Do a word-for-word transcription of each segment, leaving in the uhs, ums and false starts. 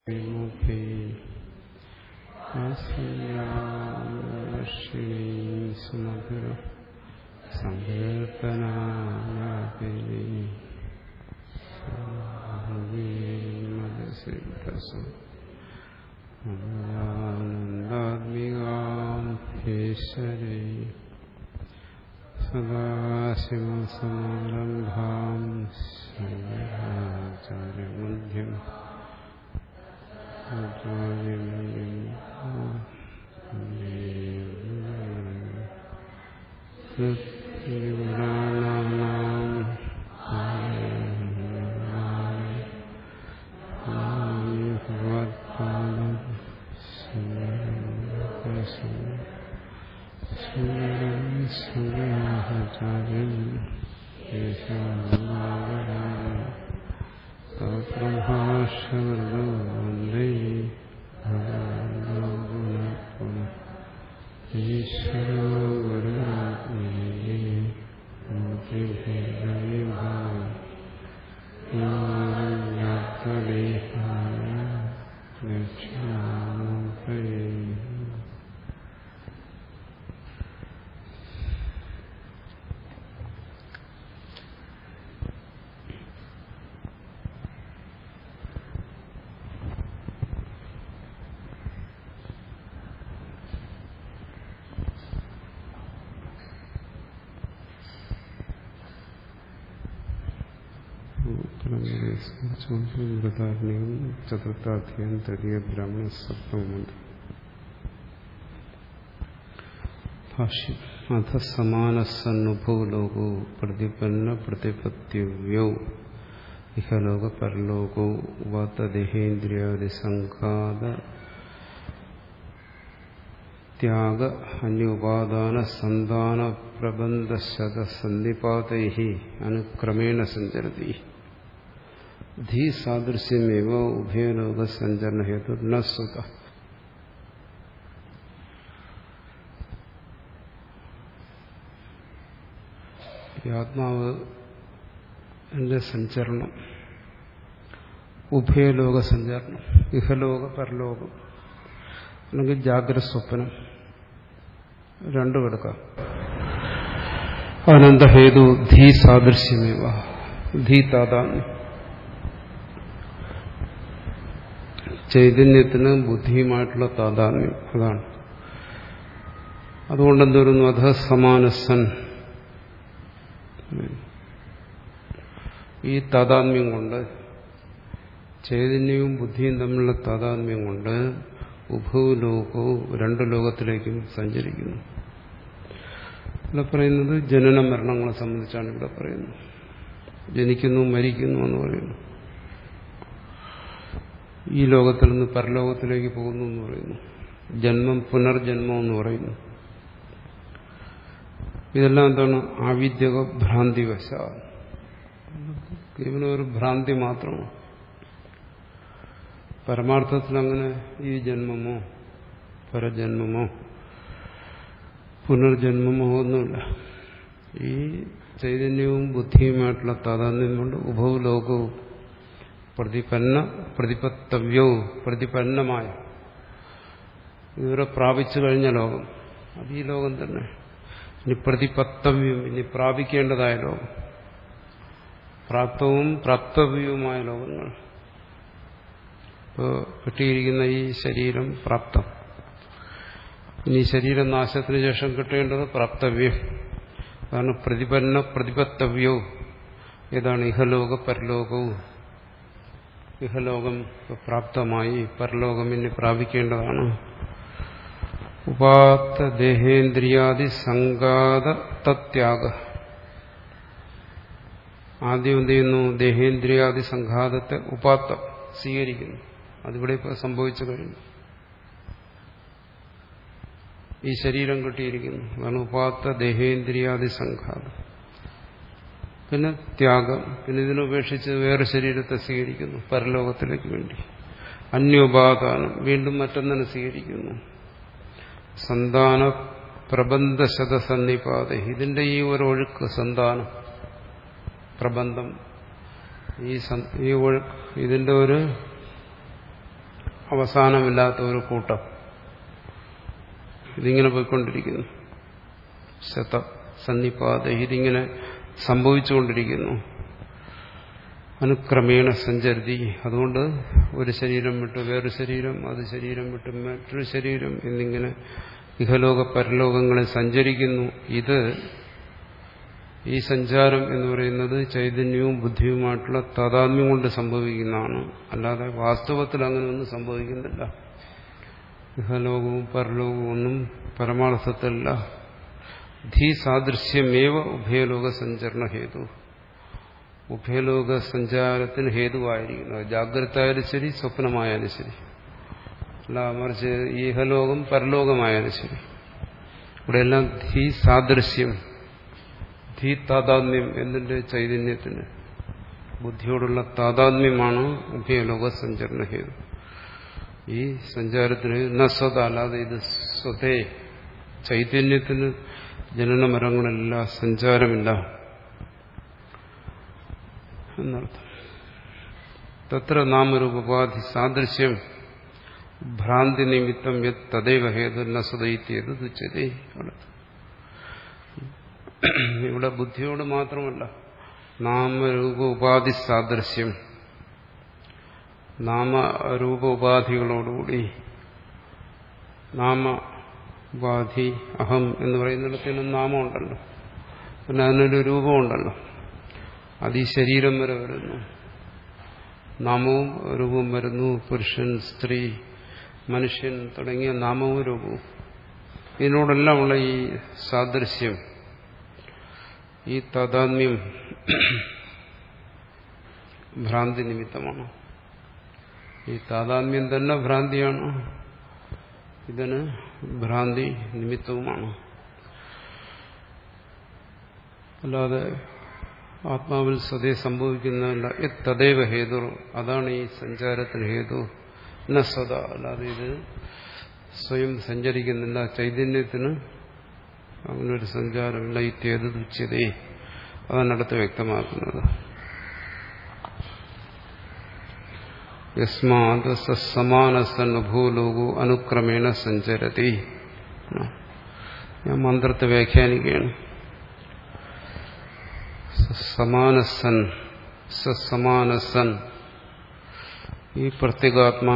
വിമുഖേ സുമധുര സങ്കീർത്തനാലാപിനി ആനന്ദാത്മികാംഭീശ്വരേ സദാശിവസമാരംഭാം ശങ്കരാചാര്യമധ്യം ചതുർത്ഥാധ്യായം തൃതീയ ബ്രാഹ്മണ സപ്തമമുണ്ട്. ഭാഷ്യം. അഥ സമാനസന്നുഭോ ലോകോ പ്രതിപന്ന പ്രതിപത്യവ്യോ ഇഹലോക പരലോകോ വാതദേഹേന്ദ്രിയാദി സംഘാത ത്യാഗ അന്യോപാദാന സന്താന പ്രബന്ധ ശത സന്ധിപാതൈ അനുക്രമേണ സഞ്ചരതി. ധീ സാദൃശ്യമേവ ഉഭയലോക സഞ്ചരണ ഹേതു ന സുത. ആത്മാവിന്റെ സഞ്ചരണം ഉഭയലോക സഞ്ചരണം, ഇഹലോക പരലോകം, അല്ലെങ്കിൽ ജാഗ്രത സ്വപ്നം രണ്ടും എടുക്കാം. അനന്തഹേതു ധീ സാദൃശ്യമേവ, ധീ താതാത്മ്യം. ചൈതന്യത്തിന് ബുദ്ധിയുമായിട്ടുള്ള താതാത്മ്യം, അതാണ്. അതുകൊണ്ട് എന്തോരുന്നു? അധ സമാനസൻ, ഈ താതാത്മ്യം കൊണ്ട്, ചൈതന്യവും ബുദ്ധിയും തമ്മിലുള്ള താതാത്മ്യം കൊണ്ട് ഉഭയലോകവും രണ്ട് ലോകത്തിലേക്കും സഞ്ചരിക്കുന്നു. ഇവിടെ പറയുന്നത് ജനന മരണങ്ങളെ സംബന്ധിച്ചാണ് ഇവിടെ പറയുന്നത്. ജനിക്കുന്നു, മരിക്കുന്നു എന്ന് പറയുന്നു. ഈ ലോകത്തിൽ നിന്ന് പരലോകത്തിലേക്ക് പോകുന്നു എന്ന് പറയുന്നു. ജന്മം, പുനർജന്മം എന്ന് പറയുന്നു. ഇതെല്ലാം എന്താണ്? ആവിദ്യക ഭ്രാന്തിവശ, കേവലം ഒരു ഭ്രാന്തി മാത്രമാണ്. പരമാർത്ഥത്തിൽ അങ്ങനെ ഈ ജന്മമോ പരജന്മമോ പുനർജന്മമോ ഒന്നുമില്ല. ഈ ചൈതന്യവും ബുദ്ധിയുമായിട്ടുള്ള താതാത്മ്യം കൊണ്ട് ഉഭവും ലോകവും പ്രതിപന്ന പ്രതിപത്തവ്യവും പ്രതിപന്നമായ ഇവരെ പ്രാപിച്ചു കഴിഞ്ഞ ലോകം, അത് ഈ ലോകം തന്നെ. ഇനി പ്രതിപത്തവ്യം, ഇനി പ്രാപിക്കേണ്ടതായ ലോകം, പ്രാപ്തവും പ്രാപ്തവ്യവുമായ ലോകങ്ങൾ. ഇപ്പോൾ കിട്ടിയിരിക്കുന്ന ഈ ശരീരം പ്രാപ്തം, ഇനി ശരീരനാശത്തിന് ശേഷം കിട്ടേണ്ടത് പ്രാപ്തവ്യം. അതാണ് പ്രതിപന്ന പ്രതിപത്തവ്യവും. ഏതാണ്? ഇഹലോക പരലോകവും. ഇഹലോകം പ്രാപ്തമായി, പരലോകം ഇനി പ്രാപിക്കേണ്ടതാണ്. ഉപാത്ത ദേഹേന്ദ്രിയാദി സംഘാത തത്യാഗ. ആദ്യം എന്ത് ചെയ്യുന്നു? ദേഹേന്ദ്രിയാദി സംഘാതത്തെ ഉപാത്തം സ്വീകരിക്കുന്നു. അതിവിടെ ഇപ്പോൾ സംഭവിച്ചു കഴിഞ്ഞു. ഈ ശരീരം കിട്ടിയിരിക്കുന്നു, അതാണ് ഉപാത്ത ദേഹേന്ദ്രിയാദി സംഘാതം. പിന്നെ ത്യാഗം, പിന്നെ ഇതിനുപേക്ഷിച്ച് വേറെ ശരീരത്തെ സ്വീകരിക്കുന്നു പരലോകത്തിലേക്ക് വേണ്ടി. അന്യോപാദാനം, വീണ്ടും മറ്റൊന്നിനെ സ്വീകരിക്കുന്നു. സന്താന പ്രബന്ധശത സന്നിപാത, ഇതിന്റെ ഈ ഒരു ഒഴുക്ക്, സന്താനം, പ്രബന്ധം, ഈ ഈ ഒഴുക്ക്, ഇതിന്റെ ഒരു അവസാനമില്ലാത്ത ഒരു കൂട്ടം ഇതിങ്ങനെ പോയിക്കൊണ്ടിരിക്കുന്നു. ശത സന്നിപാത ഇതിങ്ങനെ സംഭവിച്ചുകൊണ്ടിരിക്കുന്നു. അനുക്രമേണ സഞ്ചരിതി. അതുകൊണ്ട് ഒരു ശരീരം വിട്ട് വേറൊരു ശരീരം, അത് ശരീരം വിട്ട് മറ്റൊരു ശരീരം എന്നിങ്ങനെ ഇഹലോക പരലോകങ്ങളിൽ സഞ്ചരിക്കുന്നു. ഇത് ഈ സഞ്ചാരം എന്ന് പറയുന്നത് ചൈതന്യവും ബുദ്ധിയുമായിട്ടുള്ള താതാത്മ്യം കൊണ്ട് സംഭവിക്കുന്നതാണ്. അല്ലാതെ വാസ്തവത്തിൽ അങ്ങനെയൊന്നും സംഭവിക്കുന്നില്ല. ഇഹലോകവും പരലോകവും ഒന്നും പരമാർത്ഥത്തിലല്ല. ധീ സാദൃശ്യമേവ ഉഭയലോക സഞ്ചരണ ഹേതു. ഉഭയലോക സഞ്ചാരത്തിന് ഹേതുവായിരിക്കുന്നത് ജാഗ്രത ആയാലും ശരി, സ്വപ്നമായാലും ശരി, അല്ല മറിച്ച് ഈഹലോകം പരലോകമായാലും ശരി, ഇവിടെയെല്ലാം ധീ സാദൃശ്യം, ധീ താതാത്മ്യം എന്നതിന്റെ ചൈതന്യത്തിന് ബുദ്ധിയോടുള്ള താതാത്മ്യമാണ് ഉഭയലോക സഞ്ചരണ ഹേതു. ഈ സഞ്ചാരത്തിന് നസ്വത, അല്ലാതെ ഇത് സ്വതേ ചൈതന്യത്തിന് ജനനമരങ്ങളില്ല, സഞ്ചാരമില്ല എന്നർത്ഥം. തത്ര നാമരൂപോപാധി സാദൃശ്യം ഭ്രാന്തി നിമിത്തം യത് തദൈവ ഹേതു നസ്വതയിത്യേത് തുച്യതേ. ഇവിടെ ബുദ്ധിയോട് മാത്രമല്ല, നാമരൂപ ഉപാധി സാദൃശ്യം, നാമരൂപ ഉപാധികളോടുകൂടി, നാമ ഉപാധി അഹം എന്ന് പറയുന്നിടത്തിനും നാമമുണ്ടല്ലോ, പിന്നെ അതിനൊരു രൂപമുണ്ടല്ലോ, അത് ഈ ശരീരം വരെ വരുന്നു. നാമവും രൂപവും വരുന്നു. പുരുഷൻ, സ്ത്രീ, മനുഷ്യൻ തുടങ്ങിയ നാമവും രൂപവും. ഇതിനോടെല്ലാമുള്ള ഈ സാദൃശ്യം, ഈ താതാത്മ്യം ഭ്രാന്തി നിമിത്തമാണ്. ഈ താതാത്മ്യം തന്നെ ഭ്രാന്തിയാണ്, ഇതിന് ഭ്രാന്തി നിമിത്തവുമാണ്. അല്ലാതെ ആത്മാവിൽ സതേ സംഭവിക്കുന്നതല്ല. തദൈവ ഹേതു, അതാണ് ഈ സഞ്ചാരത്തിന് ഹേതു. ന സ്വത, അല്ലാതെ ഇത് സ്വയം സഞ്ചരിക്കുന്നില്ല. ചൈതന്യത്തിന് അങ്ങനൊരു സഞ്ചാരമില്ല. ഇത്യേത് തുച്യതേ, അതാണ് അടുത്ത് വ്യക്തമാക്കുന്നത്. യസ്മാത് സമാനസൻ ഉഭൂലോകോ അനുക്രമേണ സഞ്ചരതി. ഞാൻ മന്ത്രത്തെ വ്യാഖ്യാനിക്കുകയാണ്. സമാനസൻ, സമാനസൻ, ഈ പ്രത്യേകാത്മാ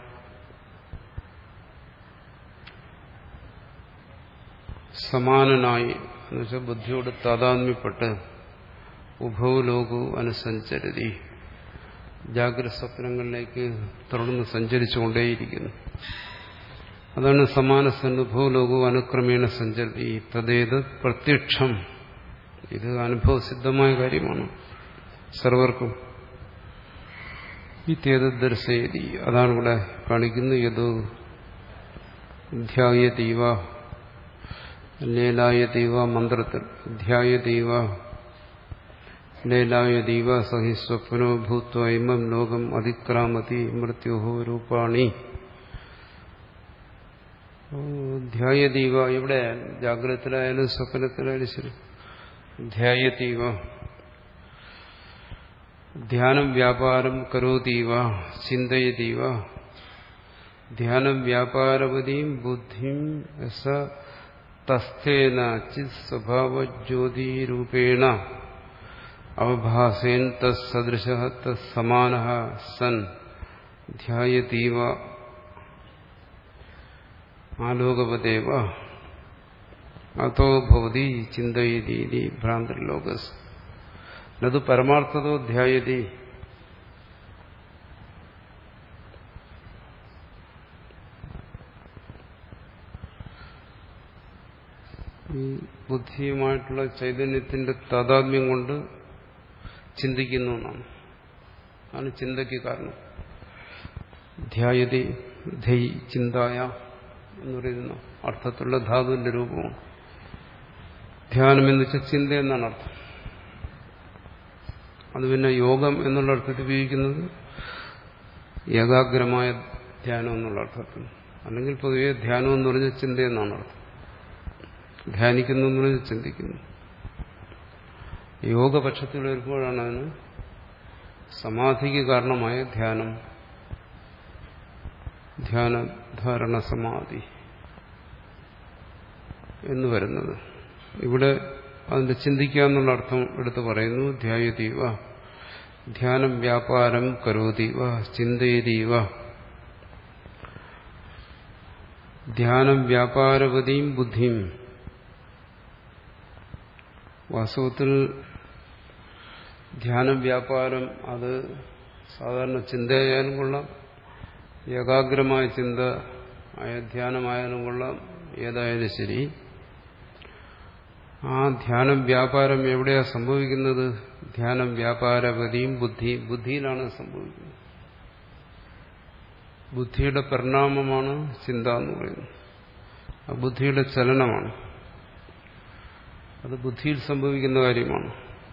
സമാനനായി എന്നുവെച്ചാൽ ബുദ്ധിയോട് താതാത്മ്യപ്പെട്ട് ഉഭവലോകവും അനുസഞ്ചരതി, ജാഗ്രത സ്വപ്നങ്ങളിലേക്ക് തുടർന്ന് സഞ്ചരിച്ചുകൊണ്ടേയിരിക്കുന്നു. അതാണ് സമാനസൻ ഉഭവലോകവും അനുക്രമേണ സഞ്ചരതി. തദ്ദേത് പ്രത്യക്ഷം, ഇത് അനുഭവസിദ്ധമായ കാര്യമാണ് സർവർക്കും. ഇത്യേത് ദർശയതി, അതാണ് ഇവിടെ കാണിക്കുന്നത്. യദോ ധ്യായതീവ ലേലായതീവ, മന്ത്രത്തിൽ ധ്യായതീവ ലേലായതീവ സഹി സ്വപ്നോ ഭൂത്വ ഇമം ലോകം അതിക്രാമതി മൃത്യുഹോ രൂപാണി. ധ്യായതീവ, ഇവിടെ ജാഗ്രതത്തിലായാലും സ്വപ്നത്തിലായാലും ശരി, ധ്യായതീവ, ധ്യാനം വ്യാപാരം കരോതീവ ചിന്തയതീവ. ധ്യാനം വ്യാപാരവതീം ബുദ്ധിം സ തസ്ഥേന ചിത് സ്വഭാവജ്യോതിരൂപേണ അവഭാസേൻ തത്സദൃശഃ തത്സമാനഃ സൻ ധ്യായതീവ ആലോകവദേവ അതോ ഭവതി ചിന്തയതീതി ഭ്രാന്തർലോകസ്. നതു പരമാർത്ഥതോ ധ്യായതി. ഈ ബുദ്ധിയുമായിട്ടുള്ള ചൈതന്യത്തിന്റെ താതാത്മ്യം കൊണ്ട് ചിന്തിക്കുന്നു എന്നാണ്. ആണ് ചിന്തയ്ക്ക് കാരണം. ധ്യായതി ധൈ ചിന്തായ എന്ന് പറയുന്ന അർത്ഥത്തിലുള്ള ധാതുവിന്റെ രൂപമാണ്. ധ്യാനം എന്ന് വെച്ചാൽ ചിന്ത എന്നാണ് അർത്ഥം. അത് പിന്നെ യോഗം എന്നുള്ള അർത്ഥത്തിൽ ഉപയോഗിക്കുന്നത് ഏകാഗ്രമായ ധ്യാനം എന്നുള്ള അർത്ഥത്തിൽ. അല്ലെങ്കിൽ പൊതുവെ ധ്യാനം എന്ന് പറഞ്ഞാൽ ചിന്ത എന്നാണ് അർത്ഥം. ധ്യാനിക്കുന്നു എന്ന് പറഞ്ഞാൽ ചിന്തിക്കുന്നു. യോഗപക്ഷത്തിൽ വരുമ്പോഴാണ് അതിന് സമാധിക്ക് കാരണമായ ധ്യാനം ധ്യാനധാരണ സമാധി എന്ന് വരുന്നത്. ഇവിടെ അതിന്റെ ചിന്തിക്കുക എന്നുള്ള അർത്ഥം എടുത്ത് പറയുന്നു. ധ്യായതീവ ധ്യാനം വ്യാപാരം കരോതീവ ചിന്തയതീവ. ധ്യാനം വ്യാപാരവതിയും ബുദ്ധിയും. വാസ്തവത്തിൽ ധ്യാനം വ്യാപാരം അത് സാധാരണ ചിന്തയായാലും കൊള്ളാം, ഏകാഗ്രമായ ചിന്ത ആയ ധ്യാനമായാലും കൊള്ളാം, ഏതായാലും ശരി. ആ ധ്യാനം വ്യാപാരം എവിടെയാ സംഭവിക്കുന്നത്? ധ്യാനം വ്യാപാരവതിയും ബുദ്ധി ബുദ്ധിയിലാണ് സംഭവിക്കുന്നത്. ബുദ്ധിയുടെ പരിണാമമാണ് ചിന്ത എന്ന് പറയുന്നത്. ആ ബുദ്ധിയുടെ ചലനമാണ്. അത് ബുദ്ധിയിൽ സംഭവിക്കുന്ന കാര്യമാണ്.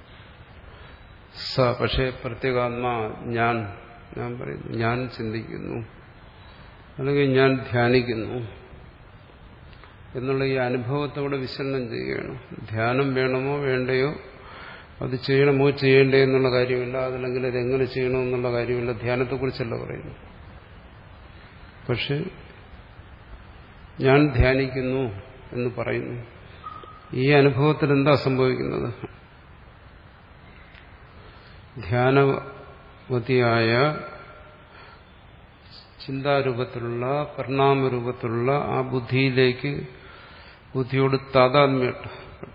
സ പക്ഷേ പ്രത്യേകാത്മാ ഞാൻ ഞാൻ പറയുന്നു, ഞാൻ ചിന്തിക്കുന്നു അല്ലെങ്കിൽ ഞാൻ ധ്യാനിക്കുന്നു എന്നുള്ള ഈ അനുഭവത്തോടെ വിശകലനം ചെയ്യുകയാണ്. ധ്യാനം വേണമോ വേണ്ടയോ, അത് ചെയ്യണമോ ചെയ്യേണ്ടേ എന്നുള്ള കാര്യമില്ല, അതല്ലെങ്കിൽ അതെങ്ങനെ ചെയ്യണമെന്നുള്ള കാര്യമില്ല, ധ്യാനത്തെക്കുറിച്ചല്ല പറയുന്നു. പക്ഷെ ഞാൻ ധ്യാനിക്കുന്നു എന്ന് പറയുന്നു. ഈ അനുഭവത്തിൽ എന്താ സംഭവിക്കുന്നത്? ധ്യാനവതിയായ ചിന്താരൂപത്തിലുള്ള പരിണാമരൂപത്തിലുള്ള ആ ബുദ്ധിയിലേക്ക് ബുദ്ധിയോട് താതാത്മ്യപ്പെട്ട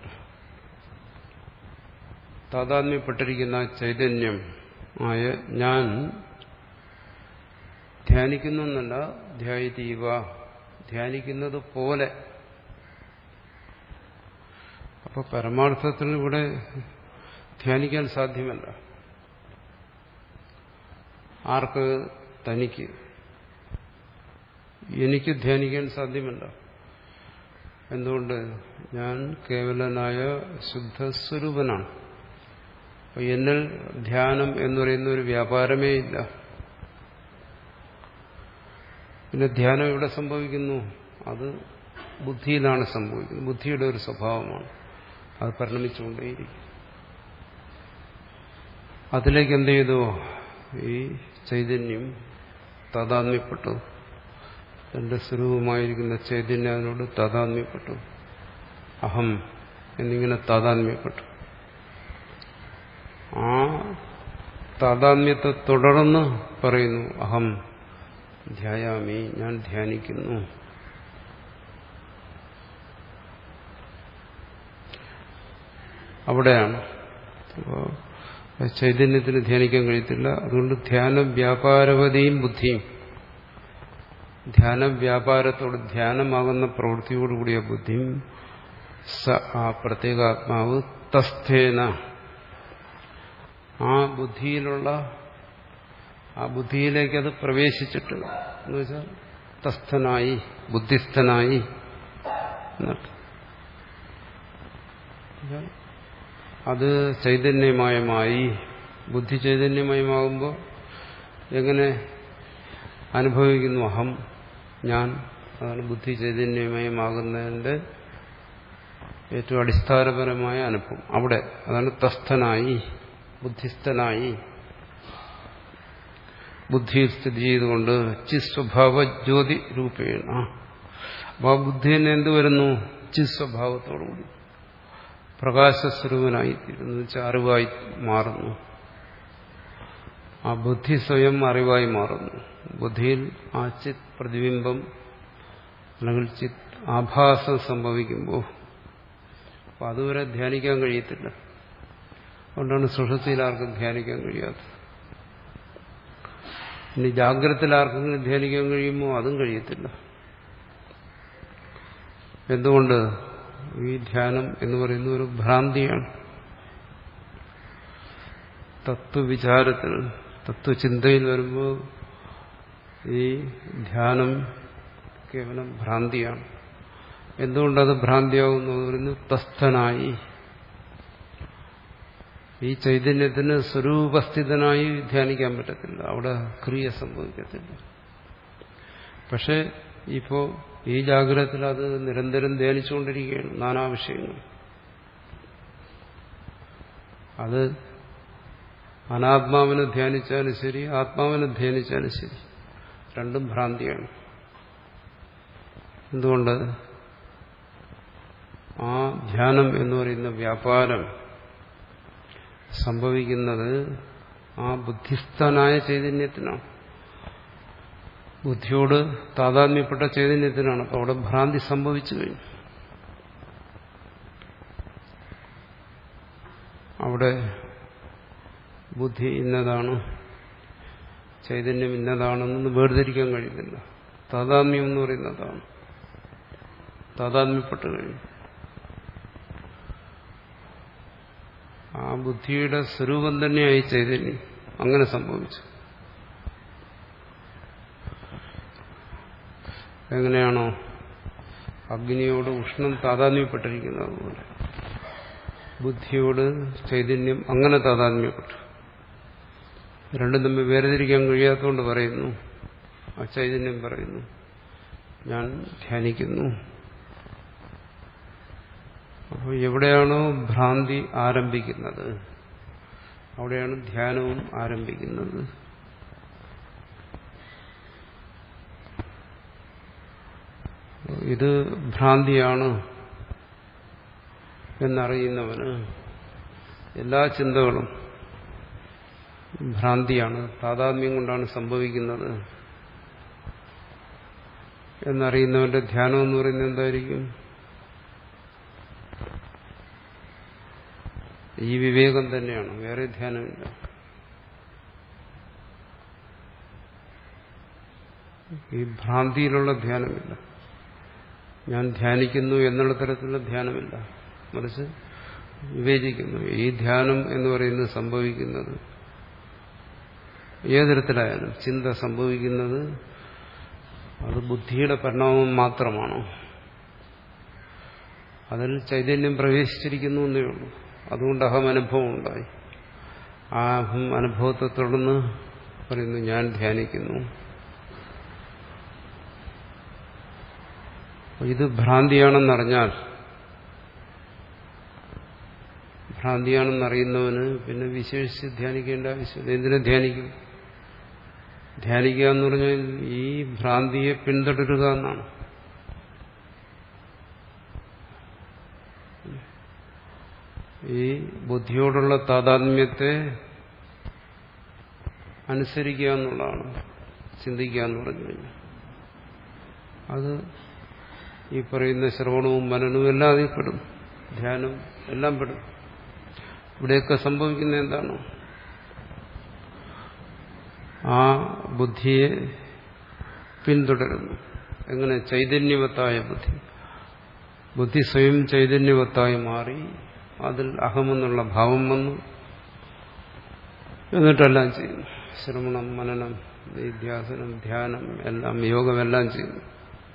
താതാത്മ്യപ്പെട്ടിരിക്കുന്ന ചൈതന്യം ആയ ഞാൻ ധ്യാനിക്കുന്നു എന്നല്ല, ധ്യായതീവ ധ്യാനിക്കുന്നത് പോലെ. അപ്പൊ പരമാർത്ഥത്തിൽ ഇവിടെ ധ്യാനിക്കാൻ സാധ്യമല്ല. ആർക്ക്? തനിക്ക്. എനിക്ക് ധ്യാനിക്കാൻ സാധ്യമല്ല. എന്തുകൊണ്ട്? ഞാൻ കേവലനായ ശുദ്ധസ്വരൂപനാണ്. അപ്പൊ എന്നിൽ ധ്യാനം എന്ന് പറയുന്ന ഒരു വ്യാപാരമേ ഇല്ല. പിന്നെ ധ്യാനം എവിടെ സംഭവിക്കുന്നു? അത് ബുദ്ധിയിലാണ് സംഭവിക്കുന്നത്. ബുദ്ധിയുടെ ഒരു സ്വഭാവമാണ്. അത് പരിണമിച്ചുകൊണ്ടേയിരിക്കും. അതിലേക്ക് എന്ത് ചെയ്തു? ഈ ചൈതന്യം താതാത്മ്യപ്പെട്ടു. തന്റെ സ്വരൂപമായിരിക്കുന്ന ചൈതന്യം അതിനോട് താതാത്മ്യപ്പെട്ടു. അഹം എന്നിങ്ങനെ താതാത്മ്യപ്പെട്ടു. ആ താതാത്മ്യത്തെ തുടർന്ന് പറയുന്നു അഹം ധ്യായാമി, ഞാൻ ധ്യാനിക്കുന്നു. അവിടെയാണ്. അപ്പോൾ ചൈതന്യത്തിന് ധ്യാനിക്കാൻ കഴിയത്തില്ല. അതുകൊണ്ട് ധ്യാന വ്യാപാരവതിയും ബുദ്ധിയും, ധ്യാന വ്യാപാരത്തോട് ധ്യാനമാകുന്ന പ്രവൃത്തിയോടുകൂടിയ ബുദ്ധിയും സ ആ പ്രത്യേകാത്മാവ് തസ്ഥേന ആ ബുദ്ധിയിലുള്ള ആ ബുദ്ധിയിലേക്ക് അത് പ്രവേശിച്ചിട്ട് എന്ന് വെച്ചാൽ തസ്ഥനായി, ബുദ്ധിസ്ഥനായി എന്നർത്ഥം. അത് ചൈതന്യമയമായി. ബുദ്ധി ചൈതന്യമയമാകുമ്പോൾ എങ്ങനെ അനുഭവിക്കുന്നു? അഹം, ഞാൻ. അതാണ് ബുദ്ധി ചൈതന്യമയമാകുന്നതിന്റെ ഏറ്റവും അടിസ്ഥാനപരമായ അനുഭവം. അവിടെ അതാണ് തസ്ഥനായി, ബുദ്ധിസ്ഥനായി. ബുദ്ധിയിൽ സ്ഥിതി ചെയ്തുകൊണ്ട് ചിസ്വഭാവ ജ്യോതി രൂപേണ. അപ്പോൾ ആ ബുദ്ധി തന്നെ എന്ത് വരുന്നു? ചിസ്വഭാവത്തോടുകൂടി പ്രകാശസ്വരൂപനായിത്തീരുന്നു. വെച്ചാൽ അറിവായി മാറുന്നു. ആ ബുദ്ധി സ്വയം അറിവായി മാറുന്നു. ബുദ്ധിയിൽ ആ ചിത് പ്രതിബിംബം അല്ലെങ്കിൽ ചിത് ആഭാസം സംഭവിക്കുമ്പോൾ അപ്പം അതുവരെ ധ്യാനിക്കാൻ കഴിയത്തില്ല. അതുകൊണ്ടാണ് സുഷുപ്തിയിൽ ആർക്കും ധ്യാനിക്കാൻ കഴിയാത്തത്. ഇനി ജാഗ്രതത്തിൽ ആർക്കെങ്കിലും ധ്യാനിക്കാൻ കഴിയുമോ? അതും കഴിയത്തില്ല. എന്തുകൊണ്ട്? ഈ ധ്യാനം എന്ന് പറയുന്ന ഒരു ഭ്രാന്തിയാണ്. തത്വവിചാരത്തിൽ, തത്വചിന്തയിൽ വരുമ്പോൾ ഈ ധ്യാനം കേവലം ഭ്രാന്തിയാണ്. എന്തുകൊണ്ടത് ഭ്രാന്തിയാകുന്നു? പറയുന്നു തസ്ഥനായി. ഈ ചൈതന്യത്തിന് സ്വരൂപസ്ഥിതനായി ധ്യാനിക്കാൻ പറ്റത്തില്ല. അവിടെ ക്രിയ സംഭവിക്കത്തില്ല. പക്ഷെ ഇപ്പോ ഈ ജാഗ്രതത്തിൽ അത് നിരന്തരം ധ്യാനിച്ചുകൊണ്ടിരിക്കുകയാണ്. നാനാ വിഷയങ്ങൾ. അത് അനാത്മാവിനെ ധ്യാനിച്ചാലും ശരി, ആത്മാവിനെ ധ്യാനിച്ചാലും ശരി, രണ്ടും ഭ്രാന്തിയാണ്. എന്തുകൊണ്ട്? ആ ധ്യാനം എന്ന് പറയുന്ന വ്യാപാരം സംഭവിക്കുന്നത് ആ ബുദ്ധിസ്ഥനായ ചൈതന്യത്തിനാണ്, ബുദ്ധിയോട് താതാത്മ്യപ്പെട്ട ചൈതന്യത്തിനാണ്. അപ്പോൾ അവിടെ ഭ്രാന്തി സംഭവിച്ചു കഴിഞ്ഞു. അവിടെ ബുദ്ധി ഇന്നതാണ്, ചൈതന്യം ഇന്നതാണെന്നൊന്നും വേർതിരിക്കാൻ കഴിയുന്നില്ല. താതാത്മ്യം എന്ന് പറയുന്നതാണ്. താതാത്മ്യപ്പെട്ട് കഴിഞ്ഞു. ആ ബുദ്ധിയുടെ സ്വരൂപം തന്നെയായി ചൈതന്യം. അങ്ങനെ സംഭവിച്ചു. എങ്ങനെയാണോ അഗ്നിയോട് ഉഷ്ണം താതാത്മ്യപ്പെട്ടിരിക്കുന്നത് പോലെ ബുദ്ധിയോട് ചൈതന്യം അങ്ങനെ താതാത്മ്യപ്പെട്ടു. രണ്ടും തമ്മിൽ വേർതിരിക്കാൻ കഴിയാത്തതുകൊണ്ട് പറയുന്നു, ആ ചൈതന്യം പറയുന്നു, ഞാൻ ധ്യാനിക്കുന്നു. അപ്പോൾ എവിടെയാണോ ഭ്രാന്തി ആരംഭിക്കുന്നത് അവിടെയാണ് ധ്യാനവും ആരംഭിക്കുന്നത്. ഇത് ഭ്രാന്തിയാണ് എന്നറിയുന്നവന് എല്ലാ ചിന്തകളും ഭ്രാന്തിയാണ്, താതാത്മ്യം കൊണ്ടാണ് സംഭവിക്കുന്നത് എന്നറിയുന്നവന്റെ ധ്യാനം എന്ന് പറയുന്നത് എന്തായിരിക്കും? ഈ വിവേകം തന്നെയാണ്, വേറെ ധ്യാനമില്ല. ഈ ഭ്രാന്തിയിലുള്ള ധ്യാനമില്ല. ഞാൻ ധ്യാനിക്കുന്നു എന്നുള്ള തരത്തിലുള്ള ധ്യാനമില്ല, മറിച്ച് വിവേചിക്കുന്നു. ഈ ധ്യാനം എന്ന് പറയുന്നത് സംഭവിക്കുന്നത് ഏതരത്തിലായാലും ചിന്ത സംഭവിക്കുന്നത് അത് ബുദ്ധിയുടെ പരിണാമം മാത്രമാണോ, അതിൽ ചൈതന്യം പ്രവേശിച്ചിരിക്കുന്നു എന്നേ ഉള്ളൂ. അതുകൊണ്ട് അഹം അനുഭവം ഉണ്ടായി. ആ അഹം അനുഭവത്തെ തുടർന്ന് പറയുന്നു ഞാൻ ധ്യാനിക്കുന്നു. ഇത് ഭ്രാന്തിയാണെന്നറിഞ്ഞാൽ, ഭ്രാന്തിയാണെന്നറിയുന്നവന് പിന്നെ വിശേഷിച്ച് ധ്യാനിക്കേണ്ട ആവശ്യമില്ല. എന്തിനെ ധ്യാനിക്കും? ധ്യാനിക്കുക എന്ന് പറഞ്ഞാൽ ഈ ഭ്രാന്തിയെ പിന്തുടരുക എന്നാണ്. ഈ ബുദ്ധിയോടുള്ള താതാത്മ്യത്തെ അനുസരിക്കുക എന്നുള്ളതാണ് ചിന്തിക്കുക എന്ന് പറഞ്ഞു കഴിഞ്ഞാൽ. അത് ഈ പറയുന്ന ശ്രവണവും മനനവും എല്ലാം അതിൽ പെടും, ധ്യാനം എല്ലാം പെടും. ഇവിടെയൊക്കെ സംഭവിക്കുന്നത് എന്താണ്? ആ ബുദ്ധിയെ പിന്തുടരുന്നു. എങ്ങനെ? ചൈതന്യവത്തായ ബുദ്ധി. ബുദ്ധി സ്വയം ചൈതന്യവത്തായി മാറി, അതിൽ അഹമെന്നുള്ള ഭാവം വന്നു, എന്നിട്ടെല്ലാം ചെയ്യുന്നു. ശ്രവണം, മനനം, നിധ്യാസനം, ധ്യാനം എല്ലാം, യോഗമെല്ലാം ചെയ്യുന്നു.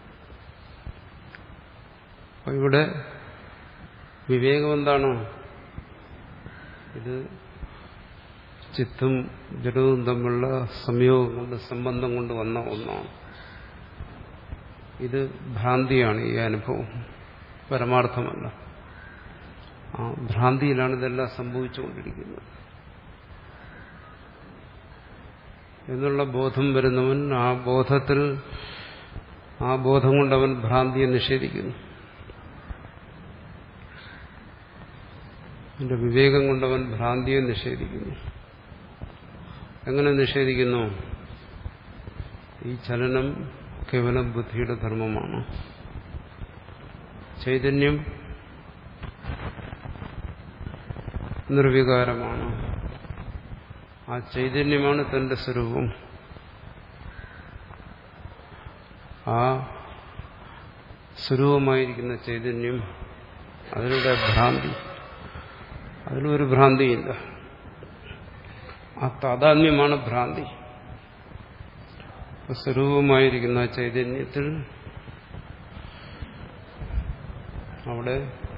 അപ്പൊ ഇവിടെ വിവേകം എന്താണ്? ഇത് ചിത്തും ജഡവും തമ്മിലുള്ള സംയോഗം കൊണ്ട്, സംബന്ധം കൊണ്ട് വന്ന ഒന്നാണ്. ഇത് ഭ്രാന്തിയാണ്. ഈ അനുഭവം പരമാർത്ഥമല്ല. ആ ഭ്രാന്തിയിലാണ് ഇതെല്ലാം സംഭവിച്ചുകൊണ്ടിരിക്കുന്നത് എന്നുള്ള ബോധം വരുന്നവൻ ആ ബോധത്തിൽ, ആ ബോധം കൊണ്ടവൻ ഭ്രാന്തിയെ നിഷേധിക്കുന്നു. അവന്റെ വിവേകം കൊണ്ടവൻ ഭ്രാന്തിയെ നിഷേധിക്കുന്നു. എങ്ങനെ നിഷേധിക്കുന്നു? ഈ ചലനം കേവലം ബുദ്ധിയുടെ ധർമ്മമാണ്. ചൈതന്യം നിർവികാരമാണ്. ആ ചൈതന്യമാണ് തന്റെ സ്വരൂപം. ആ സ്വരൂപമായിരിക്കുന്ന ചൈതന്യം, അതിലൂടെ ഭ്രാന്തി, അതിലൊരു ഭ്രാന്തിയില്ല. ആ താതാത്മ്യമാണ് ഭ്രാന്തി. സ്വരൂപമായിരിക്കുന്ന ചൈതന്യത്തിൽ അവിടെ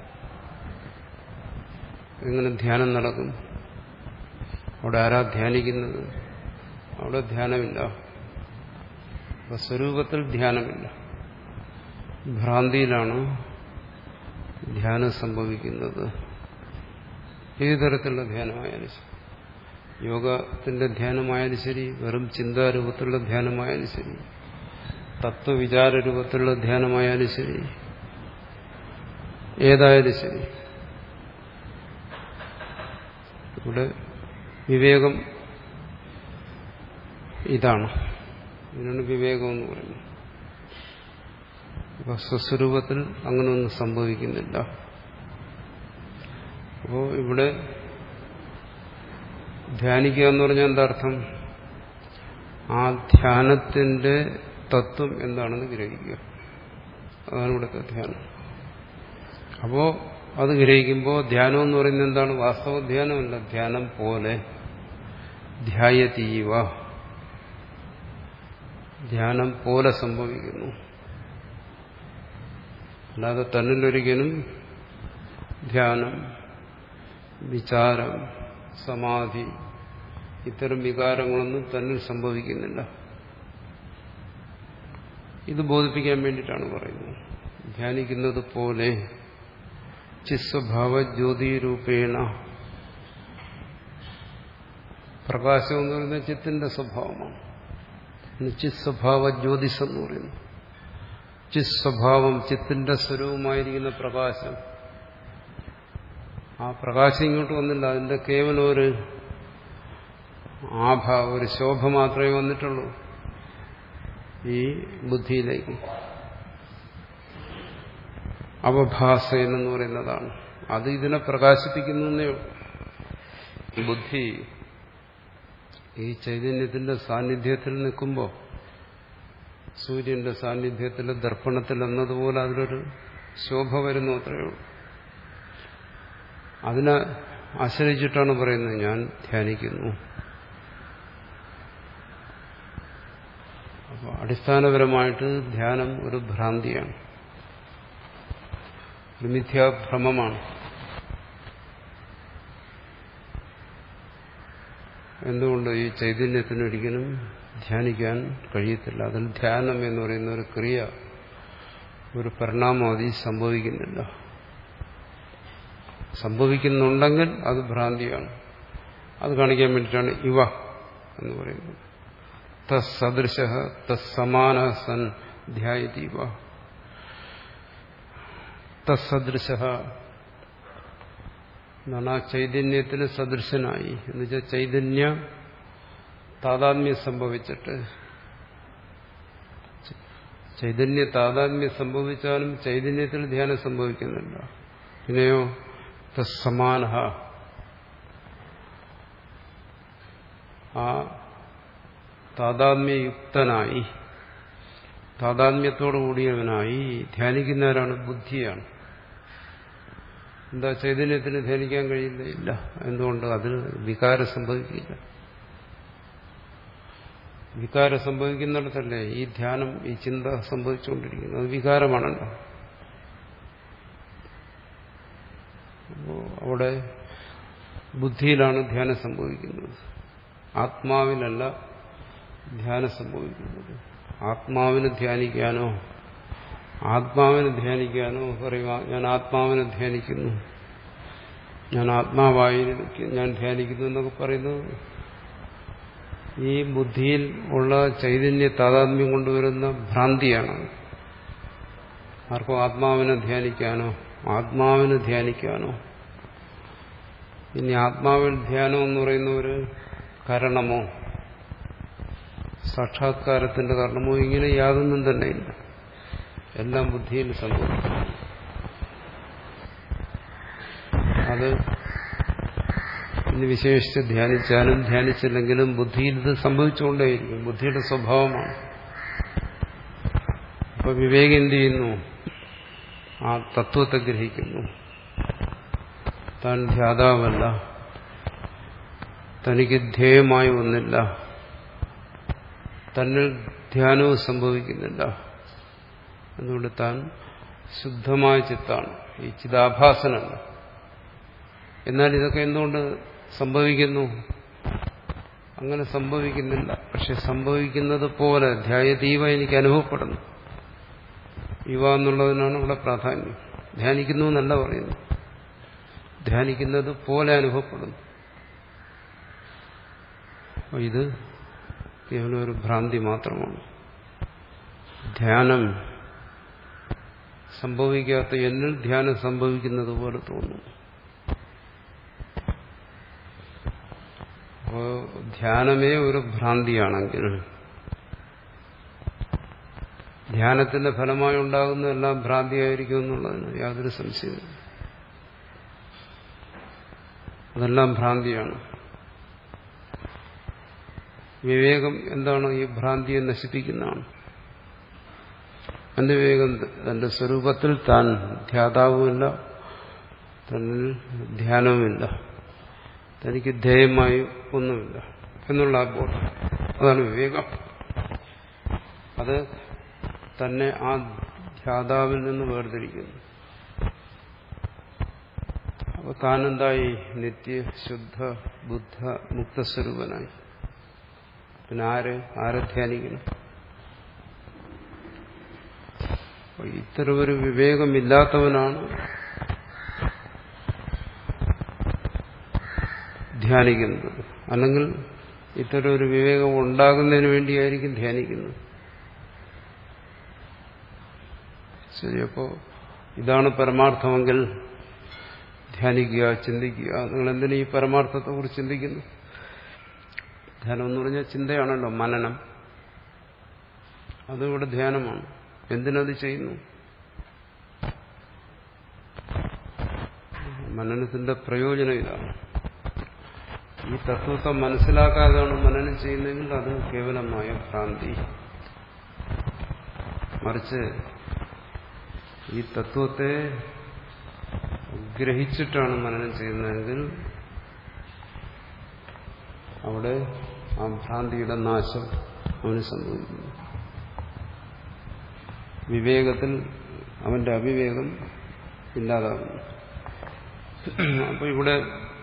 എങ്ങനെ ധ്യാനം നടക്കും? അവിടെ ആരാ ധ്യാനിക്കുന്നത്? അവിടെ ധ്യാനമില്ല. അപ്പൊ സ്വരൂപത്തിൽ ധ്യാനമില്ല. ഭ്രാന്തിയിലാണ് ധ്യാനം സംഭവിക്കുന്നത്. ഏത് തരത്തിലുള്ള ധ്യാനമായാലും യോഗത്തിന്റെ ധ്യാനമായാലും ശരി, വെറും ചിന്താരൂപത്തിലുള്ള ധ്യാനമായാലും ശരി, തത്വവിചാര രൂപത്തിലുള്ള ധ്യാനമായാലും ശരി, ഏതായാലും ശരി, ഇവിടെ വിവേകം ഇതാണ്. ഇതിനാണ് വിവേകം എന്ന് പറയുന്നത്. അപ്പൊ സ്വസ്വരൂപത്തിൽ അങ്ങനെയൊന്നും സംഭവിക്കുന്നില്ല. അപ്പോൾ ഇവിടെ ധ്യാനിക്കുക എന്ന് പറഞ്ഞാൽ എന്താ അർത്ഥം? ആ ധ്യാനത്തിന്റെ തത്വം എന്താണെന്ന് ഗ്രഹിക്കുക. അതാണ് ഇവിടുത്തെ ധ്യാനം. അപ്പോ അത് ഗ്രഹിക്കുമ്പോൾ ധ്യാനം എന്ന് പറയുന്നത് എന്താണ്? വാസ്തവ ധ്യാനമല്ല, ധ്യാനം പോലെ ധ്യായതീവ, ധ്യാനം പോലെ സംഭവിക്കുന്നു. അല്ലാതെ തന്നിലൊരിക്കലും ധ്യാനം, വിചാരം, സമാധി ഇത്തരം വികാരങ്ങളൊന്നും തന്നിൽ സംഭവിക്കുന്നില്ല. ഇത് ബോധിപ്പിക്കാൻ വേണ്ടിയിട്ടാണ് പറയുന്നത്. ധ്യാനിക്കുന്നത് പോലെ ചിസ്വഭാവ ജ്യോതിരൂപേണ, പ്രകാശം എന്ന് പറയുന്നത് ചിത്തിന്റെ സ്വഭാവമാണ്. ചിസ്വഭാവ ജ്യോതിസ് എന്ന് പറയുന്നു. ചിസ്വഭാവം, ചിത്തിന്റെ സ്വരൂപമായിരിക്കുന്ന പ്രകാശം. ആ പ്രകാശം ഇങ്ങോട്ട് വന്നില്ല, അതിന്റെ കേവലം ഒരു ആഭ, ഒരു ശോഭ മാത്രമേ വന്നിട്ടുള്ളൂ ഈ ബുദ്ധിയിലേക്ക്. അവഭാസൻ എന്ന് പറയുന്നതാണ്. അത് ഇതിനെ പ്രകാശിപ്പിക്കുന്നേ. ബുദ്ധി ഈ ചൈതന്യത്തിന്റെ സാന്നിധ്യത്തിൽ നിൽക്കുമ്പോൾ, സൂര്യന്റെ സാന്നിധ്യത്തിൽ, ദർപ്പണത്തിൽ എന്നതുപോലെ അതിലൊരു ശോഭ വരുന്നു, അത്രയേ ഉള്ളൂ. അതിനെ ആശ്രയിച്ചിട്ടാണ് പറയുന്നത് ഞാൻ ധ്യാനിക്കുന്നു. അപ്പോൾ അടിസ്ഥാനപരമായിട്ട് ധ്യാനം ഒരു ഭ്രാന്തിയാണ്, ഒരു മിഥ്യാഭ്രമമാണ്. എന്തുകൊണ്ട്? ഈ ചൈതന്യത്തിന് ഒരിക്കലും ധ്യാനിക്കാൻ കഴിയത്തില്ല. അതിൽ ധ്യാനം എന്ന് പറയുന്ന ഒരു ക്രിയ, ഒരു പരിണാമാവധി സംഭവിക്കുന്നില്ല. സംഭവിക്കുന്നുണ്ടെങ്കിൽ അത് ഭ്രാന്തിയാണ്. അത് കാണിക്കാൻ വേണ്ടിയിട്ടാണ് ഇവ എന്ന് പറയുന്നത്. തസ്സദൃശ തസ്സമാന സൻ ധ്യായതീവ. തസ്സദൃശ എന്നാണ് ആ ചൈതന്യത്തിന് സദൃശനായി. എന്നുവെച്ചാൽ ചൈതന്യ താതാത്മ്യം സംഭവിച്ചിട്ട്, ചൈതന്യ താതാത്മ്യം സംഭവിച്ചാലും ചൈതന്യത്തിൽ ധ്യാനം സംഭവിക്കുന്നില്ല. പിന്നെയോ തസ്സമാന, ആ താതാത്മ്യയുക്തനായി, താതാത്മ്യത്തോടു കൂടിയവനായി ധ്യാനിക്കുന്നവരാണ്, ബുദ്ധിയാണ്. എന്താ ചൈതന്യത്തിന് ധ്യാനിക്കാൻ കഴിയില്ല? ഇല്ല. എന്തുകൊണ്ട്? അതിന് വികാരം സംഭവിക്കില്ല. വികാരം സംഭവിക്കുന്നിടത്തല്ലേ ഈ ധ്യാനം, ഈ ചിന്ത സംഭവിച്ചുകൊണ്ടിരിക്കുന്നത്. അത് വികാരമാണല്ലോ. അപ്പോ അവിടെ ബുദ്ധിയിലാണ് ധ്യാനം സംഭവിക്കുന്നത്, ആത്മാവിലല്ല ധ്യാനം സംഭവിക്കുന്നത്. ആത്മാവിനെ ധ്യാനിക്കാനോ ആത്മാവിനെ ധ്യാനിക്കാനോ പറയുക ഞാൻ ആത്മാവിനെ ധ്യാനിക്കുന്നു, ഞാൻ ആത്മാവായി ഞാൻ ധ്യാനിക്കുന്നു എന്നൊക്കെ പറയുന്നത് ഈ ബുദ്ധിയിൽ ഉള്ള ചൈതന്യ താതാത്മ്യം കൊണ്ടുവരുന്ന ഭ്രാന്തിയാണ്. ആർക്കും ആത്മാവിനെ ധ്യാനിക്കാനോ ആത്മാവിനെ ധ്യാനിക്കാനോ, ഇനി ആത്മാവിൽ ധ്യാനം എന്ന് പറയുന്ന ഒരു കരണമോ സാക്ഷാത്കാരത്തിന്റെ കാരണമോ ഇങ്ങനെ യാതൊന്നും തന്നെ ഇല്ല. എല്ലാം ബുദ്ധിയിൽ സംഭവിക്കും. അത് ഇനി വിശേഷിച്ച് ധ്യാനിച്ചാലും ധ്യാനിച്ചില്ലെങ്കിലും ബുദ്ധിയിൽ ഇത് സംഭവിച്ചുകൊണ്ടേയിരിക്കും. ബുദ്ധിയുടെ സ്വഭാവമാണ്. അപ്പൊ വിവേകം എന്ത് ചെയ്യുന്നു? ആ തത്വത്തെ ഗ്രഹിക്കുന്നു. താൻ ധ്യാതാവല്ല, തനിക്ക് ധ്യേയമായി ഒന്നില്ല, തന്നിൽ ധ്യാനവും സംഭവിക്കുന്നില്ല. അതുകൊണ്ട് താൻ ശുദ്ധമായ ചിത്താണ്, ഈ ചിദാഭാസനല്ല. എന്നാൽ ഇതൊക്കെ എന്തുകൊണ്ട് സംഭവിക്കുന്നു? അങ്ങനെ സംഭവിക്കുന്നില്ല. പക്ഷെ സംഭവിക്കുന്നത് പോലെ ധ്യായതീവ എനിക്ക് അനുഭവപ്പെടുന്നു. ഇവ എന്നുള്ളതിനാണ് ഇവിടെ പ്രാധാന്യം. ധ്യാനിക്കുന്നു എന്നല്ല പറയുന്നു, ധ്യാനിക്കുന്നത് പോലെ അനുഭവപ്പെടുന്നു. അപ്പോൾ ഇത് കേവലം ഒരു ഭ്രാന്തി മാത്രമാണ്. ധ്യാനം സംഭവിക്കാത്ത എന്നിൽ ധ്യാനം സംഭവിക്കുന്നത് പോലെ തോന്നുന്നു. അപ്പോൾ ധ്യാനമേ ഒരു ഭ്രാന്തിയാണെങ്കിൽ ധ്യാനത്തിന്റെ ഫലമായി ഉണ്ടാകുന്നതെല്ലാം ഭ്രാന്തിയായിരിക്കും എന്നുള്ളതിന് യാതൊരു സംശയമില്ല. അതെല്ലാം ഭ്രാന്തിയാണ്. വിവേകം എന്താണ്? ഈ ഭ്രാന്തിയെ നശിപ്പിക്കുന്നതാണ്. തന്റെ വിവേകം തന്റെ സ്വരൂപത്തിൽ താൻ ധ്യാതാവുമില്ല, തന്നിൽ ധ്യാനവുമില്ല, തനിക്ക് ധ്യേയമായി ഒന്നുമില്ല എന്നുള്ള ആ ബോധം, അതാണ് വിവേകം. അത് തന്നെ ആ ധ്യാതാവിൽ നിന്ന് വേർതിരിക്കുന്നു. അപ്പോൾ താനെന്തായി? നിത്യ ശുദ്ധ ബുദ്ധ മുക്തസ്വരൂപനായി. പിന്നെ ആര് ആരെ ധ്യാനിക്കണം? ഇത്തരമൊരു വിവേകമില്ലാത്തവനാണ് ധ്യാനിക്കുന്നത്. അല്ലെങ്കിൽ ഇത്തരം ഒരു വിവേകം ഉണ്ടാകുന്നതിന് വേണ്ടിയായിരിക്കും ധ്യാനിക്കുന്നത്. ശരി, അപ്പോൾ ഇതാണ് പരമാർത്ഥമെങ്കിൽ ധ്യാനിക്കുക, ചിന്തിക്കുക. നിങ്ങൾ എന്തിനാ ഈ പരമാർത്ഥത്തെക്കുറിച്ച് ചിന്തിക്കുന്നു? ധ്യാനം എന്ന് പറഞ്ഞാൽ ചിന്തയാണല്ലോ, മനനം. അതിവിടെ ധ്യാനമാണ്. എന്തിനത് ചെയ്യുന്നു? മനനത്തിന്റെ പ്രയോജനം ഇതാണ്. ഈ തത്വത്തെ മനസ്സിലാക്കാതെയാണ് മനനം ചെയ്യുന്നതെങ്കിൽ അത് കേവലമായ ഭ്രാന്തി. മറിച്ച് ഈ തത്വത്തെ ഗ്രഹിച്ചിട്ടാണ് മനനം ചെയ്യുന്നതെങ്കിൽ അവിടെ ആ ഭ്രാന്തിയുടെ നാശം അവന് സംഭവിക്കുന്നു. വിവേകത്തിൽ അവന്റെ അവിവേകം ഇല്ലാതാകുന്നു. അപ്പോൾ ഇവിടെ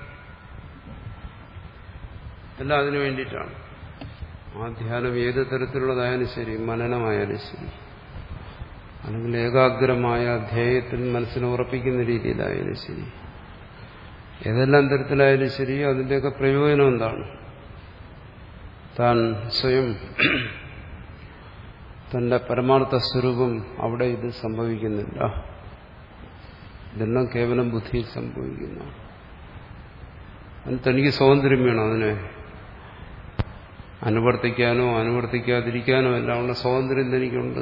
എല്ലാം അതിനു വേണ്ടിയിട്ടാണ്. ആ ധ്യാനം ഏത് തരത്തിലുള്ളതായാലും ശരി, മനനമായാലും ശരി, അല്ലെങ്കിൽ ഏകാഗ്രമായ ധ്യേയത്തിൽ മനസ്സിനെ ഉറപ്പിക്കുന്ന രീതിയിലായാലും ശരി, ഏതെല്ലാം തരത്തിലായാലും ശരി, അതിൻ്റെയൊക്കെ പ്രയോജനം എന്താണ്? താൻ സ്വയം തന്റെ പരമാർത്ഥ സ്വരൂപം അവിടെ ഇത് സംഭവിക്കുന്നില്ല. ഇതെല്ലാം കേവലം ബുദ്ധിയിൽ സംഭവിക്കുന്നു. തനിക്ക് സ്വാതന്ത്ര്യം വേണം അതിനെ അനുവർത്തിക്കാനോ അനുവർത്തിക്കാതിരിക്കാനോ എല്ലാം ഉള്ള സ്വാതന്ത്ര്യം തനിക്കുണ്ട്.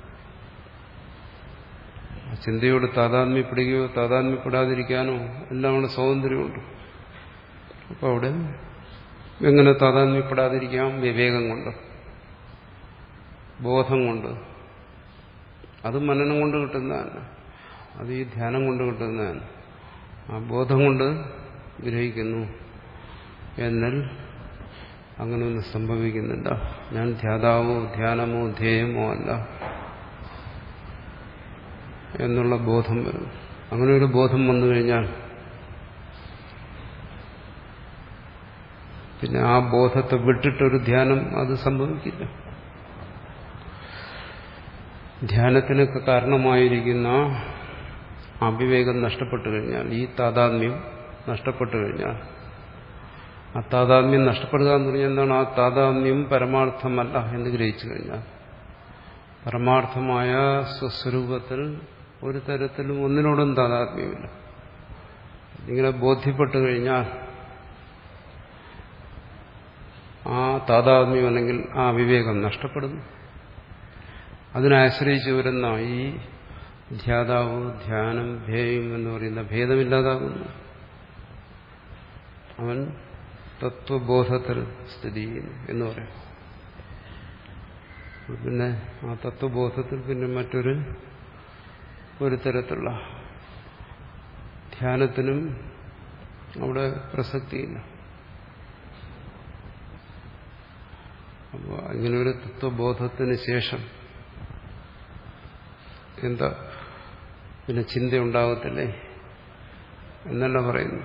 ചിന്തയോട് താതാത്മ്യപ്പെടുകയോ താതാത്മ്യപ്പെടാതിരിക്കാനോ എല്ലാം ഉള്ള സ്വാതന്ത്ര്യമുണ്ട്. അപ്പോൾ അവിടെ എങ്ങനെ താതാത്മ്യപ്പെടാതിരിക്കാം? വിവേകം കൊണ്ട്, ബോധം കൊണ്ട്. അത് മനനം കൊണ്ട് കിട്ടുന്നതാണ്, അത് ഈ ധ്യാനം കൊണ്ട് കിട്ടുന്നതാണ്. ആ ബോധം കൊണ്ട് ഗ്രഹിക്കുന്നു, എന്നാൽ അങ്ങനെയൊന്നും സംഭവിക്കുന്നില്ല. ഞാൻ ധ്യാതാവോ ധ്യാനമോ ധ്യേയമോ അല്ല എന്നുള്ള ബോധം വരും. അങ്ങനെ ഒരു ബോധം വന്നു കഴിഞ്ഞാൽ പിന്നെ ആ ബോധത്തെ വിട്ടിട്ടൊരു ധ്യാനം അത് സംഭവിക്കില്ല. ധ്യാനത്തിനൊക്കെ കാരണമായിരിക്കുന്ന അവിവേകം നഷ്ടപ്പെട്ടു കഴിഞ്ഞാൽ, ഈ താതാത്മ്യം നഷ്ടപ്പെട്ടു കഴിഞ്ഞാൽ, ആ താതാത്മ്യം നഷ്ടപ്പെടുക എന്ന് പറഞ്ഞാൽ എന്താണ്? ആ താതാത്മ്യം പരമാർത്ഥമല്ല എന്ന് ഗ്രഹിച്ചു കഴിഞ്ഞാൽ, പരമാർത്ഥമായ സ്വസ്വരൂപത്തിൽ ഒരു തരത്തിലും ഒന്നിനോടും താതാത്മ്യമില്ല. ഇങ്ങനെ ബോധ്യപ്പെട്ടു കഴിഞ്ഞാൽ ആ താതാത്മ്യം അല്ലെങ്കിൽ ആ വിവേകം നഷ്ടപ്പെടുന്നു. അതിനാശ്രയിച്ച് വരുന്ന ഈ ധ്യാതാവ്, ധ്യാനം, ധ്യേയം എന്ന് പറയുന്ന ഭേദമില്ലാതാകുന്നു. അവൻ തത്വബോധത്തിൽ സ്ഥിതി ചെയ്യുന്നു എന്ന് പറയാം. പിന്നെ ആ തത്വബോധത്തിൽ പിന്നെ മറ്റൊരു ഒരു തരത്തിലുള്ള ധ്യാനത്തിനും അവിടെ പ്രസക്തിയില്ല. അപ്പോൾ ഇങ്ങനെ ഒരു തത്വബോധത്തിന് ശേഷം എന്താ പിന്നെ ചിന്ത ഉണ്ടാകത്തില്ലേ എന്നല്ല പറയുന്നു.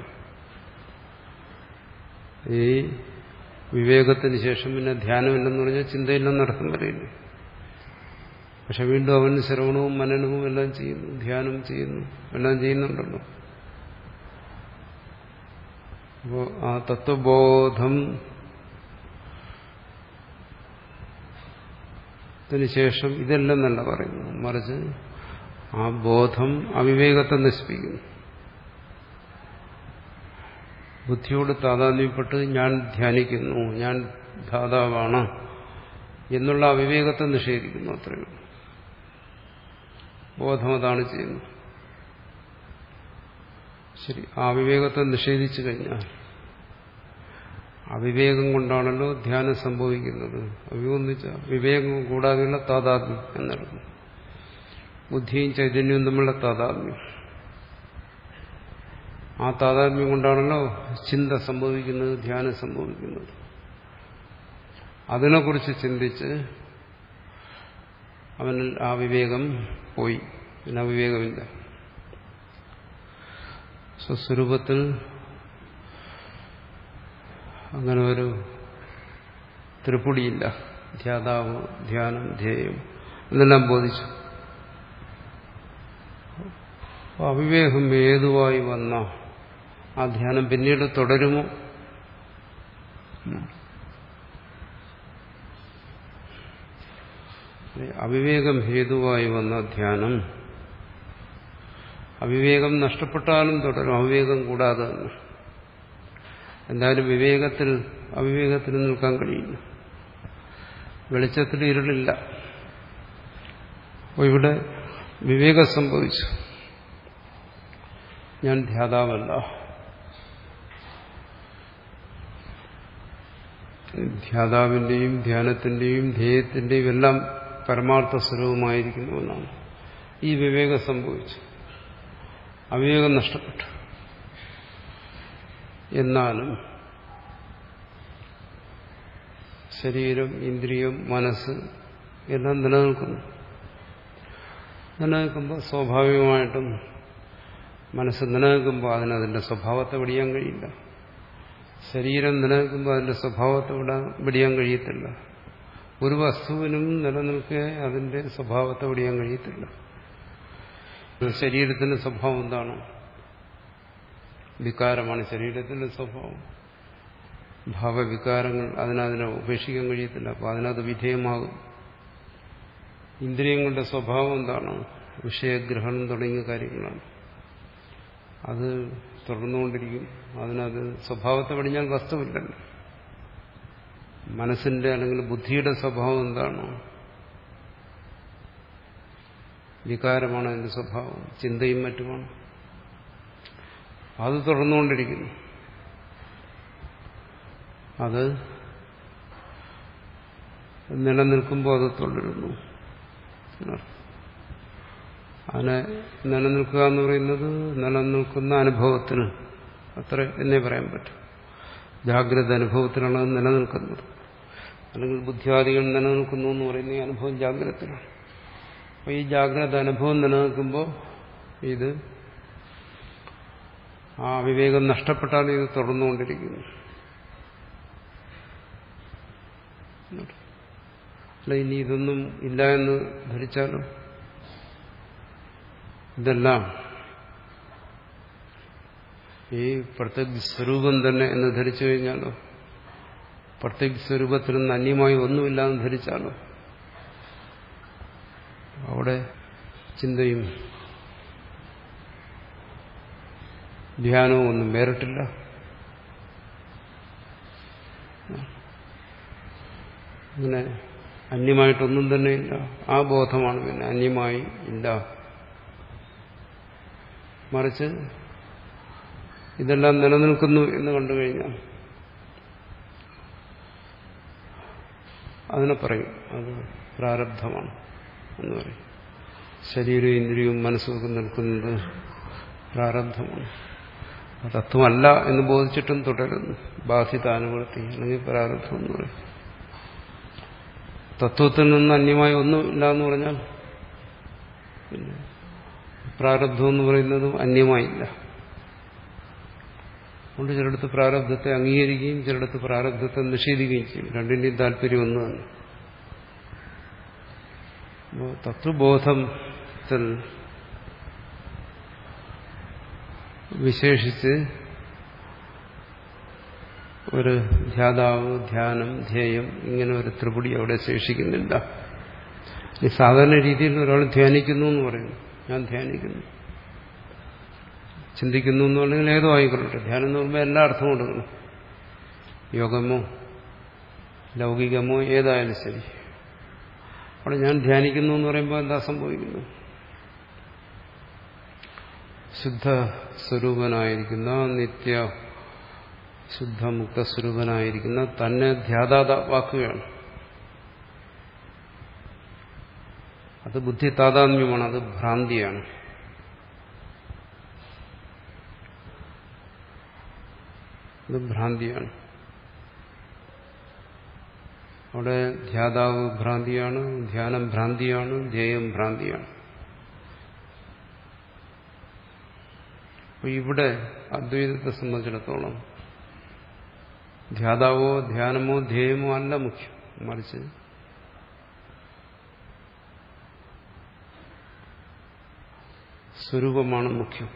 ഈ വിവേകത്തിന് ശേഷം പിന്നെ ധ്യാനമില്ലെന്ന് പറഞ്ഞാൽ ചിന്തയില്ലെന്നർത്ഥം പറയില്ല. പക്ഷെ വീണ്ടും അവൻ ശ്രവണവും മനനവും എല്ലാം ചെയ്യുന്നു, ധ്യാനം ചെയ്യുന്നു, എല്ലാം ചെയ്യുന്നുണ്ടല്ലോ. അപ്പോൾ ആ തത്വബോധം ശേഷം ഇതെല്ലാം നല്ല പറയുന്നു. മറിച്ച് ആ ബോധം അവിവേകത്തെ നശിപ്പിക്കുന്നു. ബുദ്ധിയോട് താതാത്മ്യപ്പെട്ട് ഞാൻ ധ്യാനിക്കുന്നു, ഞാൻ ധാതാവാണ് എന്നുള്ള അവിവേകത്തെ നിഷേധിക്കുന്നു. അത്രയേ ഉള്ളൂ. ബോധം അതാണ് ചെയ്യുന്നത്. ശരി, ആ അവിവേകത്തെ നിഷേധിച്ചു കഴിഞ്ഞാൽ, അവിവേകം കൊണ്ടാണല്ലോ ധ്യാനം സംഭവിക്കുന്നത്. അവിവേകം എന്ന് വെച്ചാൽ വിവേകം കൂടാതെയുള്ള താതാത്മ്യം എന്നെടുക്കും. ബുദ്ധിയും ചൈതന്യവും തമ്മിലുള്ള താതാത്മ്യം. ആ താതാത്മ്യം കൊണ്ടാണല്ലോ ചിന്ത സംഭവിക്കുന്നത്, ധ്യാനം സംഭവിക്കുന്നത്. അതിനെക്കുറിച്ച് ചിന്തിച്ച് അവനിൽ ആ വിവേകം പോയി, പിന്നെ അവിവേകമില്ല. സ്വസ്വരൂപത്തിൽ അങ്ങനെ ഒരു ത്രിപുടിയില്ല. ധ്യാതാവ്, ധ്യാനം, ധ്യേയം എന്നെല്ലാം ബോധിച്ചു. അവിവേകം ഏതുവായി വന്ന ആ ധ്യാനം പിന്നീട് തുടരുമോ? അവിവേകം ഹേതുവായി വന്ന ധ്യാനം അവിവേകം നഷ്ടപ്പെട്ടാലും തുടരും, അവിവേകം കൂടാതെ തന്നെ. എന്തായാലും വിവേകത്തിൽ അവിവേകത്തിൽ നിൽക്കാൻ കഴിയില്ല. വെളിച്ചത്തിൽ ഇരുളില്ല. അപ്പോൾ ഇവിടെ വിവേകം സംഭവിച്ചു. ഞാൻ ധ്യാതാവല്ല. ധ്യാതാവിന്റെയും ധ്യാനത്തിന്റെയും ധ്യേയത്തിന്റെയും എല്ലാം പരമാർത്ഥ സ്വരൂപമായിരിക്കുന്നുവെന്നാണ്. ഈ വിവേകം സംഭവിച്ചു, അവിവേകം നഷ്ടപ്പെട്ടു. എന്നാലും ശരീരം, ഇന്ദ്രിയം, മനസ്സ് എല്ലാം നിലനിൽക്കുന്നു. നിലനിൽക്കുമ്പോൾ സ്വാഭാവികമായിട്ടും മനസ്സ് നിലനിൽക്കുമ്പോൾ അതിനതിൻ്റെ സ്വഭാവത്തെ വെടിയാൻ കഴിയില്ല. ശരീരം നിലനിൽക്കുമ്പോൾ അതിൻ്റെ സ്വഭാവത്തെ വിടാൻ വെടിയാൻ കഴിയത്തില്ല. ഒരു വസ്തുവിനും നിലനിൽക്കെ അതിൻ്റെ സ്വഭാവത്തെ വെടിയാൻ കഴിയത്തില്ല. ശരീരത്തിന്റെ സ്വഭാവം എന്താണ്? വികാരമാണ് ശരീരത്തിന്റെ സ്വഭാവം. ഭാവവികാരങ്ങൾ, അതിനതിനെ ഉപേക്ഷിക്കാൻ കഴിയത്തില്ല. അപ്പോൾ അതിനകത്ത് വിധേയമാകും. ഇന്ദ്രിയങ്ങളുടെ സ്വഭാവം എന്താണ്? വിഷയഗ്രഹണം തുടങ്ങിയ കാര്യങ്ങളാണ്. അത് തുടർന്നുകൊണ്ടിരിക്കും. അതിനത് സ്വഭാവത്തെ വെടിഞ്ഞാൽ വസ്തുവില്ലല്ലോ. മനസ്സിന്റെ അല്ലെങ്കിൽ ബുദ്ധിയുടെ സ്വഭാവം എന്താണ്? വികാരമാണ് അതിന്റെ സ്വഭാവം, ചിന്തയും മറ്റുമാണ്. അത് തുടർന്നുകൊണ്ടിരിക്കുന്നു. അത് നിലനിൽക്കുമ്പോൾ അത് തുടരുന്നു. അതിനെ നിലനിൽക്കുക എന്ന് പറയുന്നത് നിലനിൽക്കുന്ന അനുഭവത്തിന് അത്ര എന്നേ പറയാൻ പറ്റും. ജാഗ്രത അനുഭവത്തിലാണ് അത് നിലനിൽക്കുന്നത്. അല്ലെങ്കിൽ ബുദ്ധിവാദികൾ നിലനിൽക്കുന്നു എന്ന് പറയുന്ന ഈ അനുഭവം ജാഗ്രതത്തിലാണ്. അപ്പോൾ ഈ ജാഗ്രത അനുഭവം നിലനിൽക്കുമ്പോൾ ഇത് ആ വിവേകം നഷ്ടപ്പെട്ടാൽ ഇത് തുടർന്നുകൊണ്ടിരിക്കുന്നു. അല്ല, ഇനി ഇതൊന്നും ഇല്ല എന്ന് ധരിച്ചാലോ? ഇതെല്ലാം ഈ പ്രത്യക്ഷ സ്വരൂപം തന്നെ എന്ന് ധരിച്ചു കഴിഞ്ഞാലോ? പ്രത്യക്ഷ സ്വരൂപത്തിൽ നിന്ന് അന്യമായി ഒന്നുമില്ല എന്ന് ധരിച്ചാലോ? അവിടെ ചിന്തയും ധ്യാനവും ഒന്നും വേറിട്ടില്ല. അങ്ങനെ അന്യമായിട്ടൊന്നും തന്നെ ഇല്ല. ആ ബോധമാണ് പിന്നെ അന്യമായി ഇല്ല. മറിച്ച് ഇതെല്ലാം നിലനിൽക്കുന്നു എന്ന് കണ്ടു കഴിഞ്ഞാൽ അതിനെ പറയും അത് പ്രാരബ്ധമാണ് എന്ന് പറയും. ശരീരവും ഇന്ദ്രിയവും മനസ്സുമൊക്കെ നിൽക്കുന്നത് പ്രാരബ്ധമാണ്. തത്വമല്ല എന്ന് ബോധിച്ചിട്ടും തുടരുന്നു. ബാധിതാനുവൃത്തി അല്ലെങ്കിൽ പ്രാരബ്ധം എന്ന് പറയും. തത്വത്തിൽ നിന്ന് അന്യമായി ഒന്നുമില്ല എന്ന് പറഞ്ഞാൽ പിന്നെ പ്രാരബ്ധം എന്ന് പറയുന്നതും അന്യമായില്ല. അതുകൊണ്ട് ചിലടത്ത് പ്രാരബ്ധത്തെ അംഗീകരിക്കുകയും ചിലടത്ത് പ്രാരബ്ധത്തെ നിഷേധിക്കുകയും ചെയ്യും. രണ്ടിന്റെയും താല്പര്യം ഒന്ന് തന്നെ. തത്വബോധത്തിൽ വിശേഷിച്ച് ഒരു ധ്യാതാവ്, ധ്യാനം, ധ്യേയം ഇങ്ങനെ ഒരു ത്രിപുടി അവിടെ ശേഷിക്കുന്നില്ല. ഈ സാധാരണ രീതിയിൽ ഒരാൾ ധ്യാനിക്കുന്നു എന്ന് പറയുന്നു. ഞാൻ ധ്യാനിക്കുന്നു, ചിന്തിക്കുന്നു എന്ന് പറഞ്ഞാൽ ഏതോ ആയിക്കൊള്ളട്ടെ. ധ്യാനം എന്ന് പറയുമ്പോൾ എല്ലാ അർത്ഥവും കൊടുക്കണം. യോഗമോ ലൗകികമോ ഏതായാലും ശരി. അവിടെ ഞാൻ ധ്യാനിക്കുന്നു എന്ന് പറയുമ്പോൾ എന്താ സംഭവിക്കുന്നു? ശുദ്ധ സ്വരൂപനായിരിക്കുന്ന നിത്യ ശുദ്ധമുക്ത സ്വരൂപനായിരിക്കുന്ന തന്നെ ധ്യാതാവാക്കുകയാണ്. അത് ബുദ്ധി താതാത്മ്യമാണ്, അത് ഭ്രാന്തിയാണ്. അത് ഭ്രാന്തിയാണ്. അവിടെ ധ്യാതാവ് ഭ്രാന്തിയാണ്, ധ്യാനം ഭ്രാന്തിയാണ്, ധ്യേയം ഭ്രാന്തിയാണ്. അപ്പോൾ ഇവിടെ അദ്വൈതത്തെ സംബന്ധിച്ചിടത്തോളം ധ്യാതാവോ ധ്യാനമോ ധ്യേയമോ അല്ല മുഖ്യം, മറിച്ച് സ്വരൂപമാണ് മുഖ്യം,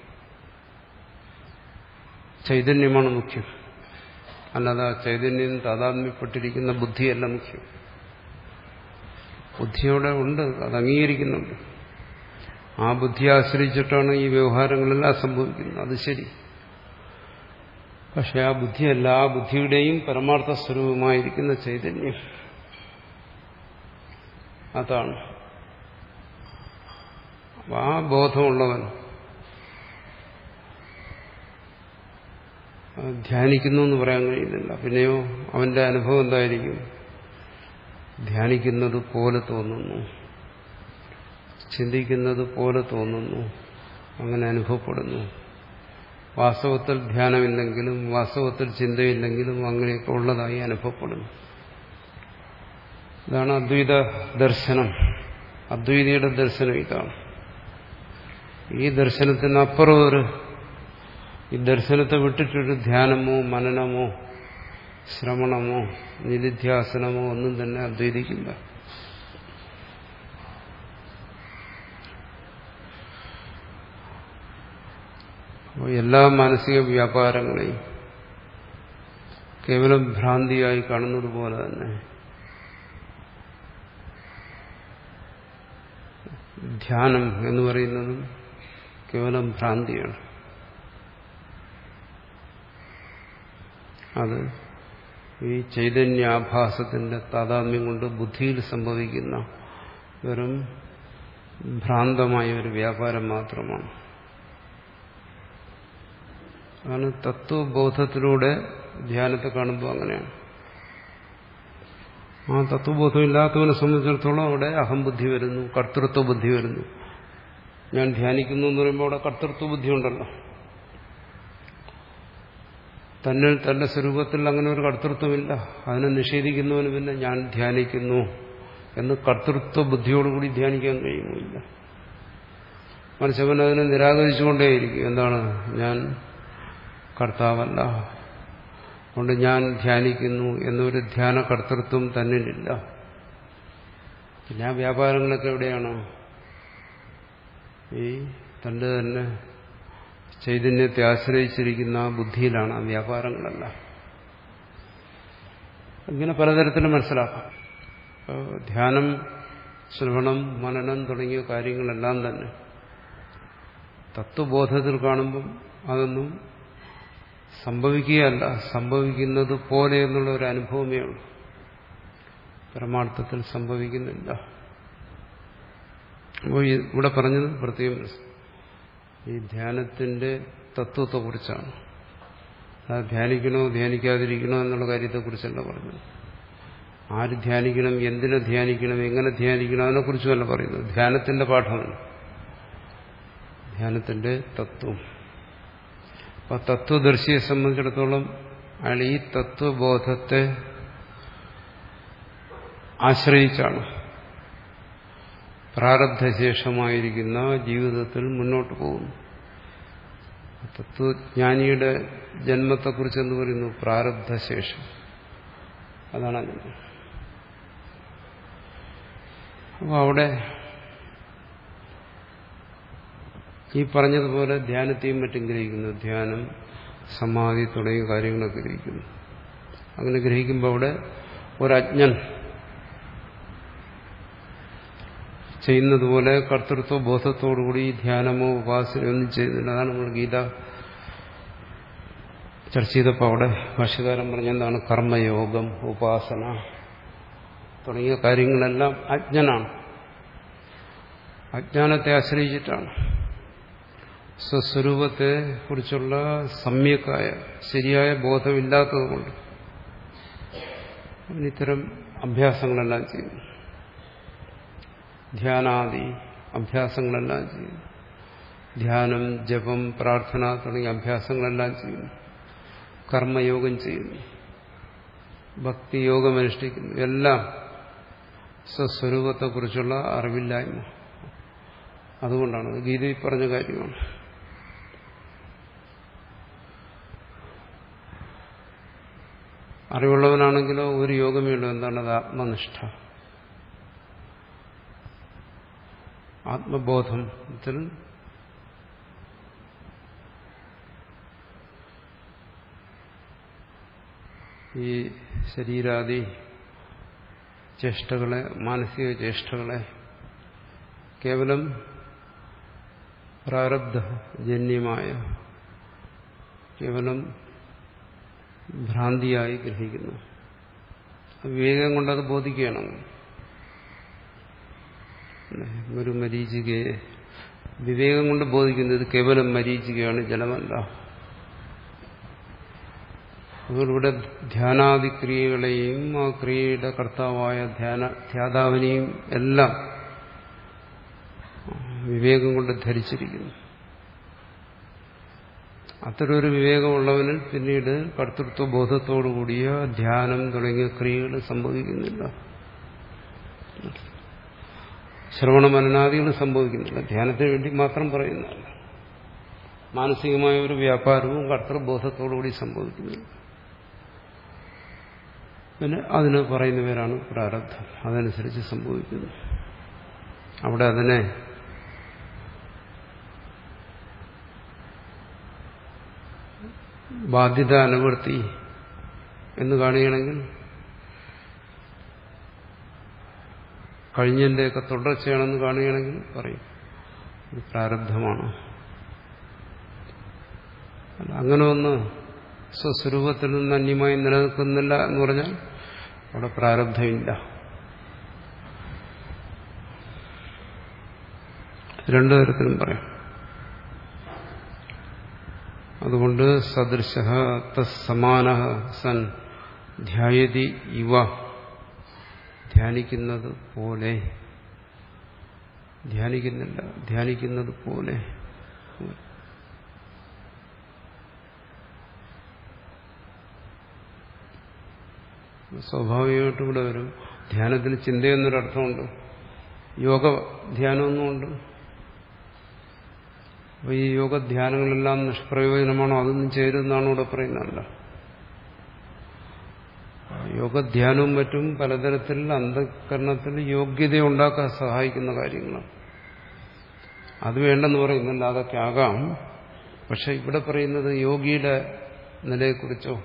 ചൈതന്യമാണ് മുഖ്യം. അല്ലാതെ ചൈതന്യം താതാത്മ്യപ്പെട്ടിരിക്കുന്ന ബുദ്ധിയല്ല മുഖ്യം. ബുദ്ധിയോടെ ഉണ്ട്, അത് അംഗീകരിക്കുന്നുണ്ട്. ആ ബുദ്ധിയെ ആശ്രയിച്ചിട്ടാണ് ഈ വ്യവഹാരങ്ങളെല്ലാം സംഭവിക്കുന്നത്, അത് ശരി. പക്ഷെ ആ ബുദ്ധിയല്ല, ആ ബുദ്ധിയുടെയും പരമാർത്ഥ സ്വരൂപമായിരിക്കുന്ന ചൈതന്യം, അതാണ്. ആ ബോധമുള്ളവൻ ധ്യാനിക്കുന്നു എന്ന് പറയാൻ കഴിയുന്നില്ല. പിന്നെയോ അവന്റെ അനുഭവം എന്തായിരിക്കും? ധ്യാനിക്കുന്നത് പോലെ തോന്നുന്നു, ചിന്തിക്കുന്നത് പോലെ തോന്നുന്നു, അങ്ങനെ അനുഭവപ്പെടുന്നു. വാസ്തവത്തിൽ ധ്യാനമില്ലെങ്കിലും വാസ്തവത്തിൽ ചിന്തയില്ലെങ്കിലും അങ്ങനെയൊക്കെ ഉള്ളതായി അനുഭവപ്പെടുന്നു. ഇതാണ് അദ്വൈത ദർശനം. അദ്വൈതിയുടെ ദർശനം ഇതാണ്. ഈ ദർശനത്തിനപ്പുറം ഒരു ഈ ദർശനത്തെ വിട്ടിട്ടൊരു ധ്യാനമോ മനനമോ ശ്രവണമോ നിധിധ്യാസനമോ ഒന്നും തന്നെ അദ്വൈതിക്കില്ല. അപ്പോൾ എല്ലാ മാനസിക വ്യാപാരങ്ങളെയും കേവലം ഭ്രാന്തിയായി കാണുന്നത് പോലെ തന്നെ ധ്യാനം എന്ന് പറയുന്നതും കേവലം ഭ്രാന്തിയാണ്. അത് ഈ ചൈതന്യാഭാസത്തിന്റെ താതാത്മ്യം കൊണ്ട് ബുദ്ധിയിൽ സംഭവിക്കുന്ന വെറും ഭ്രാന്തമായ ഒരു വ്യാപാരം മാത്രമാണ്. അതാണ് തത്വബോധത്തിലൂടെ ധ്യാനത്തെ കാണുമ്പോൾ അങ്ങനെയാണ്. ആ തത്വബോധം ഇല്ലാത്തവനെ സംബന്ധിച്ചിടത്തോളം അവിടെ അഹംബുദ്ധി വരുന്നു, കർത്തൃത്വ ബുദ്ധി വരുന്നു. ഞാൻ ധ്യാനിക്കുന്നു എന്ന് പറയുമ്പോൾ അവിടെ കർത്തൃത്വ ബുദ്ധി ഉണ്ടല്ലോ. തന്നെ തന്റെ സ്വരൂപത്തിൽ അങ്ങനെ ഒരു കർത്തൃത്വമില്ല. അതിനെ നിഷേധിക്കുന്നവന് പിന്നെ ഞാൻ ധ്യാനിക്കുന്നു എന്ന് കർത്തൃത്വ ബുദ്ധിയോടുകൂടി ധ്യാനിക്കാൻ കഴിയുമില്ല. മനുഷ്യവൻ അതിനെ നിരാകരിച്ചുകൊണ്ടേയിരിക്കും. എന്താണ്? ഞാൻ കർത്താവല്ല, അതുകൊണ്ട് ഞാൻ ധ്യാനിക്കുന്നു എന്നൊരു ധ്യാന കർത്തൃത്വം തന്നിലില്ല. പിന്നെ ആ വ്യാപാരങ്ങളൊക്കെ എവിടെയാണ്? ഈ തന്റെ തന്നെ ചൈതന്യത്തെ ആശ്രയിച്ചിരിക്കുന്ന ആ ബുദ്ധിയിലാണ് ആ വ്യാപാരങ്ങളല്ല. ഇങ്ങനെ പലതരത്തിലും മനസ്സിലാക്കാം. ധ്യാനം, ശ്രവണം, മനനം തുടങ്ങിയ കാര്യങ്ങളെല്ലാം തന്നെ തത്വബോധത്തിൽ കാണുമ്പം അതൊന്നും സംഭവിക്കുകയല്ല, സംഭവിക്കുന്നത് പോലെ എന്നുള്ള ഒരു അനുഭവമേ ഉള്ളൂ. പരമാർത്ഥത്തിൽ സംഭവിക്കുന്നില്ല. അപ്പോൾ ഇവിടെ പറഞ്ഞത് പ്രത്യേകം ഈ ധ്യാനത്തിന്റെ തത്വത്തെക്കുറിച്ചാണ്. അത് ധ്യാനിക്കണോ ധ്യാനിക്കാതിരിക്കണോ എന്നുള്ള കാര്യത്തെക്കുറിച്ചല്ല പറഞ്ഞത്. ആര് ധ്യാനിക്കണം, എന്തിനെ ധ്യാനിക്കണം, എങ്ങനെ ധ്യാനിക്കണം, അതിനെക്കുറിച്ചുമല്ല പറയുന്നത്. ധ്യാനത്തിന്റെ പാഠമാണ്, ധ്യാനത്തിന്റെ തത്വം. അപ്പോൾ തത്വദർശിയെ സംബന്ധിച്ചിടത്തോളം അയാൾ ഈ തത്വബോധത്തെ ആശ്രയിച്ചാണ് പ്രാരബ്ധശേഷമായിരിക്കുന്ന ജീവിതത്തിൽ മുന്നോട്ട് പോകുന്നു. തത്വജ്ഞാനിയുടെ ജന്മത്തെക്കുറിച്ച് എന്ത് പറയുന്നു? പ്രാരബ്ധശേഷം. അതാണ് അങ്ങനെ. അപ്പോൾ അവിടെ ഈ പറഞ്ഞതുപോലെ ധ്യാനത്തെയും മറ്റും ഗ്രഹിക്കുന്നു. ധ്യാനം, സമാധി തുടങ്ങിയ കാര്യങ്ങളൊക്കെ ഗ്രഹിക്കുന്നു. അങ്ങനെ ഗ്രഹിക്കുമ്പോൾ അവിടെ ഒരജ്ഞൻ ചെയ്യുന്നത് പോലെ കർത്തൃത്വ ബോധത്തോടുകൂടി ധ്യാനമോ ഉപാസനയോ ഒന്നും ചെയ്യുന്നില്ല. അതാണ് നമ്മൾ ഗീത ചർച്ച ചെയ്തപ്പോൾ അവിടെ ഭാഷ്യകാരൻ പറഞ്ഞെന്താണ് കർമ്മയോഗം, ഉപാസന തുടങ്ങിയ കാര്യങ്ങളെല്ലാം അജ്ഞനാണ്, അജ്ഞാനത്തെ ആശ്രയിച്ചിട്ടാണ്. സ്വസ്വരൂപത്തെ കുറിച്ചുള്ള സമ്യക്കായ ശരിയായ ബോധമില്ലാത്തതുകൊണ്ട് ഇത്തരം അഭ്യാസങ്ങളെല്ലാം ചെയ്യുന്നു. ധ്യാനാദി അഭ്യാസങ്ങളെല്ലാം ചെയ്യുന്നു. ധ്യാനം, ജപം, പ്രാർത്ഥന തുടങ്ങിയ അഭ്യാസങ്ങളെല്ലാം ചെയ്യുന്നു. കർമ്മയോഗം ചെയ്യുന്നു, ഭക്തിയോഗം അനുഷ്ഠിക്കുന്നു. എല്ലാം സ്വസ്വരൂപത്തെക്കുറിച്ചുള്ള അറിവില്ലായ്മ. അതുകൊണ്ടാണ് ഗീതയിൽ പറഞ്ഞ കാര്യമാണ്. അറിവുള്ളവനാണെങ്കിലോ ഒരു യോഗമേ ഉള്ളൂ. എന്താണ് അത്? ആത്മനിഷ്ഠ, ആത്മബോധത്തിൽ ഈ ശരീരാദി ചേഷ്ടകളെ, മാനസിക ചേഷ്ടകളെ കേവലം പ്രാരബ്ധജന്യമായ കേവലം ഭ്രാന്തിയായി ഗ്രഹിക്കുന്നു. വിവേകം കൊണ്ടത് ബോധിക്കുകയാണ്. ഒരു മരീചികയെ വിവേകം കൊണ്ട് ബോധിക്കുന്നത് കേവലം മരീചികയാണ്, ജലമല്ല. അതുകൊണ്ടിവിടെ ധ്യാനാദിക്രിയകളെയും ആ ക്രിയയുടെ കർത്താവായ ധ്യാന ധ്യാതാവിനെയും എല്ലാം വിവേകം കൊണ്ട് ധരിച്ചിരിക്കുന്നു. അത്തരമൊരു വിവേകമുള്ളവനിൽ പിന്നീട് കർത്തൃത്വ ബോധത്തോടുകൂടിയ ധ്യാനം തുടങ്ങിയ ക്രിയകൾ സംഭവിക്കുന്നില്ല. ശ്രവണ മനനാദികൾ സംഭവിക്കുന്നില്ല. ധ്യാനത്തിന് വേണ്ടി മാത്രം പറയുന്നതല്ല. മാനസികമായ ഒരു വ്യാപാരവും കർത്തൃബോധത്തോടുകൂടി സംഭവിക്കുന്നില്ല. പിന്നെ അതിന് പറയുന്ന പേരാണ് പ്രാരബ്ധം. അതനുസരിച്ച് സംഭവിക്കുന്നു. അവിടെ അതിനെ ബാധ്യത അനുവർത്തി എന്ന് കാണുകയാണെങ്കിൽ കഴിഞ്ഞതിൻ്റെയൊക്കെ തുടർച്ചയാണെന്ന് കാണുകയാണെങ്കിൽ പറയും ഇത് പ്രാരബ്ധമാണ്. അങ്ങനെ ഒന്ന് സ്വസ്വരൂപത്തിൽ നിന്ന് അന്യമായി നിലനിൽക്കുന്നില്ല എന്ന് പറഞ്ഞാൽ അവിടെ പ്രാരബ്ധമില്ല. രണ്ടു തരത്തിലും പറയാം. അതുകൊണ്ട് സദൃശ തസ്സമാന സൻ ധ്യായതി ഇവ, ധ്യാനിക്കുന്നത് പോലെ, ധ്യാനിക്കുന്നില്ല, ധ്യാനിക്കുന്നത് പോലെ. സ്വാഭാവികമായിട്ടും ഇവിടെ വരും. ധ്യാനത്തിന് ചിന്തയെന്നൊരർത്ഥമുണ്ട്, യോഗ ധ്യാനമൊന്നുമുണ്ട്. അപ്പോൾ ഈ യോഗധ്യാനങ്ങളെല്ലാം നിഷ്പ്രയോജനമാണോ, അതൊന്നും ചേരുന്നതാണോ ഇവിടെ പറയുന്നതല്ല. യോഗധ്യാനവും മറ്റും പലതരത്തിൽ അന്ധകരണത്തിൽ യോഗ്യത ഉണ്ടാക്കാൻ സഹായിക്കുന്ന കാര്യങ്ങളാണ്. അത് വേണ്ടെന്ന് പറയുന്നില്ല, അതൊക്കെ ആകാം. പക്ഷെ ഇവിടെ പറയുന്നത് യോഗിയുടെ നിലയെക്കുറിച്ചോ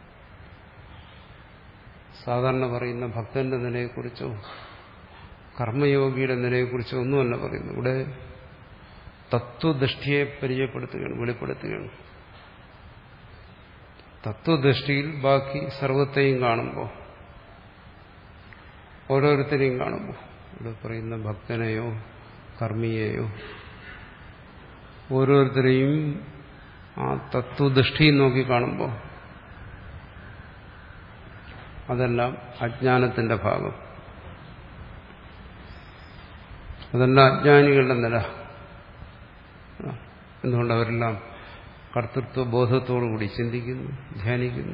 സാധാരണ പറയുന്ന ഭക്തന്റെ നിലയെക്കുറിച്ചോ കർമ്മയോഗിയുടെ നിലയെക്കുറിച്ചോ ഒന്നുമല്ല പറയുന്നത്. ഇവിടെ തത്വദൃഷ്ടിയെ പരിചയപ്പെടുത്തുകയാണ്, വെളിപ്പെടുത്തുകയാണ്. തത്വദൃഷ്ടിയിൽ ബാക്കി സർവത്തെയും കാണുമ്പോൾ, ഓരോരുത്തരെയും കാണുമ്പോൾ, ഇവിടെ പറയുന്ന ഭക്തനെയോ കർമ്മിയെയോ ഓരോരുത്തരെയും ആ തത്വദൃഷ്ടിയിൽ നോക്കി കാണുമ്പോൾ അതെല്ലാം അജ്ഞാനത്തിന്റെ ഭാഗം, അതെല്ലാം അജ്ഞാനികളുടെ നില. എന്തുകൊണ്ട് അവരെല്ലാം കർത്തൃത്വ ബോധത്തോടുകൂടി ചിന്തിക്കുന്നു, ധ്യാനിക്കുന്നു.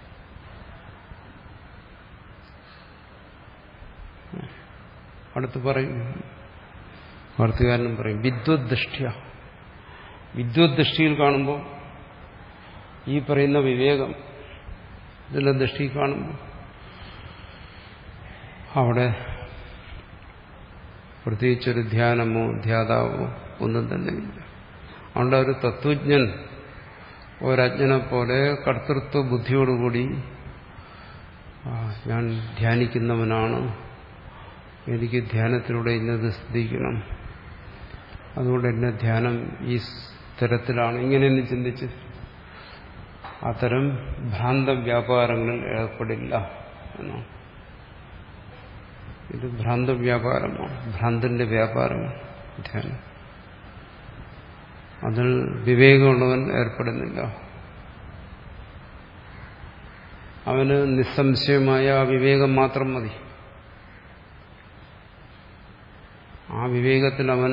അടുത്ത് പറയും, വാർത്തകാരനും പറയും വിദ്വദ്ദൃഷ്ട്യ, വിദ്വദ്ദൃഷ്ടിയിൽ കാണുമ്പോൾ ഈ പറയുന്ന വിവേകം ഇതിലെ ദൃഷ്ടി കാണുമ്പോൾ അവിടെ പ്രത്യേകിച്ചൊരു ധ്യാനമോ ധ്യാതാവോ ഒന്നും തന്നെ ഇല്ല. അതുകൊണ്ട് ഒരു തത്വജ്ഞൻ ഒരജ്ഞനെ പോലെ കർത്തൃത്വ ബുദ്ധിയോടുകൂടി ഞാൻ ധ്യാനിക്കുന്നവനാണ് എനിക്ക് ധ്യാനത്തിലൂടെ ഇന്നത് സിദ്ധിക്കണം, അതുകൊണ്ട് എന്നെ ധ്യാനം ഈ തരത്തിലാണ്, ഇങ്ങനെയൊന്നും ചിന്തിച്ച് അത്തരം ഭ്രാന്ത വ്യാപാരങ്ങളിൽ ഏർപ്പെടില്ല എന്നാണ്. ഇത് ഭ്രാന്ത വ്യാപാരമാണ്, ഭ്രാന്തിന്റെ വ്യാപാരമാണ് ധ്യാനം. അതിൽ വിവേകമുള്ളവൻ ഏർപ്പെടുന്നില്ല. അവന് നിസ്സംശയമായ ആ വിവേകം മാത്രം മതി. ആ വിവേകത്തിൽ അവൻ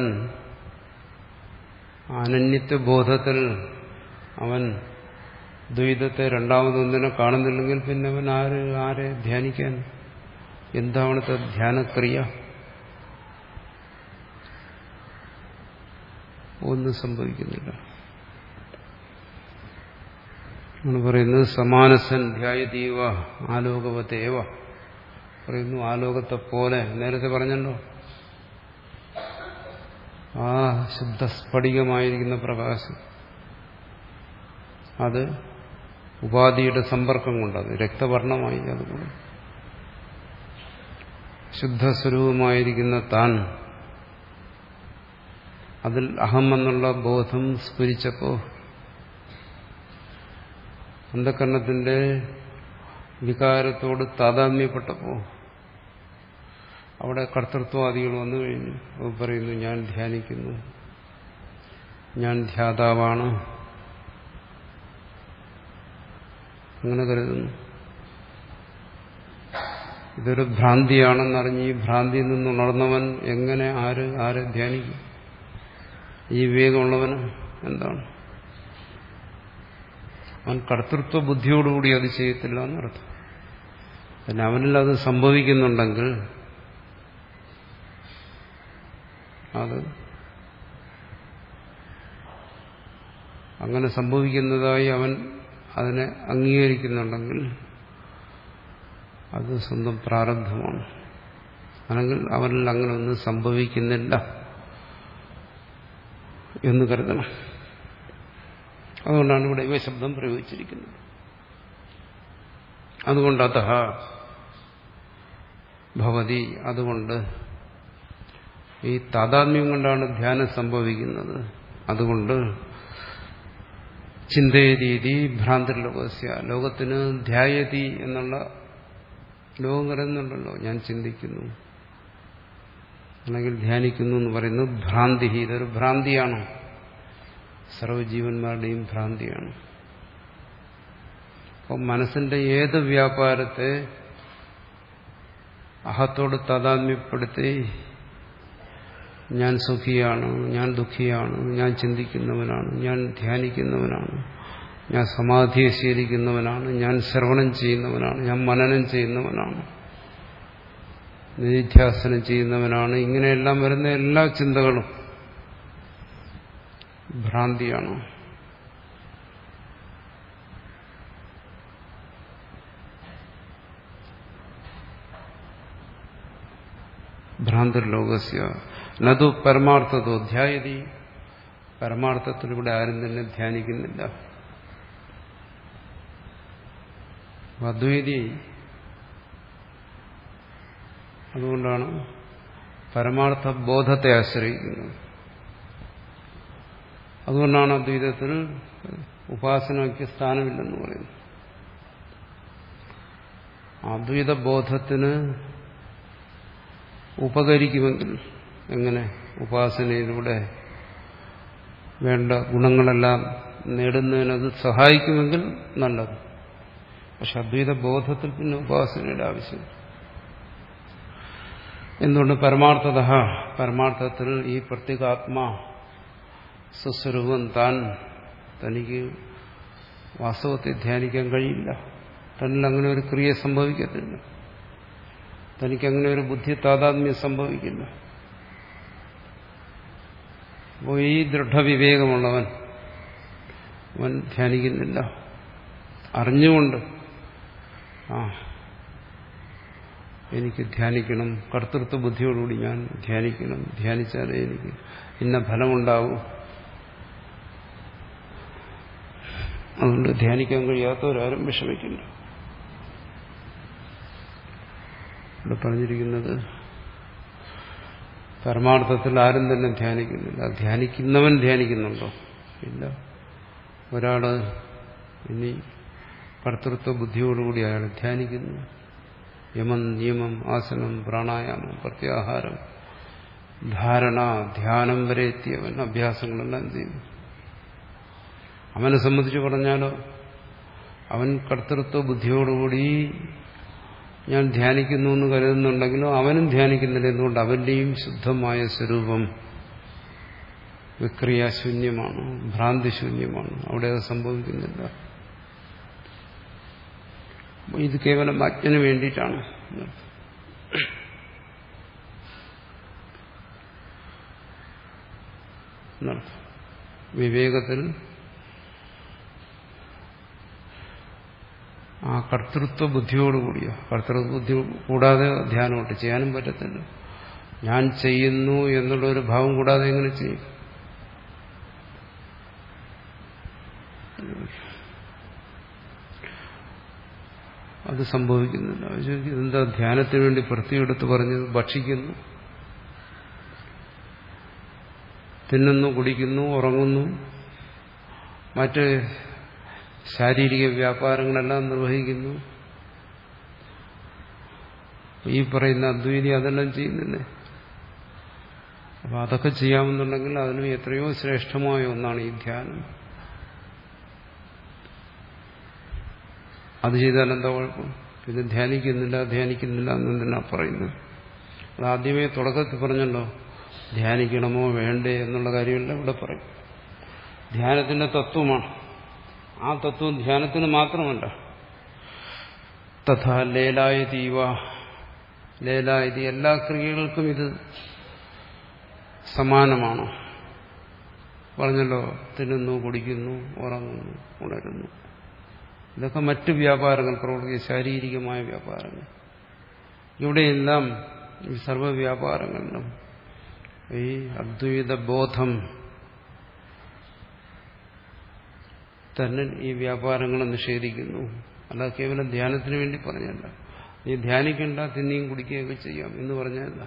അനന്യത്വബോധത്തിൽ അവൻ ദ്വൈതത്തെ രണ്ടാമതൊന്നിനെ കാണുന്നില്ലെങ്കിൽ പിന്നെ അവൻ ആര് ആരെ ധ്യാനിക്കാൻ? എന്താവണത്തെ ധ്യാനക്രിയ? ഒന്നും സംഭവിക്കുന്നില്ല. നമ്മൾ പറയുന്നത് സമാനസൻ ധ്യായതീവ ആലോകവതേവ പറയുന്നു. ആലോകത്തെ പോലെ നേരത്തെ പറഞ്ഞല്ലോ, ആ ശുദ്ധസ്ഫടികമായിരിക്കുന്ന പ്രകാശം അത് ഉപാധിയുടെ സമ്പർക്കം കൊണ്ടത് രക്തവർണ്ണമായി. അതുകൊണ്ട് ശുദ്ധസ്വരൂപമായിരിക്കുന്ന താൻ അതിൽ അഹം എന്നുള്ള ബോധം സ്ഫുരിച്ചപ്പോൾ അന്ധകരണത്തിന്റെ വികാരത്തോട് താതാത്മ്യപ്പെട്ടപ്പോൾ അവിടെ കർത്തൃത്വാദികൾ വന്നു കഴിഞ്ഞു. അത് പറയുന്നു, ഞാൻ ധ്യാനിക്കുന്നു, ഞാൻ ധ്യാതാവാണ്, അങ്ങനെ കരുതുന്നു. ഇതൊരു ഭ്രാന്തിയാണെന്നറിഞ്ഞ് ഈ ഭ്രാന്തിയിൽ നിന്നുണർന്നവൻ എങ്ങനെ ആര് ആരെ ധ്യാനിക്കും? ഈ വിവേകമുള്ളവന് എന്താണ്? അവൻ കർത്തൃത്വ ബുദ്ധിയോടുകൂടി അത് ചെയ്യത്തില്ല എന്നർത്ഥം. പിന്നെ അവനിൽ അത് സംഭവിക്കുന്നുണ്ടെങ്കിൽ അത് അങ്ങനെ സംഭവിക്കുന്നതായി അവൻ അതിനെ അംഗീകരിക്കുന്നുണ്ടെങ്കിൽ അത് സ്വന്തം പ്രാരബ്ധമാണ്. അല്ലെങ്കിൽ അവനിൽ അങ്ങനെ ഒന്നും സംഭവിക്കുന്നില്ല എന്ന് കരുതണം. അതുകൊണ്ടാണ് ഇവിടെ ഇവ ശബ്ദം പ്രയോഗിച്ചിരിക്കുന്നത്. അതുകൊണ്ട് അതഹ ഭവതി, അതുകൊണ്ട് ഈ താതാത്മ്യം കൊണ്ടാണ് ധ്യാനം സംഭവിക്കുന്നത്. അതുകൊണ്ട് ചിന്തയതീതി ഭ്രാന്തർലോകസ്യ, ലോകത്തിന് ധ്യായതി എന്നുള്ള ലോകം കരുതുന്നുണ്ടല്ലോ, ഞാൻ ചിന്തിക്കുന്നു അല്ലെങ്കിൽ ധ്യാനിക്കുന്നു എന്ന് പറയുന്നത് ഭ്രാന്തി. ഇതൊരു ഭ്രാന്തിയാണ്, സർവ്വജീവന്മാരുടെയും ഭ്രാന്തിയാണ്. അപ്പം മനസ്സിന്റെ ഏത് വ്യാപാരത്തെ അഹത്തോട് താതാത്മ്യപ്പെടുത്തി ഞാൻ സുഖിയാണ്, ഞാൻ ദുഃഖിയാണ്, ഞാൻ ചിന്തിക്കുന്നവനാണ്, ഞാൻ ധ്യാനിക്കുന്നവനാണ്, ഞാൻ സമാധിയെ ശീലിക്കുന്നവനാണ്, ഞാൻ ശ്രവണം ചെയ്യുന്നവനാണ്, ഞാൻ മനനം ചെയ്യുന്നവനാണ്, നിധിധ്യാസനം ചെയ്യുന്നവനാണ്, ഇങ്ങനെയെല്ലാം വരുന്ന എല്ലാ ചിന്തകളും ഭ്രാന്തിയാണ്. ഭ്രാന്തർലോകസ്യ നതു പരമാർത്ഥതോ ധ്യായതി, പരമാർത്ഥത്തിലൂടെ ആരും തന്നെ ധ്യാനിക്കുന്നില്ല. അദ്വൈതി അതുകൊണ്ടാണ് പരമാർത്ഥ ബോധത്തെ ആശ്രയിക്കുന്നത്. അതുകൊണ്ടാണ് അദ്വൈതത്തിൽ ഉപാസനയ്ക്ക് സ്ഥാനമില്ലെന്ന് പറയുന്നത്. അദ്വൈത ബോധത്തിന് ഉപകരിക്കുമെങ്കിൽ, എങ്ങനെ? ഉപാസനയിലൂടെ വേണ്ട ഗുണങ്ങളെല്ലാം നേടുന്നതിനത് സഹായിക്കുമെങ്കിൽ നല്ലത്. പക്ഷെ അദ്വൈത ബോധത്തിൽ പിന്നെ ഉപാസനയുടെ ആവശ്യമില്ല. എന്തുകൊണ്ട്? പരമാർത്ഥത, പരമാർത്ഥത്തിൽ ഈ പ്രത്യേകാത്മാ സ്വസ്വരൂപം താൻ തനിക്ക് വാസ്തവത്തെ ധ്യാനിക്കാൻ കഴിയില്ല. തന്നിൽ അങ്ങനെ ഒരു ക്രിയ സംഭവിക്കത്തില്ല, തനിക്കങ്ങനെ ഒരു ബുദ്ധി താതാത്മ്യം സംഭവിക്കില്ല. അപ്പോൾ ഈ ദൃഢവിവേകമുള്ളവൻ അവൻ ധ്യാനിക്കുന്നില്ല. അറിഞ്ഞുകൊണ്ട് ആ എനിക്ക് ധ്യാനിക്കണം, കർത്തൃത്വ ബുദ്ധിയോടുകൂടി ഞാൻ ധ്യാനിക്കണം, ധ്യാനിച്ചാലേ എനിക്ക് ഇന്ന ഫലമുണ്ടാവും, അതുകൊണ്ട് ധ്യാനിക്കാൻ കഴിയാത്തവരാരും വിഷമിക്കില്ല. ഇവിടെ പറഞ്ഞിരിക്കുന്നത് പരമാർത്ഥത്തിൽ ആരും തന്നെ ധ്യാനിക്കുന്നില്ല. ധ്യാനിക്കുന്നവൻ ധ്യാനിക്കുന്നുണ്ടോ? ഇല്ല. ഒരാള് ഇനി കർത്തൃത്വ ബുദ്ധിയോടുകൂടി അയാൾ ധ്യാനിക്കുന്നു. യമം, നിയമം, ആസനം, പ്രാണായാമം, പ്രത്യാഹാരം, ധാരണ, ധ്യാനം വരെ എത്തിയവൻ അഭ്യാസങ്ങളെല്ലാം ചെയ്യുന്നു. അവനെ സംബന്ധിച്ച് പറഞ്ഞാലോ, അവൻ കർത്തൃത്വ ബുദ്ധിയോടുകൂടി ഞാൻ ധ്യാനിക്കുന്നു എന്ന് കരുതുന്നുണ്ടെങ്കിലും അവനും ധ്യാനിക്കുന്നില്ല. എന്തുകൊണ്ട്? അവന്റെയും ശുദ്ധമായ സ്വരൂപം വിക്രിയാശൂന്യമാണ്, ഭ്രാന്തിശൂന്യമാണ്. അവിടെ അത് സംഭവിക്കുന്നില്ല. ഇത് കേവലം അജ്ഞന് വേണ്ടിയിട്ടാണ്. വിവേകത്തിൽ ആ കർത്തൃത്വ ബുദ്ധിയോടുകൂടിയ, കർത്തൃത്വ ബുദ്ധി കൂടാതെ ധ്യാനമോട്ട് ചെയ്യാനും പറ്റത്തില്ല. ഞാൻ ചെയ്യുന്നു എന്നുള്ളൊരു ഭാവം കൂടാതെ എങ്ങനെ ചെയ്യും? അത് സംഭവിക്കുന്നില്ല. ഇതെന്താ ധ്യാനത്തിന് വേണ്ടി പ്രത്യേകെടുത്ത് പറഞ്ഞത്? ഭക്ഷിക്കുന്നു, തിന്നുന്നു, കുടിക്കുന്നു, ഉറങ്ങുന്നു, മറ്റ് ശാരീരിക വ്യാപാരങ്ങളെല്ലാം നിർവഹിക്കുന്നു. ഈ പറയുന്ന അദ്വൈതി അതെല്ലാം ചെയ്യുന്നില്ലേ? അപ്പൊ അതൊക്കെ ചെയ്യാമെന്നുണ്ടെങ്കിൽ അതിനും എത്രയോ ശ്രേഷ്ഠമായ ഒന്നാണ് ഈ ധ്യാനം. അത് ചെയ്താൽ എന്താ കുഴപ്പം? പിന്നെ ധ്യാനിക്കുന്നില്ല ധ്യാനിക്കുന്നില്ല എന്നെന്തിനാ പറയുന്നത്? അത് ആദ്യമേ തുടക്കത്തിൽ പറഞ്ഞല്ലോ, ധ്യാനിക്കണമോ വേണ്ടേ എന്നുള്ള കാര്യമല്ല ഇവിടെ പറയും. ധ്യാനത്തിന്റെ തത്വമാണ്. ആ തത്വം ധ്യാനത്തിന് മാത്രമല്ല. തഥാ ലേലായതീവ, ലേലായതി എല്ലാ ക്രിയകൾക്കും ഇത് സമാനമാണ്. പറഞ്ഞല്ലോ, തിന്നുന്നു, കുടിക്കുന്നു, ഉറങ്ങുന്നു, ഉണരുന്നു. ഇതൊക്കെ മറ്റ് വ്യാപാരങ്ങൾ, പ്രവർത്തിക്കുന്ന ശാരീരികമായ വ്യാപാരങ്ങൾ. ഇവിടെയെല്ലാം ഈ സർവ്വവ്യാപാരങ്ങളിലും ഈ അദ്വൈത ബോധം തന്നെ ഈ വ്യാപാരങ്ങളെ നിഷേധിക്കുന്നു. അല്ല കേവലം ധ്യാനത്തിന് വേണ്ടി പറഞ്ഞല്ല. നീ ധ്യാനിക്കണ്ട, തിന്നിയും കുടിക്കുകയൊക്കെ ചെയ്യാം എന്ന് പറഞ്ഞല്ല.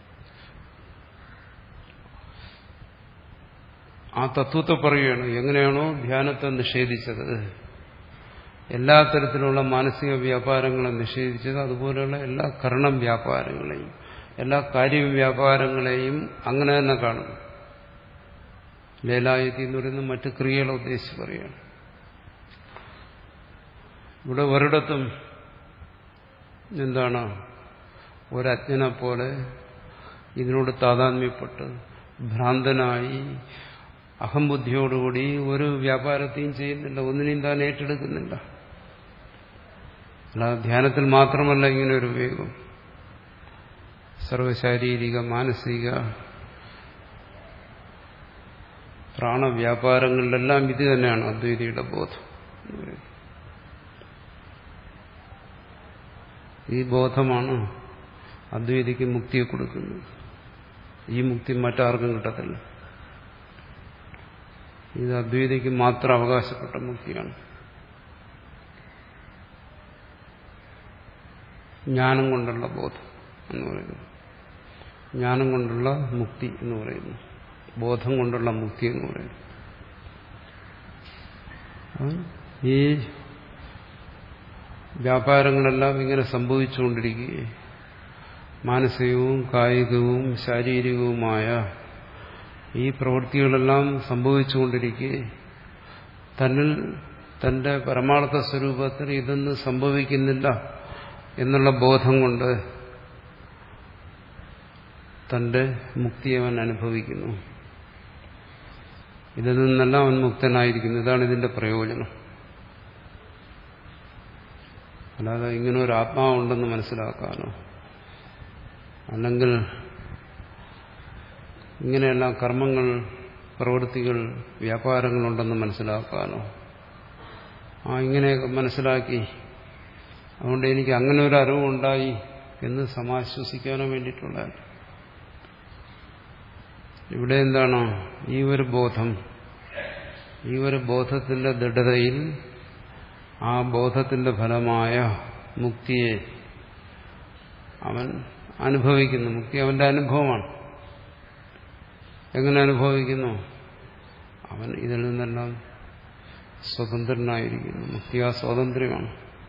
ആ തത്വത്തെ പറയുകയാണ്. എങ്ങനെയാണോ ധ്യാനത്തെ നിഷേധിച്ചത്, എല്ലാ തരത്തിലുള്ള മാനസിക വ്യാപാരങ്ങളെ നിഷേധിച്ചത്, അതുപോലെയുള്ള എല്ലാ കർണ വ്യാപാരങ്ങളെയും എല്ലാ കാര്യവ്യാപാരങ്ങളെയും അങ്ങനെ തന്നെ കാണുന്നു. ലേലായതി എന്ന് പറയുന്നത് മറ്റു ക്രിയകളെ ഉദ്ദേശിച്ച് പറയുകയാണ്. ഇവിടെ ഒരിടത്തും എന്താണ്, ഒരജ്ഞനെ പോലെ ഇതിനോട് താതാത്മ്യപ്പെട്ട് ഭ്രാന്തനായി അഹംബുദ്ധിയോടുകൂടി ഒരു വ്യാപാരത്തെയും ചെയ്യുന്നില്ല, ഒന്നിനെയും താൻ ഏറ്റെടുക്കുന്നില്ല. അല്ലാതെ ധ്യാനത്തിൽ മാത്രമല്ല ഇങ്ങനെ ഒരു വിവേകം. സർവശാരീരിക മാനസിക പ്രാണവ്യാപാരങ്ങളിലെല്ലാം ഇത് തന്നെയാണ് അദ്വൈതിയുടെ ബോധം. ഈ ബോധമാണ് അദ്വൈതിക്ക് മുക്തിയെ കൊടുക്കുന്നത്. ഈ മുക്തി മറ്റാർക്കും കിട്ടത്തില്ല. ഇത് അദ്വൈതിക്ക് മാത്രം അവകാശപ്പെട്ട മുക്തിയാണ്. ജ്ഞാനം കൊണ്ടുള്ള ബോധം എന്ന് പറയുന്നു. ജ്ഞാനം കൊണ്ടുള്ള മുക്തി എന്ന് പറയുന്നു. ബോധം കൊണ്ടുള്ള മുക്തി എന്ന് പറയുന്നു. ഈ വ്യാപാരങ്ങളെല്ലാം ഇങ്ങനെ സംഭവിച്ചുകൊണ്ടിരിക്കുകയും മാനസികവും കായികവും ശാരീരികവുമായ ഈ പ്രവൃത്തികളെല്ലാം സംഭവിച്ചുകൊണ്ടിരിക്കെ തന്നിൽ തന്റെ പരമാർത്ഥ സ്വരൂപത്തിൽ ഇതൊന്നും സംഭവിക്കുന്നില്ല എന്നുള്ള ബോധം കൊണ്ട് തന്റെ മുക്തി അവൻ അനുഭവിക്കുന്നു. ഇതിൽ നിന്നെല്ലാം അവൻ മുക്തനായിരിക്കുന്നു. ഇതാണ് ഇതിന്റെ പ്രയോജനം. അല്ലാതെ ഇങ്ങനെ ഒരു ആത്മാവുണ്ടെന്ന് മനസ്സിലാക്കാനോ അല്ലെങ്കിൽ ഇങ്ങനെയെല്ലാം കർമ്മങ്ങൾ, പ്രവൃത്തികൾ, വ്യാപാരങ്ങളുണ്ടെന്ന് മനസ്സിലാക്കാനോ, ആ ഇങ്ങനെയൊക്കെ മനസ്സിലാക്കി അതുകൊണ്ട് എനിക്ക് അങ്ങനെ ഒരു അറിവുണ്ടായി എന്ന് സമാശ്വസിക്കാനോ വേണ്ടിയിട്ടുള്ളതാണ്. ഇവിടെ എന്താണ്, ഈ ഒരു ബോധം, ഈ ഒരു ബോധത്തിന്റെ ദൃഢതയിൽ ആ ബോധത്തിന്റെ ഫലമായ മുക്തിയെ അവൻ അനുഭവിക്കുന്നു. മുക്തി അവന്റെ അനുഭവമാണ്. എങ്ങനെ അനുഭവിക്കുന്നു? അവൻ ഇതിൽ നിന്നെല്ലാം സ്വതന്ത്രനായിരിക്കുന്നു. മുക്തി ആ സ്വാതന്ത്ര്യമാണ്.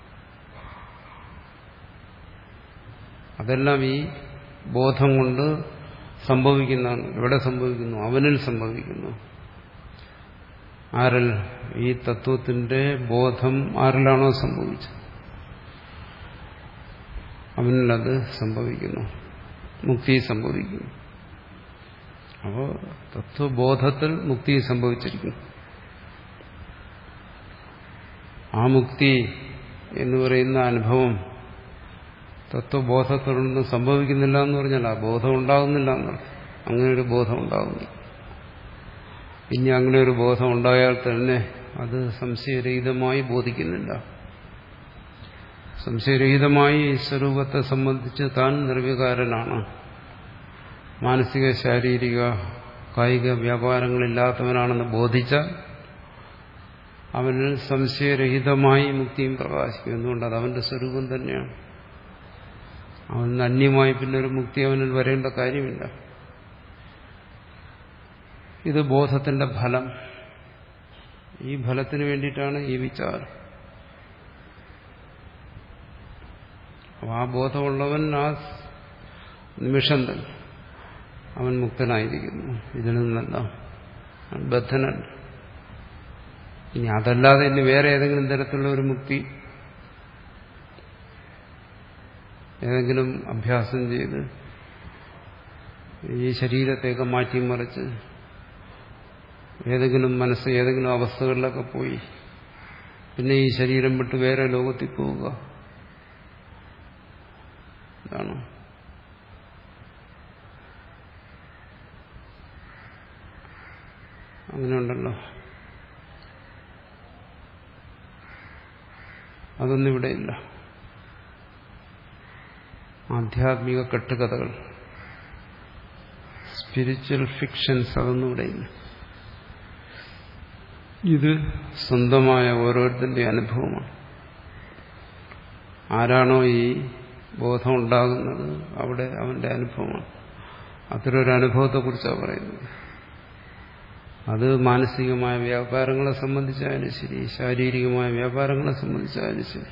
അതെല്ലാം ഈ ബോധം കൊണ്ട് സംഭവിക്കുന്നതാണ്. എവിടെ സംഭവിക്കുന്നു? അവനിൽ സംഭവിക്കുന്നു. ആരിൽ? ഈ തത്വത്തിന്റെ ബോധം ആരിലാണോ സംഭവിച്ചത് അവനിലത് സംഭവിക്കുന്നു. മുക്തി സംഭവിക്കുന്നു. അപ്പോൾ തത്വബോധത്തിൽ മുക്തി സംഭവിച്ചിരിക്കുന്നു. ആ മുക്തി എന്ന് പറയുന്ന അനുഭവം തത്വബോധത്തോടൊന്നും സംഭവിക്കുന്നില്ല എന്ന് പറഞ്ഞാൽ ആ ബോധം ഉണ്ടാകുന്നില്ല എന്നർത്ഥം. അങ്ങനെ ഒരു ബോധം ഉണ്ടാകുന്നില്ല. ഇനി അങ്ങനെ ഒരു ബോധം ഉണ്ടായാൽ തന്നെ അത് സംശയരഹിതമായി ബോധിക്കുന്നില്ല. സംശയരഹിതമായി ഈ സ്വരൂപത്തെ സംബന്ധിച്ച് താൻ നിർവികാരനാണ്. മാനസിക ശാരീരിക കായിക വ്യാപാരങ്ങളില്ലാത്തവനാണെന്ന് ബോധിച്ചാൽ അവനിൽ സംശയരഹിതമായി മുക്തിയും പ്രകാശിക്കും. എന്തുകൊണ്ട്? അത് അവന്റെ സ്വരൂപം തന്നെയാണ്. അവന് അന്യമായി പിന്നെ ഒരു മുക്തി അവനിൽ വരേണ്ട കാര്യമില്ല. ഇത് ബോധത്തിന്റെ ഫലം. ഈ ഫലത്തിന് വേണ്ടിയിട്ടാണ് ഈ വിചാരം. ആ ബോധമുള്ളവൻ ആ നിമിഷം തന്നെ അവൻ മുക്തനായിരിക്കുന്നു. ഇതിൽ നിന്നല്ല ബദ്ധനല്ല. ഇനി അതല്ലാതെ ഇനി വേറെ ഏതെങ്കിലും തരത്തിലുള്ള ഒരു മുക്തി ഏതെങ്കിലും അഭ്യാസം ചെയ്ത് ഈ ശരീരത്തെയൊക്കെ മാറ്റിമറിച്ച് ഏതെങ്കിലും മനസ്സ് ഏതെങ്കിലും അവസ്ഥകളിലൊക്കെ പോയി പിന്നെ ഈ ശരീരം വിട്ട് വേറെ ലോകത്തിൽ പോവുക, ഇതാണ്. അങ്ങനെയുണ്ടല്ലോ. അതൊന്നും ഇവിടെയില്ല. ആധ്യാത്മിക കെട്ടുകഥകൾ, സ്പിരിച്വൽ ഫിക്ഷൻസ്, അതൊന്നും ഇവിടെയില്ല. ഇത് സ്വന്തമായ ഓരോരുത്തരുടെ അനുഭവമാണ്. ആരാണോ ഈ ബോധം ഉണ്ടാകുന്നത് അവിടെ അവന്റെ അനുഭവമാണ്. അത്തരൊരു അനുഭവത്തെക്കുറിച്ചാണ് പറയുന്നത്. അത് മാനസികമായ വ്യാപാരങ്ങളെ സംബന്ധിച്ചായാലും ശരി, ശാരീരികമായ വ്യാപാരങ്ങളെ സംബന്ധിച്ചായാലും ശരി,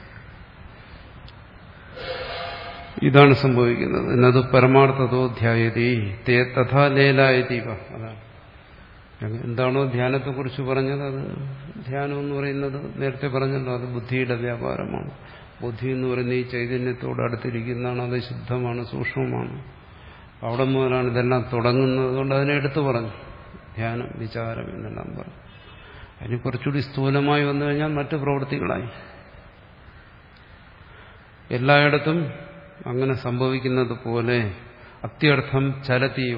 ഇതാണ് സംഭവിക്കുന്നത്. എന്നത് പരമാർത്ഥതോ ധ്യായതി തേ തഥാ ലേലായതീവ. അതാണ് എന്താണോ ധ്യാനത്തെക്കുറിച്ച് പറഞ്ഞത്. അത് ധ്യാനം എന്ന് പറയുന്നത് നേരത്തെ പറഞ്ഞല്ലോ, അത് ബുദ്ധിയുടെ വ്യാപാരമാണ്. ബുദ്ധി എന്ന് പറയുന്നത് ഈ ചൈതന്യത്തോട് അടുത്തിരിക്കുന്നതാണ്. അത് ശുദ്ധമാണ്, സൂക്ഷ്മമാണ്. അവിടെ മുതലാണ് ഇതെല്ലാം തുടങ്ങുന്നത്. കൊണ്ട് അതിനെ എടുത്തു പറഞ്ഞു. ധ്യാനം, വിചാരം എന്നെല്ലാം പറഞ്ഞു. അതിന് കുറച്ചുകൂടി സ്ഥൂലമായി വന്നു കഴിഞ്ഞാൽ മറ്റു പ്രവൃത്തികളായി. എല്ലായിടത്തും അങ്ങനെ സംഭവിക്കുന്നത് പോലെ അത്യർത്ഥം ചലതീവ,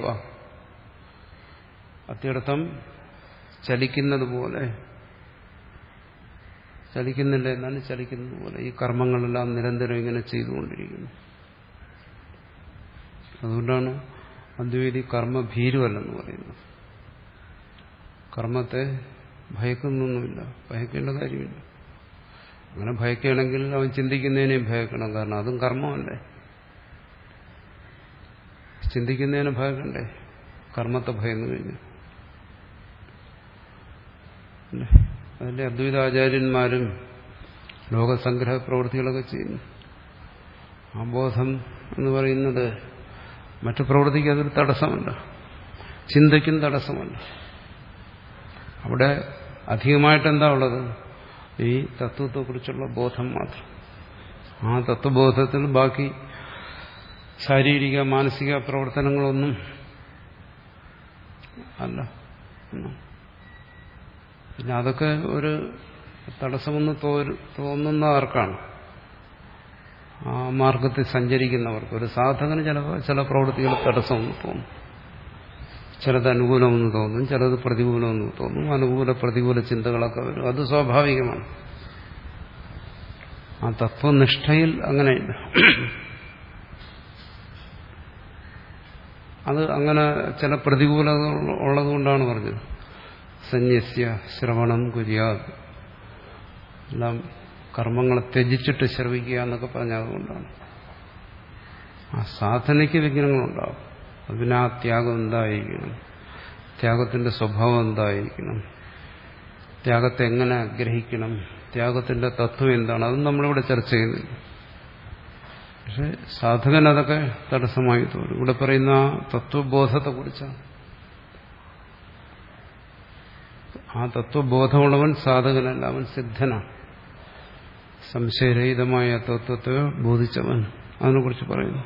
അത്യർത്ഥം ചലിക്കുന്നത് പോലെ, ചലിക്കുന്നില്ല എന്നാലും ചലിക്കുന്നത് പോലെ ഈ കർമ്മങ്ങളെല്ലാം നിരന്തരം ഇങ്ങനെ ചെയ്തുകൊണ്ടിരിക്കുന്നു. അതുകൊണ്ടാണ് അദ്വൈതി കർമ്മഭീരുവല്ലെന്ന് പറയുന്നത്. കർമ്മത്തെ ഭയക്കുന്നൊന്നുമില്ല, ഭയക്കേണ്ട കാര്യമില്ല. അങ്ങനെ ഭയക്കുകയാണെങ്കിൽ അവൻ ചിന്തിക്കുന്നതിനെയും ഭയക്കണം. കാരണം അതും കർമ്മമല്ലേ. ചിന്തിക്കുന്നതിനെ ഭയക്കണ്ടേ? കർമ്മത്തെ ഭയന്നു കഴിഞ്ഞു. അതിന്റെ അദ്വൈതാചാര്യന്മാരും ലോകസംഗ്രഹ പ്രവൃത്തികളൊക്കെ ചെയ്യുന്നു. ആ ബോധം എന്ന് പറയുന്നത് മറ്റു പ്രവൃത്തിക്ക് അതൊരു തടസ്സമല്ല, ചിന്തയ്ക്കും തടസ്സമല്ല. അവിടെ അധികമായിട്ട് എന്താ ഉള്ളത്? ഈ തത്വത്തെക്കുറിച്ചുള്ള ബോധം മാത്രം. ആ തത്വബോധത്തിൽ ബാക്കി ശാരീരിക മാനസിക പ്രവർത്തനങ്ങളൊന്നും അല്ല. പിന്നെ അതൊക്കെ ഒരു തടസ്സമെന്ന് തോന്നുന്ന ആർക്കാണ്? ആ മാർഗത്തിൽ സഞ്ചരിക്കുന്നവർക്ക്. ഒരു സാധകന് ചില ചില പ്രവൃത്തികൾ തടസ്സമെന്ന് തോന്നും, ചിലത് അനുകൂലമെന്ന് തോന്നും, ചിലത് പ്രതികൂലമെന്ന് തോന്നും. അനുകൂല പ്രതികൂല ചിന്തകളൊക്കെ വരും. അത് സ്വാഭാവികമാണ്. ആ തത്വനിഷ്ഠയിൽ അങ്ങനെയില്ല. അത് അങ്ങനെ ചില പ്രതികൂലത ഉള്ളതുകൊണ്ടാണ് പറഞ്ഞത് സന്യസ്യ ശ്രവണം കുര്യാത്, എല്ലാം കർമ്മങ്ങളെ ത്യജിച്ചിട്ട് ശ്രവിക്കുക എന്നൊക്കെ പറഞ്ഞതുകൊണ്ടാണ്. ആ സാധനയ്ക്ക് വിഘ്നങ്ങളുണ്ടാവും. അത് പിന്നെ ആ ത്യാഗം എന്തായിരിക്കണം? ത്യാഗത്തിന്റെ സ്വഭാവം എന്തായിരിക്കണം, ത്യാഗത്തെ എങ്ങനെ ഗ്രഹിക്കണം, ത്യാഗത്തിന്റെ തത്വം എന്താണ്, അതും നമ്മളിവിടെ ചർച്ച ചെയ്യുന്നില്ല. പക്ഷെ സാധകൻ അതൊക്കെ തടസ്സമായി തോന്നും. ഇവിടെ പറയുന്ന ആ തത്വബോധത്തെക്കുറിച്ചാണ്. ആ തത്വബോധമുള്ളവൻ സാധകനല്ല, അവൻ സിദ്ധനാണ്. സംശയരഹിതമായ തത്വത്തെ ബോധിച്ചവൻ. അതിനെക്കുറിച്ച് പറയുന്നു.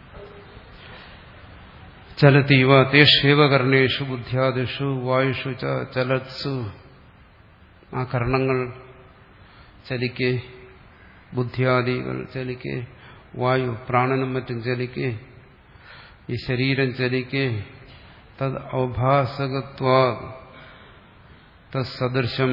ചലതീവ തേഷേവ കർണേഷു ബുദ്ധ്യാദിഷു വായുഷു ച ചലത്സു. ആ കർണങ്ങൾ ചലിക്കെ, ബുദ്ധ്യാദികൾ ചലിക്കെ, വായു പ്രാണനും മറ്റും ചലിക്കെ, ഈ ശരീരം ചലിക്കെ, തദ് ഔഭാസകത്വാ തത്സദൃശം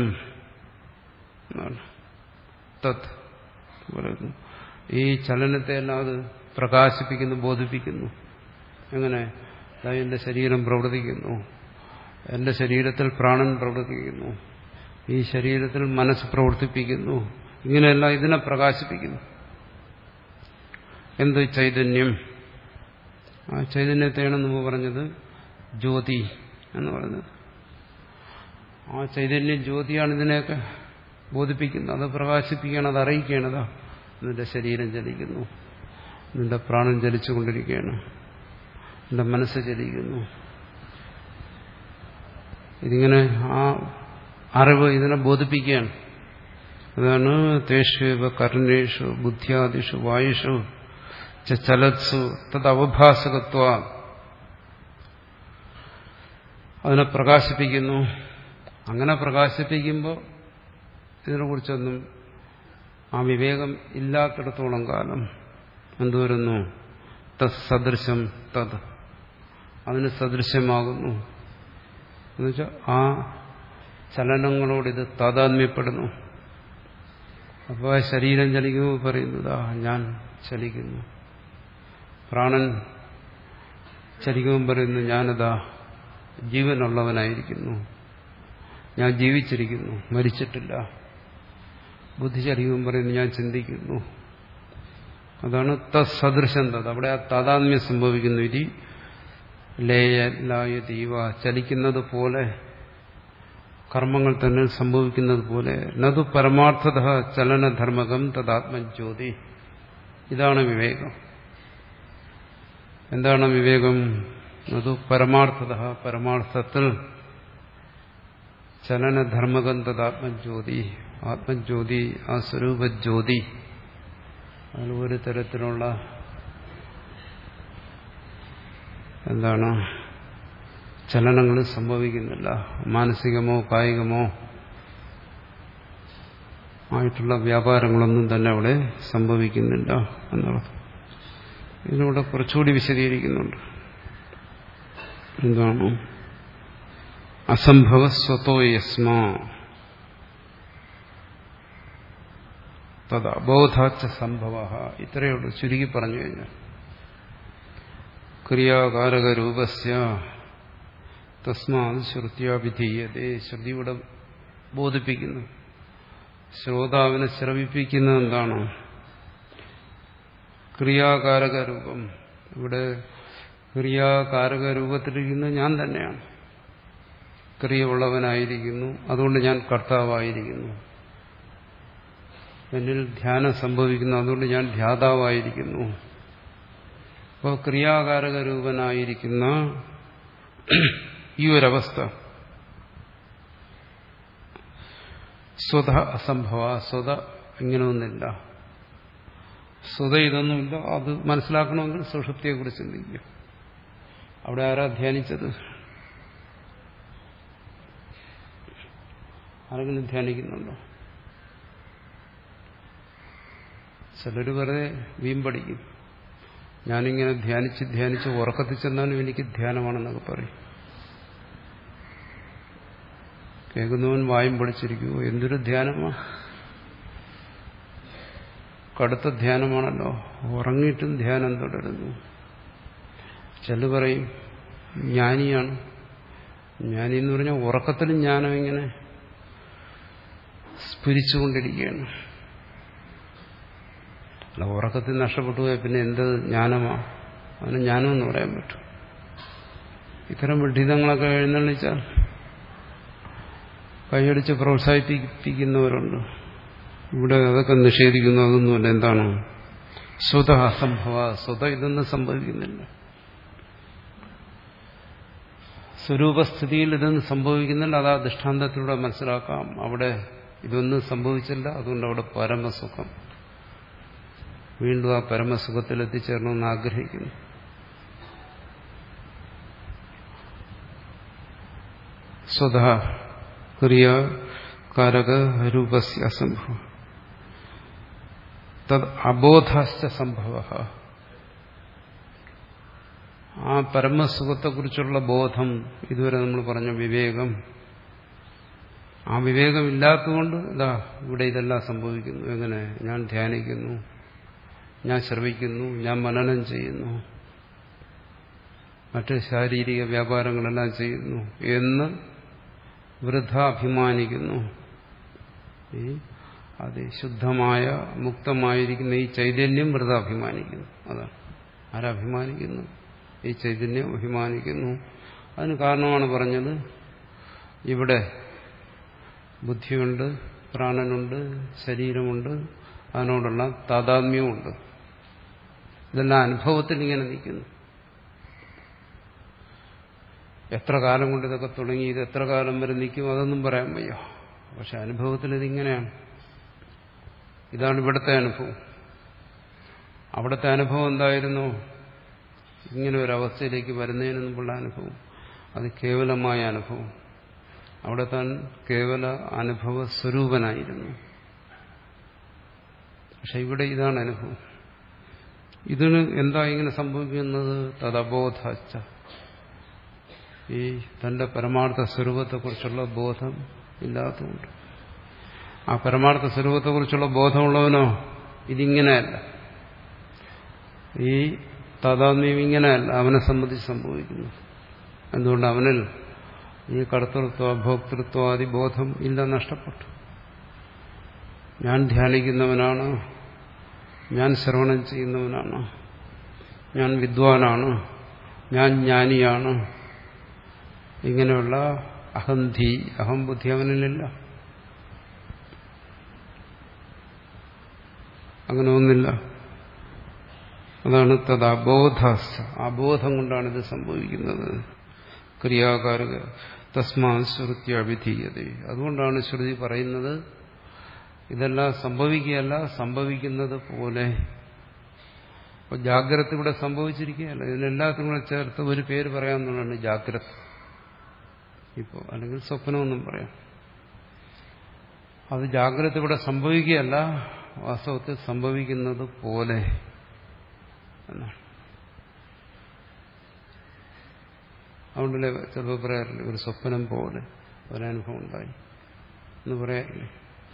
തത് പറയുന്നു. ഈ ചലനത്തെ എല്ലാം അത് പ്രകാശിപ്പിക്കുന്നു, ബോധിപ്പിക്കുന്നു. എങ്ങനെ? എന്റെ ശരീരം പ്രവർത്തിക്കുന്നു, എന്റെ ശരീരത്തിൽ പ്രാണൻ പ്രവർത്തിക്കുന്നു, ഈ ശരീരത്തിൽ മനസ്സ് പ്രവർത്തിപ്പിക്കുന്നു, ഇങ്ങനെയെല്ലാം ഇതിനെ പ്രകാശിപ്പിക്കുന്നു. എന്ത്? ചൈതന്യം. ആ ചൈതന്യത്തെയാണ് നമ്മൾ പറഞ്ഞത് ജ്യോതി എന്ന് പറഞ്ഞത്. ആ ചൈതന്യം ജ്യോതിയാണ് ഇതിനെയൊക്കെ ബോധിപ്പിക്കുന്നത്, അത് പ്രകാശിപ്പിക്കുകയാണ്, അത് അറിയിക്കുകയാണതാ. നിന്റെ ശരീരം ചലിക്കുന്നു, നിന്റെ പ്രാണൻ ചലിച്ചുകൊണ്ടിരിക്കുകയാണ്, നിന്റെ മനസ്സ് ചലിക്കുന്നു. ഇതിങ്ങനെ ആ അറിവ് ഇതിനെ ബോധിപ്പിക്കുകയാണ്. അതാണ് തേഷേവ കർണേഷു ബുദ്ധ്യാദിഷു വായുഷു ചലത്സു തത് അവഭാസകത്വ. അതിനെ പ്രകാശിപ്പിക്കുന്നു. അങ്ങനെ പ്രകാശിപ്പിക്കുമ്പോൾ ഇതിനെക്കുറിച്ചൊന്നും ആ വിവേകം ഇല്ലാത്തിടത്തോളം കാലം എന്തുവരുന്നു? തത് സദൃശം തത്, അതിന് സദൃശ്യമാകുന്നു. എന്നുവെച്ചാൽ ആ ചലനങ്ങളോട് ഇത് താതാത്മ്യപ്പെടുന്നു. അപ്പോൾ ആ ശരീരം ചലിക്കുമ്പോൾ പറയുന്നതാ ഞാൻ ചലിക്കുന്നു, പ്രാണൻ ചലിക്കുമ്പോൾ പറയുന്നു ഞാനതാ ജീവനുള്ളവനായിരിക്കുന്നു, ഞാൻ ജീവിച്ചിരിക്കുന്നു, മരിച്ചിട്ടില്ല. ബുദ്ധി ചലിക്കുമ്പോൾ പറയുന്നു ഞാൻ ചിന്തിക്കുന്നു. അതാണ് തത്സദൃശം തത്. അവിടെ ആ താതാത്മ്യം സംഭവിക്കുന്നു. ഇതി ലയ തീവ, ചലിക്കുന്നത് പോലെ, കർമ്മങ്ങൾ തന്നെ സംഭവിക്കുന്നത് പോലെ. നതു പരമാർത്ഥത ചലനധർമ്മകം തദാത്മജ്യോതി. ഇതാണ് വിവേകം. എന്താണ് വിവേകം? നതു പരമാർത്ഥത, പരമാർത്ഥത്തിൽ ചലനധർമ്മകം തദാത്മജ്യോതി. ആത്മജ്യോതി, ആ സ്വരൂപജ്യോതി, അതിൽ ഒരു തരത്തിലുള്ള എന്താണ് ചലനങ്ങൾ സംഭവിക്കുന്നില്ല. മാനസികമോ കായികമോ ആയിട്ടുള്ള വ്യാപാരങ്ങളൊന്നും തന്നെ അവിടെ സംഭവിക്കുന്നില്ല എന്നുള്ളത് ഇതിലൂടെ കുറച്ചുകൂടി വിശദീകരിക്കുന്നുണ്ട്. എന്താണ്? അസംഭവ സ്വതോ യസ്മാ തത് അബോധാച്ച സംഭവ. ഇത്രയുള്ളൂ ചുരുക്കി പറഞ്ഞു കഴിഞ്ഞാൽ. ക്രിയാകാരക രൂപസ്യ തസ്മാത് ശ്രുത്യാഭിധീയതേ. ശ്രുതിയുടെ ബോധിപ്പിക്കുന്നു, ശ്രോതാവിനെ ശ്രവിപ്പിക്കുന്നത് എന്താണ്? ക്രിയാകാരക രൂപം. ഇവിടെ ക്രിയാകാരക രൂപത്തിലിരിക്കുന്നത് ഞാൻ തന്നെയാണ്. ക്രിയ ഉള്ളവനായിരിക്കുന്നു, അതുകൊണ്ട് ഞാൻ കർത്താവായിരിക്കുന്നു. എന്നിൽ ധ്യാനം സംഭവിക്കുന്നു, അതുകൊണ്ട് ഞാൻ ധ്യാതാവായിരിക്കുന്നു. അപ്പോൾ ക്രിയാകാരക രൂപനായിരിക്കുന്ന ഈ ഒരവസ്ഥ സ്വത അസംഭവ. സ്വത ഇങ്ങനെയൊന്നില്ല, സ്വത ഇതൊന്നുമില്ല. അത് മനസ്സിലാക്കണമെങ്കിൽ സുഷുപ്തിയെക്കുറിച്ച് ചിന്തിക്കുക. അവിടെ ആരാ ധ്യാനിച്ചത്? ആരെങ്കിലും ധ്യാനിക്കുന്നുണ്ടോ? ചിലർ വെറുതെ വീമ്പടിക്കും. ഞാനിങ്ങനെ ധ്യാനിച്ച് ധ്യാനിച്ച് ഉറക്കത്തിൽ ചെന്നാലും എനിക്ക് ധ്യാനമാണെന്നൊക്കെ പറയും. കേൾക്കുന്നവൻ വായും പൊളിച്ചിരിക്കുമോ? എന്തൊരു ധ്യാനമാ! കടുത്ത ധ്യാനമാണല്ലോ. ഉറങ്ങിയിട്ടും ധ്യാനം തുടരുന്നു. ചില പറയും ജ്ഞാനിയാണ്. ജ്ഞാനി എന്ന് പറഞ്ഞാൽ ഉറക്കത്തിലും ജ്ഞാനം ഇങ്ങനെ സ്ഫുരിച്ചുകൊണ്ടിരിക്കുകയാണ്. അല്ല, ഉറക്കത്തിൽ നഷ്ടപ്പെട്ടു പോയാൽ പിന്നെ എന്ത് ജ്ഞാനമാ? അതിന് ജ്ഞാനമെന്ന് പറയാൻ പറ്റും. ഇത്തരം വിഡ്ഢിതങ്ങളൊക്കെ എഴുന്നള്ളിച്ചാൽ കൈയടിച്ച് പ്രോത്സാഹിപ്പിക്കുന്നവരുണ്ട്. ഇവിടെ അതൊക്കെ നിഷേധിക്കുന്നു. അതൊന്നുമല്ല. എന്താണ്? സ്വത അസംഭവ, സ്വത ഇതൊന്നും സംഭവിക്കുന്നില്ല. സ്വരൂപസ്ഥിതിയിൽ ഇതൊന്നും സംഭവിക്കുന്നില്ല. അത് ആ ദൃഷ്ടാന്തത്തിലൂടെ മനസ്സിലാക്കാം. അവിടെ ഇതൊന്നും സംഭവിച്ചില്ല. അതുകൊണ്ട് അവിടെ പരമസുഖം, വീണ്ടും ആ പരമസുഖത്തിൽ എത്തിച്ചേരണമെന്ന് ആഗ്രഹിക്കുന്നു. സ്വതഃ ക്രിയ കാരക രൂപസ്യ അസംഭവ തദ് അബോധശ്ച സംഭവ. ആ പരമസുഖത്തെക്കുറിച്ചുള്ള ബോധം, ഇതുവരെ നമ്മൾ പറഞ്ഞ വിവേകം, ആ വിവേകമില്ലാത്തതുകൊണ്ട് ഇതാ ഇവിടെ ഇതെല്ലാം സംഭവിക്കുന്നു. എങ്ങനെ? ഞാൻ ധ്യാനിക്കുന്നു, ഞാൻ ശ്രവിക്കുന്നു, ഞാൻ മനനം ചെയ്യുന്നു, മറ്റ് ശാരീരിക വ്യാപാരങ്ങളെല്ലാം ചെയ്യുന്നു എന്ന് വൃഥ അഭിമാനിക്കുന്നു. ഈ അതിശുദ്ധമായ മുക്തമായിരിക്കുന്ന ഈ ചൈതന്യം വൃഥ അഭിമാനിക്കുന്നു. അതാണ്. ആരഭിമാനിക്കുന്നു? ഈ ചൈതന്യം അഭിമാനിക്കുന്നു. അതിന് കാരണമാണ് പറഞ്ഞത്, ഇവിടെ ബുദ്ധിയുണ്ട്, പ്രാണനുണ്ട്, ശരീരമുണ്ട്, അതിനോടുള്ള താതാത്മ്യമുണ്ട്. ഇതെല്ലാം അനുഭവത്തിൽ ഇങ്ങനെ നിൽക്കുന്നു. എത്ര കാലം കൊണ്ട് ഇതൊക്കെ തുടങ്ങി, ഇത് എത്ര കാലം വരെ നിൽക്കും, അതൊന്നും പറയാൻ വയ്യ. പക്ഷെ അനുഭവത്തിൽ ഇതിങ്ങനെയാണ്. ഇതാണ് ഇവിടുത്തെ അനുഭവം. അവിടുത്തെ അനുഭവം എന്തായിരുന്നു? ഇങ്ങനെ ഒരവസ്ഥയിലേക്ക് വരുന്നതിന് മുമ്പുള്ള അനുഭവം അത് കേവലമായ അനുഭവം. അവിടെ താൻ കേവല അനുഭവ സ്വരൂപനായിരുന്നു. പക്ഷെ ഇവിടെ ഇതാണ് അനുഭവം. ഇതിന് എന്താ ഇങ്ങനെ സംഭവിക്കുന്നത്? തദബോധച്ച, ഈ തന്റെ പരമാർത്ഥ സ്വരൂപത്തെക്കുറിച്ചുള്ള ബോധം ഇല്ലാത്തതുകൊണ്ട്. ആ പരമാർത്ഥ സ്വരൂപത്തെക്കുറിച്ചുള്ള ബോധമുള്ളവനോ ഇതിങ്ങനെയല്ല, ഈ താതാത്മ്യം ഇങ്ങനെയല്ല അവനെ സംബന്ധിച്ച് സംഭവിക്കുന്നു. എന്തുകൊണ്ട്? അവനിൽ ഈ കർത്തൃത്വ ഭോക്തൃത്വാദി ബോധം ഇല്ല, നഷ്ടപ്പെട്ടു. ഞാൻ ധ്യാനിക്കുന്നവനാണ്, ഞാൻ ശ്രവണം ചെയ്യുന്നവനാണ്, ഞാൻ വിദ്വാനാണ്, ഞാൻ ജ്ഞാനിയാണ്, ഇങ്ങനെയുള്ള അഹന്തി അഹംബുദ്ധി അവനിലില്ല. അങ്ങനെ ഒന്നില്ല. അതാണ് തത് അബോധ. അബോധം കൊണ്ടാണ് ഇത് സംഭവിക്കുന്നത്. ക്രിയാകാരക തസ്മാ ശ്രുതി അവിധീയത. അതുകൊണ്ടാണ് ശ്രുതി പറയുന്നത് ഇതെല്ലാം സംഭവിക്കുകയല്ല, സംഭവിക്കുന്നത് പോലെ. അപ്പൊ ജാഗ്രത ഇവിടെ സംഭവിച്ചിരിക്കുകയല്ല. ഇതിനെല്ലാത്തിനും കൂടെ ചേർത്ത് ഒരു പേര് പറയാമെന്നുള്ളതാണ് ജാഗ്രത. ഇപ്പോൾ അല്ലെങ്കിൽ സ്വപ്നമൊന്നും പറയാം. അത് ജാഗ്രത ഇവിടെ സംഭവിക്കുകയല്ല, വാസ്തവത്തിൽ സംഭവിക്കുന്നത് പോലെ എന്നാണ്. അതുകൊണ്ടല്ലേ ചിലപ്പോൾ പറയാറില്ലേ, ഒരു സ്വപ്നം പോലെ ഒരനുഭവം ഉണ്ടായി എന്ന് പറയാറില്ലേ.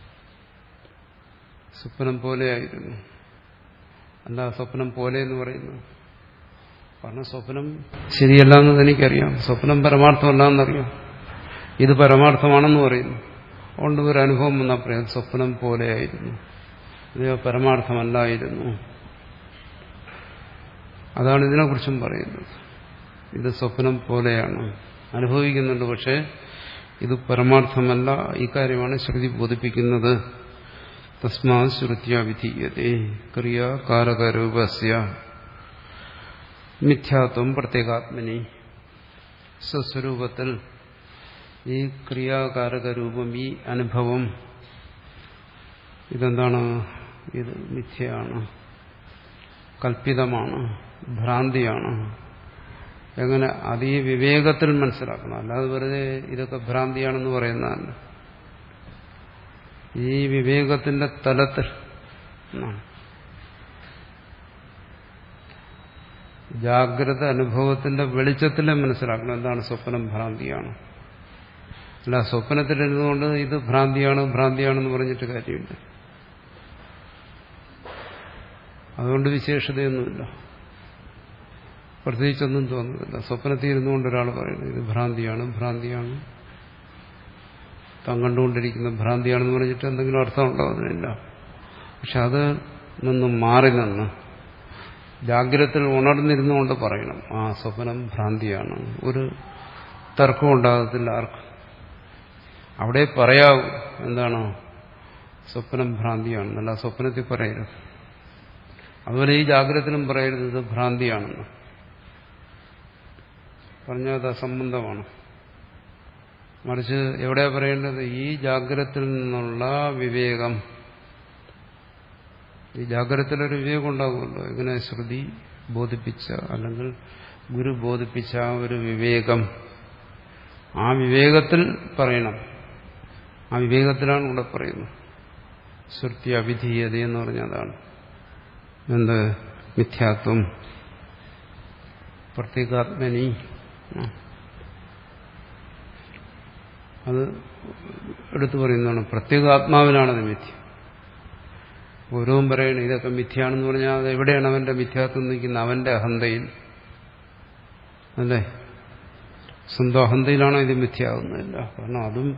സ്വപ്നം പോലെയായിരുന്നു. എന്താ സ്വപ്നം പോലെ എന്ന് പറയുന്നു? കാരണം സ്വപ്നം ശരിയല്ല എന്ന് എനിക്കറിയാം, സ്വപ്നം പരമാർത്ഥമല്ല എന്നറിയാം, ഇത് പരമാർത്ഥമാണെന്ന് പറയുന്നു. അതുകൊണ്ട് ഒരു അനുഭവം വന്നാൽ പറയാം സ്വപ്നം പോലെയായിരുന്നു, ഇത് പരമാർത്ഥമല്ലായിരുന്നു. അതാണ് ഇതിനെക്കുറിച്ചും പറയുന്നത്. ഇത് സ്വപ്നം പോലെയാണ്, അനുഭവിക്കുന്നുണ്ട്, പക്ഷെ ഇത് പരമാർത്ഥമല്ല. ഈ കാര്യമാണ് ശ്രുതി ബോധിപ്പിക്കുന്നത്. തസ്മാ ശ്രുത്യാ വിധീയതേ ക്രിയാകാരകരൂപസ്യ മിഥ്യാത്വം പ്രത്യേകാത്മനി. സ്വസ്വരൂപത്തിൽ ഈ ക്രിയാകാരകരൂപം, ഈ അനുഭവം, ഇതെന്താണ്? ഇത് മിഥ്യയാണ്, കൽപ്പിതമാണ്, ഭ്രാന്തിയാണ്. എങ്ങനെ? അത് ഈ വിവേകത്തിൽ മനസ്സിലാക്കണം. അല്ലാതെ വെറുതെ ഇതൊക്കെ ഭ്രാന്തിയാണെന്ന് പറയുന്നതല്ല. ഈ വിവേകത്തിന്റെ തലത്തിൽ ജാഗ്രത അനുഭവത്തിന്റെ വെളിച്ചത്തിലെ മനസ്സിലാക്കണം എന്താണ് സ്വപ്നം ഭ്രാന്തിയാണ്. അല്ല സ്വപ്നത്തിലിരുന്നുകൊണ്ട് ഇത് ഭ്രാന്തിയാണ് ഭ്രാന്തിയാണെന്ന് പറഞ്ഞിട്ട് കാര്യമില്ല. അതുകൊണ്ട് വിശേഷതയൊന്നുമില്ല, പ്രത്യേകിച്ചൊന്നും തോന്നുന്നില്ല. സ്വപ്നത്തിൽ ഇരുന്നുകൊണ്ട് ഒരാൾ പറയുന്നു ഇത് ഭ്രാന്തിയാണ് ഭ്രാന്തിയാണ്, താൻ കണ്ടുകൊണ്ടിരിക്കുന്ന ഭ്രാന്തിയാണെന്ന് പറഞ്ഞിട്ട് എന്തെങ്കിലും അർത്ഥം ഉണ്ടാവുന്നില്ല. പക്ഷെ അത് നിന്നും മാറി നിന്ന് ജാഗ്രതത്തിൽ ഉണർന്നിരുന്നുകൊണ്ട് പറയണം ആ സ്വപ്നം ഭ്രാന്തിയാണ്. ഒരു തർക്കം ഉണ്ടാകത്തില്ല ആർക്കും. അവിടെ പറയാവൂ എന്താണ് സ്വപ്നം ഭ്രാന്തിയാണെന്നല്ല, സ്വപ്നത്തിൽ പറയരുത്. അതുപോലെ ഈ ജാഗ്രതത്തിലും പറയരുത് ഇത് ഭ്രാന്തിയാണെന്ന് പറഞ്ഞാൽ അത് അസംബന്ധമാണ്. മറിച്ച് എവിടെയാ പറയേണ്ടത് ഈ ജാഗ്രതത്തിൽ നിന്നുള്ള വിവേകം, ഈ ജാഗ്രതത്തിലൊരു വിവേകം ഉണ്ടാകുമല്ലോ. ഇങ്ങനെ ശ്രുതി ബോധിപ്പിച്ച അല്ലെങ്കിൽ ഗുരു ബോധിപ്പിച്ച ആ ഒരു വിവേകം, ആ വിവേകത്തിൽ പറയണം. ആ വിവേകത്തിലാണ് ഇവിടെ പറയുന്നത്. ശ്രുതി അവിധീയത എന്ന് പറഞ്ഞാൽ അതാണ്. എന്ത് മിഥ്യാത്വം പ്രത്യേകാത്മനി, അത് എടുത്തു പറയുന്നതാണ്. പ്രത്യേകാത്മാവിനാണത് മിഥ്യ. ഓരോന്നും പറയണം ഇതൊക്കെ മിഥ്യയാണെന്ന് പറഞ്ഞാൽ അത് എവിടെയാണ് അവന്റെ മിഥ്യാത്വം നിൽക്കുന്നത്? അവന്റെ അഹന്തയിൽ അല്ലേ? സ്വന്തം അഹന്തയിലാണോ ഇത് മിഥ്യയാകുന്നില്ല? കാരണം അതും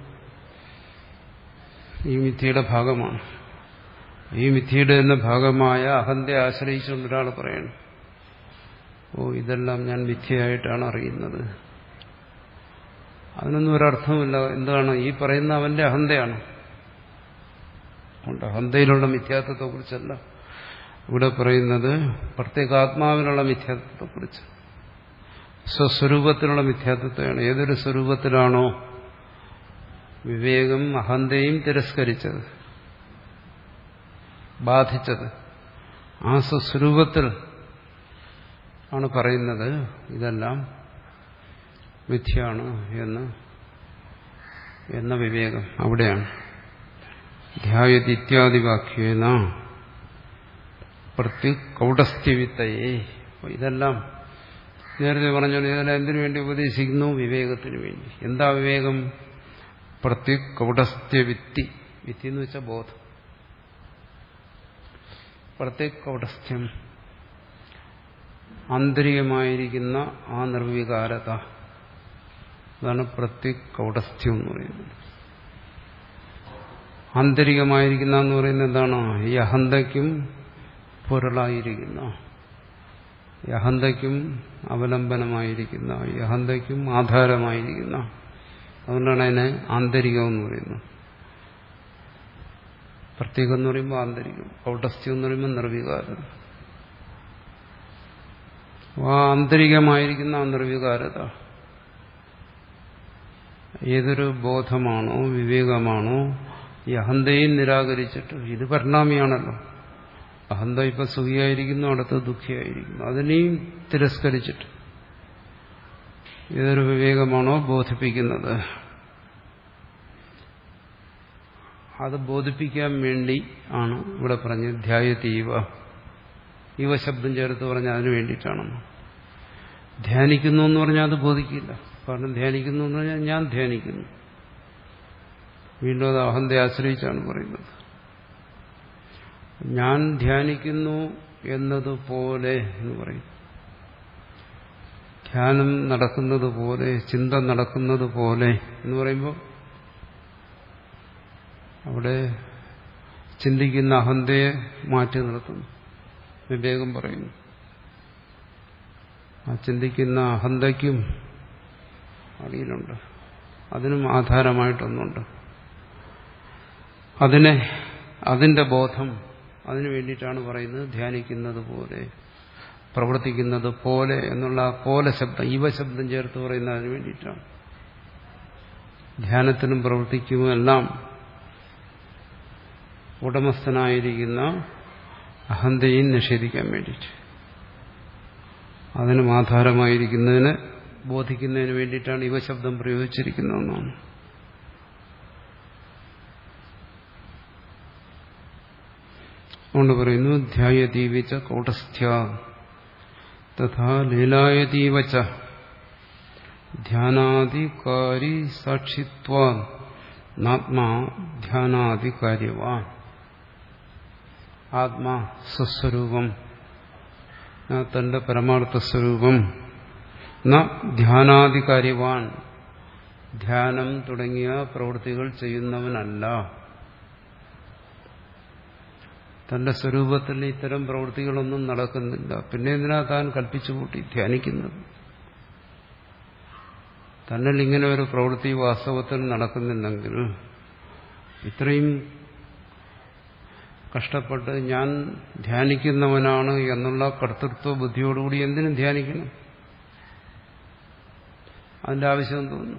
ഈ മിഥ്യയുടെ ഭാഗമാണ്. ഈ മിഥ്യയുടെ എന്ന ഭാഗമായ അഹന്തയെ ആശ്രയിച്ചുകൊണ്ട് ഒരാൾ പറയണം ഓ ഇതെല്ലാം ഞാൻ മിഥ്യയായിട്ടാണ് അറിയുന്നത്. അതിനൊന്നും ഒരർത്ഥമില്ല. എന്താണ് ഈ പറയുന്ന അവന്റെ അഹന്തയാണ്. അതുകൊണ്ട് അഹന്തയിലുള്ള മിഥ്യാത്വത്തെക്കുറിച്ചല്ല ഇവിടെ പറയുന്നത്, പ്രത്യേകാത്മാവിനുള്ള മിഥ്യാത്വത്തെക്കുറിച്ച്, സ്വസ്വരൂപത്തിലുള്ള മിഥ്യാത്വത്തെയാണ്. ഏതൊരു സ്വരൂപത്തിലാണോ വിവേകം അഹന്തയും തിരസ്കരിച്ചത്, ബാധിച്ചത്, ആ സ്വസ്വരൂപത്തിൽ ആണ് പറയുന്നത് ഇതെല്ലാം മിഥ്യയാണ് എന്ന് എന്ന വിവേകം അവിടെയാണ്. ധ്യായതി ഇത്യാദി വാക്യേന പ്രത്യുകൗടസ്ഥ്യവിത്തയേ. ഇതെല്ലാം നേരത്തെ പറഞ്ഞോളൂ, ഇതെല്ലാം എന്തിനു വേണ്ടി ഉപദേശിക്കുന്നു? വിവേകത്തിന് വേണ്ടി. എന്താ വിവേകം? പ്രത്യുകൗടസ്ഥ്യവിത്തി. വിത്തി എന്ന് വെച്ചാൽ ബോധം. പ്രത്യുകൗടസ്ഥ്യം, ആന്തരികമായിരിക്കുന്ന ആ നിർവികാരത, അതാണ് പ്രത്യുകൗടസ്ഥ്യം എന്ന് പറയുന്നത്. ആന്തരികമായിരിക്കുന്ന എന്ന് പറയുന്നത് എന്താണ്? ഈ അഹന്തയ്ക്കും പൊരുളായിരിക്കുന്ന, ഈ അഹന്തയ്ക്കും അവലംബനമായിരിക്കുന്ന, ഈ അഹന്തയ്ക്കും ആധാരമായിരിക്കുന്ന, അതുകൊണ്ടാണ് അതിനെ ആന്തരികം എന്ന് പറയുന്നത്. പ്രത്യേകം എന്ന് പറയുമ്പോൾ ആന്തരികം, കൗടസ്ഥ്യം എന്ന് പറയുമ്പോൾ നിർവികാരം. ആ ആന്തരികമായിരിക്കുന്ന ആ നിർവികാരത ഏതൊരു ബോധമാണോ വിവേകമാണോ ഈ അഹന്തയും നിരാകരിച്ചിട്ട്, ഇത് പരിണാമിയാണല്ലോ, അഹന്ത ഇപ്പൊ സുഖിയായിരിക്കുന്നു, അടുത്ത് ദുഃഖിയായിരിക്കുന്നു, അതിനെയും തിരസ്കരിച്ചിട്ട് ഏതൊരു വിവേകമാണോ ബോധിപ്പിക്കുന്നത്, അത് ബോധിപ്പിക്കാൻ വേണ്ടി ആണ് ഇവിടെ പറഞ്ഞത് ധ്യായതീവ. ഈവ ശബ്ദം ചേർത്ത് പറഞ്ഞാൽ അതിനു വേണ്ടിയിട്ടാണ്. ധ്യാനിക്കുന്നു എന്ന് പറഞ്ഞാൽ അത് ബോധിക്കില്ല. കാരണം ധ്യാനിക്കുന്നു എന്ന് പറഞ്ഞാൽ ഞാൻ ധ്യാനിക്കുന്നു. വീണ്ടും അത് അഹന്തയെ ആശ്രയിച്ചാണ് പറയുന്നത്. ഞാൻ ധ്യാനിക്കുന്നു എന്നതുപോലെ എന്ന് പറയും. ധ്യാനം നടക്കുന്നത് പോലെ, ചിന്ത നടക്കുന്നത് പോലെ എന്ന് പറയുമ്പോൾ അവിടെ ചിന്തിക്കുന്ന അഹന്തയെ മാറ്റി നിർത്തുന്നു. വിവേകം പറയുന്നു ആ ചിന്തിക്കുന്ന അഹന്തയ്ക്കും അടിയിലുണ്ട്, അതിനും ആധാരമായിട്ടൊന്നുണ്ട്. അതിനെ, അതിന്റെ ബോധം, അതിനു വേണ്ടിയിട്ടാണ് പറയുന്നത് ധ്യാനിക്കുന്നത് പോലെ, പ്രവർത്തിക്കുന്നത് പോലെ എന്നുള്ള ആ പോലെ ശബ്ദം, ഇവ ശബ്ദം ചേർത്ത് പറയുന്നത് അതിനു വേണ്ടിയിട്ടാണ്. ധ്യാനത്തിനും പ്രവർത്തിക്കുമെല്ലാം ഉടമസ്ഥനായിരിക്കുന്ന അഹന്തയും നിഷേധിക്കാൻ വേണ്ടിയിട്ട്, അതിനും ആധാരമായിരിക്കുന്നതിന് ബോധിക്കുന്നതിന് വേണ്ടിയിട്ടാണ് ഇവ ശബ്ദം പ്രയോഗിച്ചിരിക്കുന്നതെന്നാണ്. അതുകൊണ്ട് പറയുന്നു ധ്യായതീവച്ച കൗടസ്ഥ്യ തഥാ ലീലായതീവച്ച ധ്യാനാധികാരി സാക്ഷിത്വാ നാത്മാ ധ്യാനാധികാര്യവാൻ. ആത്മാ സ്വസ്വരൂപം, തന്റെ പരമാർത്ഥ സ്വരൂപം, ന ധ്യാനാധികാര്യവാൻ, ധ്യാനം തുടങ്ങിയ പ്രവൃത്തികൾ ചെയ്യുന്നവനല്ല. തന്റെ സ്വരൂപത്തിൽ ഇത്തരം പ്രവൃത്തികളൊന്നും നടക്കുന്നില്ല. പിന്നെ എന്തിനാ താൻ കൽപ്പിച്ചു കൂട്ടി ധ്യാനിക്കുന്നത്? തന്നിൽ ഇങ്ങനെ ഒരു പ്രവൃത്തി വാസ്തവത്തിൽ നടക്കുന്നില്ലെങ്കിൽ ഇത്രയും കഷ്ടപ്പെട്ട് ഞാൻ ധ്യാനിക്കുന്നവനാണ് എന്നുള്ള കർത്തൃത്വ ബുദ്ധിയോടുകൂടി എന്തിനും ധ്യാനിക്കണം? അതിന്റെ ആവശ്യം തോന്നുന്നു.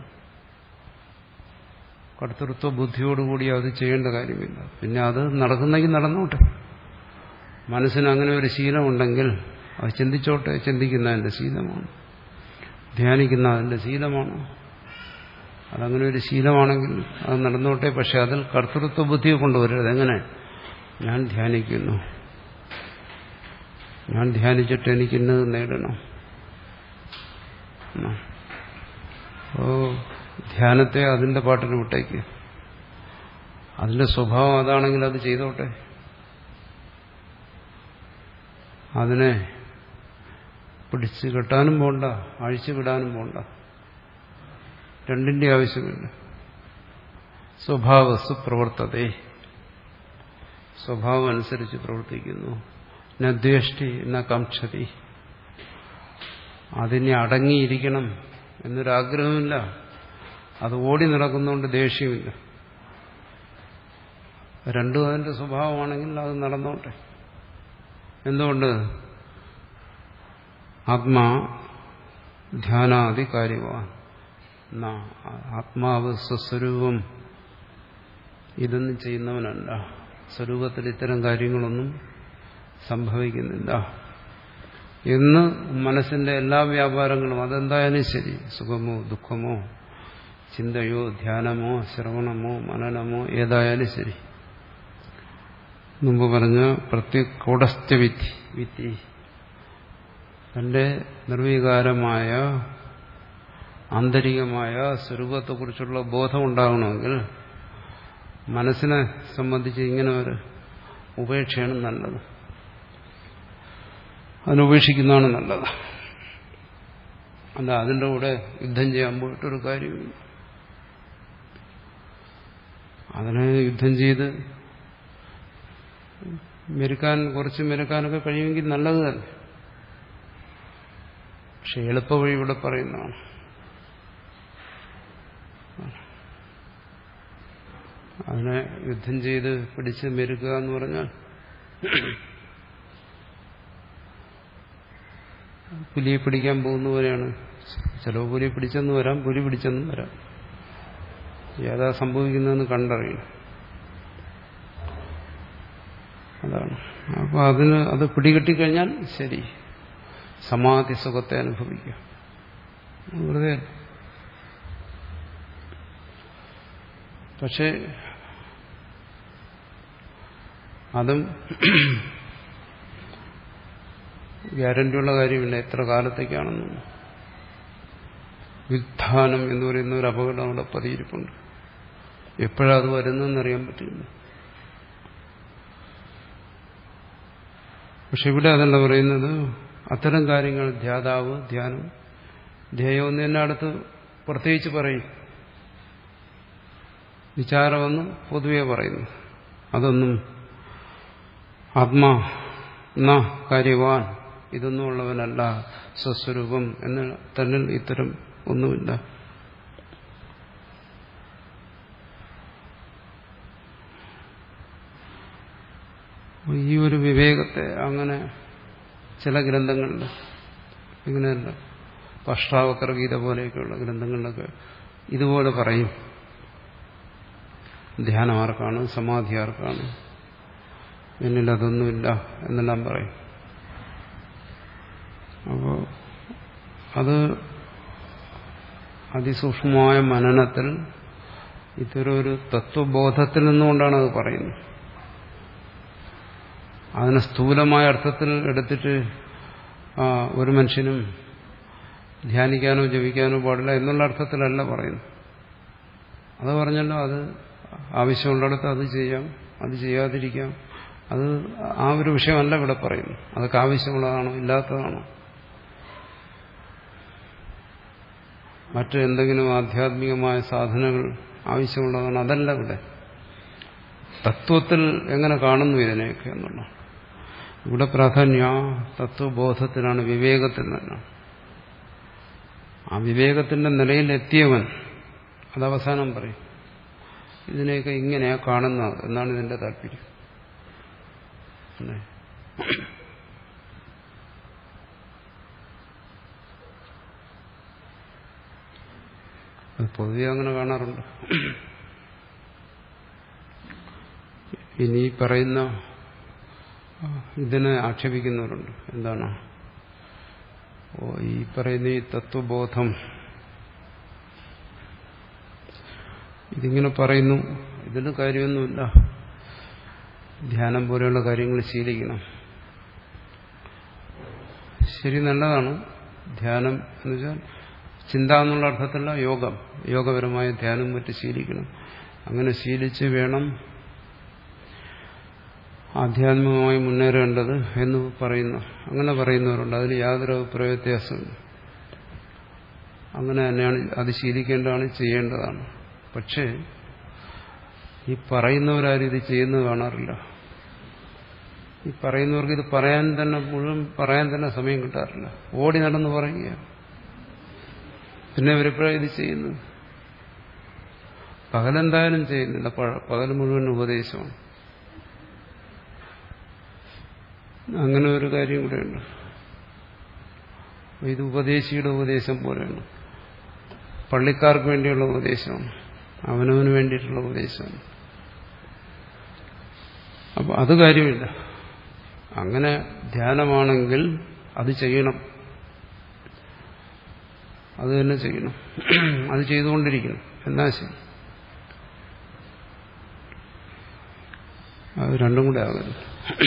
കർത്തൃത്വ ബുദ്ധിയോടുകൂടി അത് ചെയ്യേണ്ട കാര്യമില്ല. പിന്നെ അത് നടക്കുന്നെങ്കിൽ നടന്നോട്ടെ. മനസ്സിന് അങ്ങനെ ഒരു ശീലമുണ്ടെങ്കിൽ അത് ചിന്തിച്ചോട്ടെ. ചിന്തിക്കുന്ന അതിന്റെ ശീലമാണ്, ധ്യാനിക്കുന്ന അതിന്റെ ശീലമാണ്. അതങ്ങനെ ഒരു ശീലമാണെങ്കിൽ അത് നടന്നോട്ടെ. പക്ഷെ അതിൽ കർത്തൃത്വ ബുദ്ധിയെ കൊണ്ടുവരരുത്. എങ്ങനെ? ഞാൻ ധ്യാനിക്കുന്നു, ഞാൻ ധ്യാനിച്ചിട്ട് എനിക്കിന്നത് നേടണം. ഓ ധ്യാനത്തെ അതിന്റെ പാട്ടിന് വിട്ടേക്ക്. അതിന്റെ സ്വഭാവം അതാണെങ്കിൽ അത് ചെയ്തോട്ടെ. അതിനെ പിടിച്ചു കെട്ടാനും പോണ്ട, അഴിച്ചു വിടാനും പോണ്ട. രണ്ടിന്റെ ആവശ്യമില്ല. സ്വഭാവസ്തു പ്രവർത്തതേ, സ്വഭാവം അനുസരിച്ച് പ്രവർത്തിക്കുന്നു. ന ദ്വേഷ്ടി ന കാംക്ഷതി, അതിനെ അടങ്ങിയിരിക്കണം എന്നൊരാഗ്രഹമില്ല. അത് ഓടി നടക്കുന്നതുകൊണ്ട് ദേഷ്യമില്ല. രണ്ടും അതിന്റെ സ്വഭാവമാണെങ്കിൽ അത് നടന്നോട്ടെ. എന്തുകൊണ്ട്? ആത്മാ ധ്യാനാദി കാര്യവാൻ, ആത്മാവ് സ്വസ്വരൂപം ഇതൊന്നും ചെയ്യുന്നവനല്ല. സ്വരൂപത്തിൽ ഇത്തരം കാര്യങ്ങളൊന്നും സംഭവിക്കുന്നില്ല എന്ന് മനസ്സിന്റെ എല്ലാ വ്യാപാരങ്ങളും, അതെന്തായാലും ശരി, സുഖമോ ദുഃഖമോ ചിന്തയോ ധ്യാനമോ ശ്രവണമോ മനനമോ ഏതായാലും ശരി, മുമ്പ് പറഞ്ഞ പ്രത്യേകൂടസ്ഥ വിധി വിധി തന്റെ നിർവികാരമായ ആന്തരികമായ സ്വരൂപത്തെക്കുറിച്ചുള്ള ബോധം ഉണ്ടാകണമെങ്കിൽ മനസ്സിനെ സംബന്ധിച്ച് ഇങ്ങനെ ഒരു ഉപേക്ഷയാണ് നല്ലത്. അതിനുപേക്ഷിക്കുന്നതാണ് നല്ലത്. അല്ല അതിൻ്റെ കൂടെ യുദ്ധം ചെയ്യാൻ പോയിട്ടൊരു കാര്യമില്ല. അതിനെ യുദ്ധം ചെയ്ത് മെരുക്കാൻ, കുറച്ച് മെരുക്കാനൊക്കെ കഴിയുമെങ്കിൽ നല്ലത് തന്നെ. പക്ഷെ എളുപ്പ വഴി ഇവിടെ പറയുന്നതാണ്. അതിനെ യുദ്ധം ചെയ്ത് പിടിച്ച് മെരുക്കുക എന്ന് പറഞ്ഞാൽ പുലിയെ പിടിക്കാൻ പോകുന്നവരെയാണ്. ചിലവ് പുലിയെ പിടിച്ചെന്ന് വരാം, പുലി പിടിച്ചെന്നും വരാം. ഏതാ സംഭവിക്കുന്നതെന്ന് കണ്ടറിയണം. അതാണ്. അപ്പൊ അതിന് അത് പിടികിട്ടിക്കഴിഞ്ഞാൽ ശരി, സമാധി സുഖത്തെ അനുഭവിക്കുക. വെറുതെ. പക്ഷെ അതും ഗ്യാരണ്ടിയുള്ള കാര്യമില്ല എത്ര കാലത്തേക്കാണെന്ന്. വിധാനം എന്ന് പറയുന്ന ഒരു അപകടം അവിടെ പതിയിരിപ്പുണ്ട്. എപ്പോഴാണ് അത് വരുന്നതെന്നറിയാൻ പറ്റില്ല. പക്ഷെ ഇവിടെ അതല്ല പറയുന്നത്. അത്തരം കാര്യങ്ങൾ ധ്യാതാവ്, ധ്യാനം, ധ്യേയം എന്ന് തന്നെ അടുത്ത് പ്രത്യേകിച്ച് പറയും. വിചാരമെന്ന് പൊതുവെ പറയുന്നു. അതൊന്നും ആത്മാ ന കാര്യവാൻ, ഇതൊന്നും ഉള്ളവനല്ല. സ്വസ്വരൂപം എന്ന് തന്നിൽ ഇത്തരം ഒന്നുമില്ല. ഈ ഒരു വിവേകത്തെ അങ്ങനെ ചില ഗ്രന്ഥങ്ങളിൽ ഇങ്ങനെയല്ല, അഷ്ടാവക്ര ഗീത പോലെയൊക്കെയുള്ള ഗ്രന്ഥങ്ങളിലൊക്കെ ഇതുപോലെ പറയും. ധ്യാനം ആർക്കാണ്, സമാധി ആർക്കാണ്, എന്നിൽ അതൊന്നുമില്ല എന്നെല്ലാം പറയും. അപ്പോൾ അത് അതിസൂക്ഷ്മമായ മനനത്തിൽ ഇത്തരം ഒരു തത്വബോധത്തിൽ നിന്നുകൊണ്ടാണ് അത് പറയുന്നത്. അതിനെ സ്ഥൂലമായ അർത്ഥത്തിൽ എടുത്തിട്ട് ഒരു മനുഷ്യനും ധ്യാനിക്കാനോ ജപിക്കാനോ പാടില്ല എന്നുള്ള അർത്ഥത്തിലല്ല പറയുന്നത്. അത് പറഞ്ഞല്ലോ, അത് ആവശ്യമുള്ളിടത്ത് അത് ചെയ്യാം, അത് ചെയ്യാതിരിക്കാം. അത് ആ ഒരു വിഷയമല്ല ഇവിടെ പറയുന്നു. അതൊക്കെ ആവശ്യമുള്ളതാണോ ഇല്ലാത്തതാണോ, മറ്റ് എന്തെങ്കിലും ആധ്യാത്മികമായ സാധനങ്ങൾ ആവശ്യമുള്ളതാണോ, അതല്ല ഇവിടെ. തത്വത്തിൽ എങ്ങനെ കാണുന്നു ഇതിനെയൊക്കെ എന്നുള്ള ഇവിടെ പ്രാധാന്യ തത്വബോധത്തിനാണ്, വിവേകത്തിൽ തന്നെ. ആ വിവേകത്തിന്റെ നിലയിലെത്തിയവൻ അത് അവസാനം പറയും ഇതിനെയൊക്കെ ഇങ്ങനെയാ കാണുന്നത് എന്നാണ് ഇതിന്റെ താല്പര്യം. അത് പൊതുവെ അങ്ങനെ കാണാറുണ്ട്. ഇനി പറയുന്ന ഇതിനെ ആക്ഷേപിക്കുന്നവരുണ്ട്. എന്താണ് ഓ ഈ പറയുന്ന ഈ തത്വബോധം ഇതിങ്ങനെ പറയുന്നു, ഇതിന് കാര്യമൊന്നുമില്ല, ധ്യാനം പോലെയുള്ള കാര്യങ്ങൾ ശീലിക്കണം. ശരി, നല്ലതാണ് ധ്യാനം എന്ന് വെച്ചാൽ ചിന്ത എന്നുള്ള അർത്ഥത്തിലുള്ള യോഗം, യോഗപരമായ ധ്യാനം മറ്റ് ശീലിക്കണം. അങ്ങനെ ശീലിച്ച് വേണം ആധ്യാത്മികമായി മുന്നേറേണ്ടത് എന്ന് പറയുന്നു. അങ്ങനെ പറയുന്നവരുണ്ട്. അതിൽ യാതൊരു അഭിപ്രായ വ്യത്യാസമില്ല. അങ്ങനെ തന്നെയാണ്, അത് ശീലിക്കേണ്ടതാണ്, ചെയ്യേണ്ടതാണ്. പക്ഷേ ഈ പറയുന്നവരാരും ഇത് ചെയ്യുന്നത് കാണാറില്ല. ഈ പറയുന്നവർക്ക് ഇത് പറയാൻ തന്നെ മുഴുവൻ പറയാൻ തന്നെ സമയം കിട്ടാറില്ല. ഓടി നടന്ന് പറയുക. പിന്നെ അവരെപ്പോഴാണ് ഇത് ചെയ്യുന്നത്? പകലെന്തായാലും ചെയ്യുന്നില്ല. പകൽ മുഴുവൻ ഉപദേശമാണ്. അങ്ങനെ ഒരു കാര്യം കൂടെയുണ്ട്. ഇത് ഉപദേശിയുടെ ഉപദേശം പോലെയാണ്. പള്ളിക്കാർക്ക് വേണ്ടിയുള്ള ഉപദേശമാണ്, അവനവന് വേണ്ടിയിട്ടുള്ള ഉപദേശമാണ്. അപ്പൊ അത് കാര്യമില്ല. അങ്ങനെ ധ്യാനമാണെങ്കിൽ അത് ചെയ്യണം, അത് തന്നെ ചെയ്യണം, അത് ചെയ്തുകൊണ്ടിരിക്കണം. എന്നാ ശരി, അത് രണ്ടും കൂടെ ആകരുത്.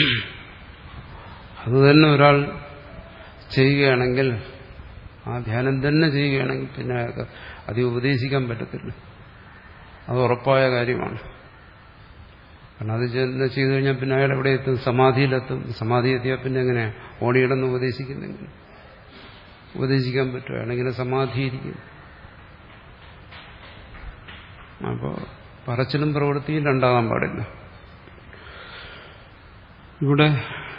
അത് തന്നെ ഒരാൾ ചെയ്യുകയാണെങ്കിൽ, ആ ധ്യാനം തന്നെ ചെയ്യുകയാണെങ്കിൽ പിന്നെ അയാൾക്ക് അത് ഉപദേശിക്കാൻ പറ്റത്തില്ല. അത് ഉറപ്പായ കാര്യമാണ്. കാരണം അത് ചെയ്തു കഴിഞ്ഞാൽ പിന്നെ അയാൾ എവിടെ എത്തും? സമാധിയിലെത്തും. സമാധി എത്തിയാൽ പിന്നെ എങ്ങനെയാ ഓടിയിടന്ന് ഉപദേശിക്കുന്നെങ്കിൽ ഉപദേശിക്കാൻ പറ്റുമോ? അയാളിങ്ങനെ സമാധിയിരിക്കും. അപ്പോൾ പറച്ചിലും പ്രവൃത്തിയും രണ്ടാകാൻ പാടില്ല. ഇവിടെ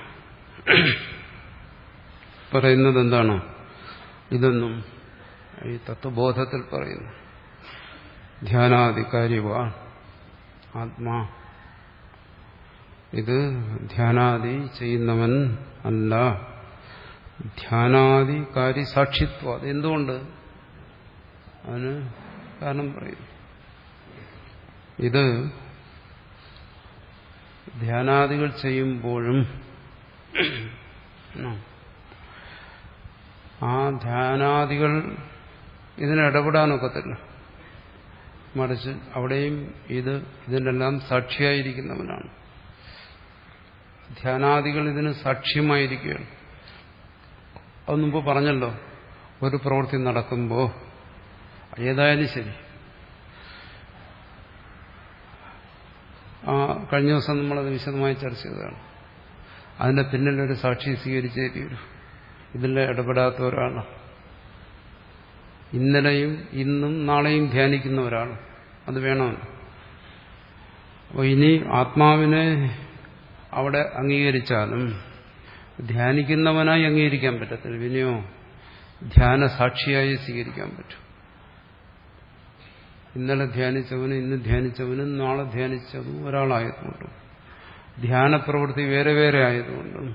പറയുന്നത് എന്താണ്? ഇതൊന്നും ഈ തത്വബോധത്തിൽ പറയുന്നു. ധ്യാനാധികാരിവാ ആത്മാ, ഇത് ധ്യാനാദി ചെയ്യുന്നവൻ അല്ല, ധ്യാനാദികാരി സാക്ഷിത്വം. അത് എന്തുകൊണ്ട്? അതിന് കാരണം പറയും. ഇത് ധ്യാനാദികൾ ചെയ്യുമ്പോഴും ആ ധ്യാനാദികൾ ഇതിനിടപെടാനൊക്കത്തില്ല. മറിച്ച് അവിടെയും ഇത് ഇതിനെല്ലാം സാക്ഷിയായിരിക്കുന്നവനാണ്. ധ്യാനാദികൾ ഇതിന് സാക്ഷ്യമായിരിക്കുകയാണ്. അത് മുമ്പ് പറഞ്ഞല്ലോ, ഒരു പ്രവൃത്തി നടക്കുമ്പോൾ ഏതായാലും ശരി, ആ കഴിഞ്ഞ ദിവസം നമ്മളത് വിശദമായി ചർച്ച ചെയ്തതാണ്. അതിന്റെ പിന്നിലൊരു സാക്ഷി സ്വീകരിച്ചേ തീരൂ. ഇതിൽ ഇടപെടാത്ത ഒരാളാണ്. ഇന്നലെയും ഇന്നും നാളെയും ധ്യാനിക്കുന്ന ഒരാൾ, അത് വേണമല്ലോ. അപ്പോൾ ഇനി ആത്മാവിനെ അവിടെ അംഗീകരിച്ചാലും ധ്യാനിക്കുന്നവനായി അംഗീകരിക്കാൻ പറ്റത്തില്ല. പിന്നെയോ ധ്യാന സാക്ഷിയായി സ്വീകരിക്കാൻ പറ്റും. ഇന്നലെ ധ്യാനിച്ചവനും ഇന്ന് ധ്യാനിച്ചവനും നാളെ ധ്യാനിച്ചതും ഒരാളായതുകൊണ്ടും ധ്യാനപ്രവൃത്തി വേറെ വേറെ ആയതുകൊണ്ടും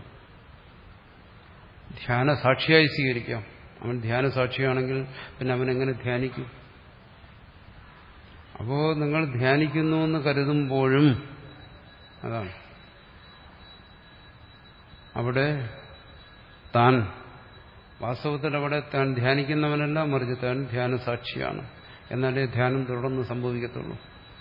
ധ്യാന സാക്ഷിയായി സ്വീകരിക്കാം. അവൻ ധ്യാന സാക്ഷിയാണെങ്കിൽ പിന്നെ അവനെങ്ങനെ ധ്യാനിക്കും? അപ്പോ നിങ്ങൾ ധ്യാനിക്കുന്നു എന്ന് കരുതുമ്പോഴും അതാണ് അവിടെ താൻ വാസ്തവത്തിൽ അവിടെ താൻ ധ്യാനിക്കുന്നവനല്ല, മറിച്ച് താൻ ധ്യാന സാക്ഷിയാണ്. എന്നാലേ ധ്യാനം തുടർന്ന് സംഭവിക്കത്തുള്ളൂ.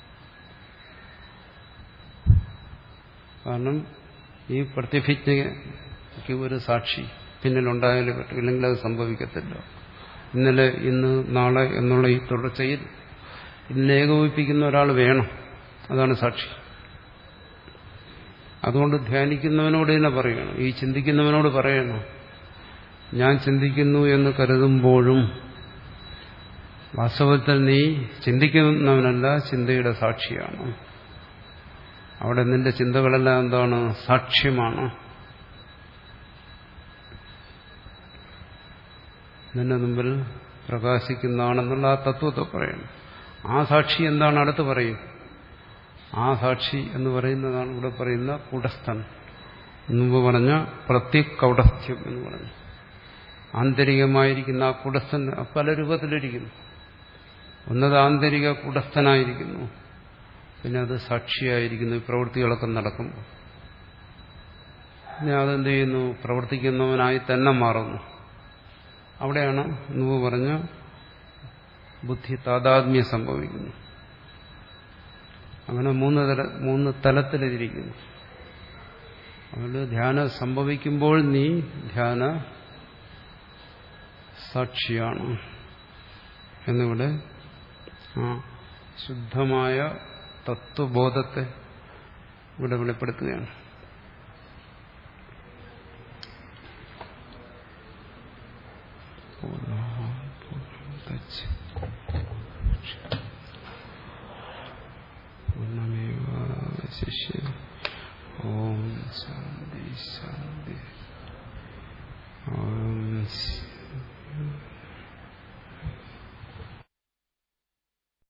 കാരണം ഈ പ്രതിഭിജ്ഞയ്ക്ക് ഒരു സാക്ഷി പിന്നിലുണ്ടായാലേ പറ്റും, ഇല്ലെങ്കിൽ അത് സംഭവിക്കത്തില്ല. ഇന്നലെ ഇന്ന് നാളെ എന്നുള്ള ഈ തുടർച്ചയിൽ ഇതിനെ ഏകോപിപ്പിക്കുന്ന ഒരാൾ വേണം, അതാണ് സാക്ഷി. അതുകൊണ്ട് ധ്യാനിക്കുന്നവനോട് തന്നെ പറയണം, ഈ ചിന്തിക്കുന്നവനോട് പറയണം, ഞാൻ ചിന്തിക്കുന്നു എന്ന് കരുതുമ്പോഴും വാസ്തവത്തിൽ നീ ചിന്തിക്കുന്നവനല്ല, ചിന്തയുടെ സാക്ഷിയാണ്. അവിടെ നിന്റെ ചിന്തകളെല്ലാം എന്താണ്? സാക്ഷ്യമാണ്. നിന്റെ മുമ്പിൽ പ്രകാശിക്കുന്നതാണെന്നുള്ള ആ തത്വത്തെ പറയണം. ആ സാക്ഷി എന്താണ്? അടുത്ത് പറയും. ആ സാക്ഷി എന്ന് പറയുന്നതാണ് ഇവിടെ പറയുന്ന കൂടസ്ഥൻ. മുമ്പ് പറഞ്ഞ പ്രത്യകൗടസ്ഥ്യം എന്ന് പറഞ്ഞു. ആന്തരികമായിരിക്കുന്ന ആ കൂടസ്ഥൻ പല രൂപത്തിലിരിക്കുന്നു. ഒന്നത് ആന്തരിക കൂടസ്ഥനായിരിക്കുന്നു, പിന്നെ അത് സാക്ഷിയായിരിക്കുന്നു ഈ പ്രവൃത്തികളൊക്കെ നടക്കുമ്പോൾ. പിന്നെ അതെന്ത് ചെയ്യുന്നു? പ്രവർത്തിക്കുന്നവനായി തന്നെ മാറുന്നു. അവിടെയാണ് മുമ്പ് പറഞ്ഞ ബുദ്ധി താദാത്മ്യം സംഭവിക്കുന്നു. അങ്ങനെ മൂന്ന് തല മൂന്ന് തലത്തിലിരിക്കുന്നു. അതുകൊണ്ട് ധ്യാനം സംഭവിക്കുമ്പോൾ നീ ധ്യാന സാക്ഷിയാണ് എന്നിവിടെ ആ ശുദ്ധമായ തത്വബോധത്തെ ഇവിടെ വെളിപ്പെടുത്തുകയാണ്. ശിഷ്യ ഓം ശാന്തി ശാന്തി.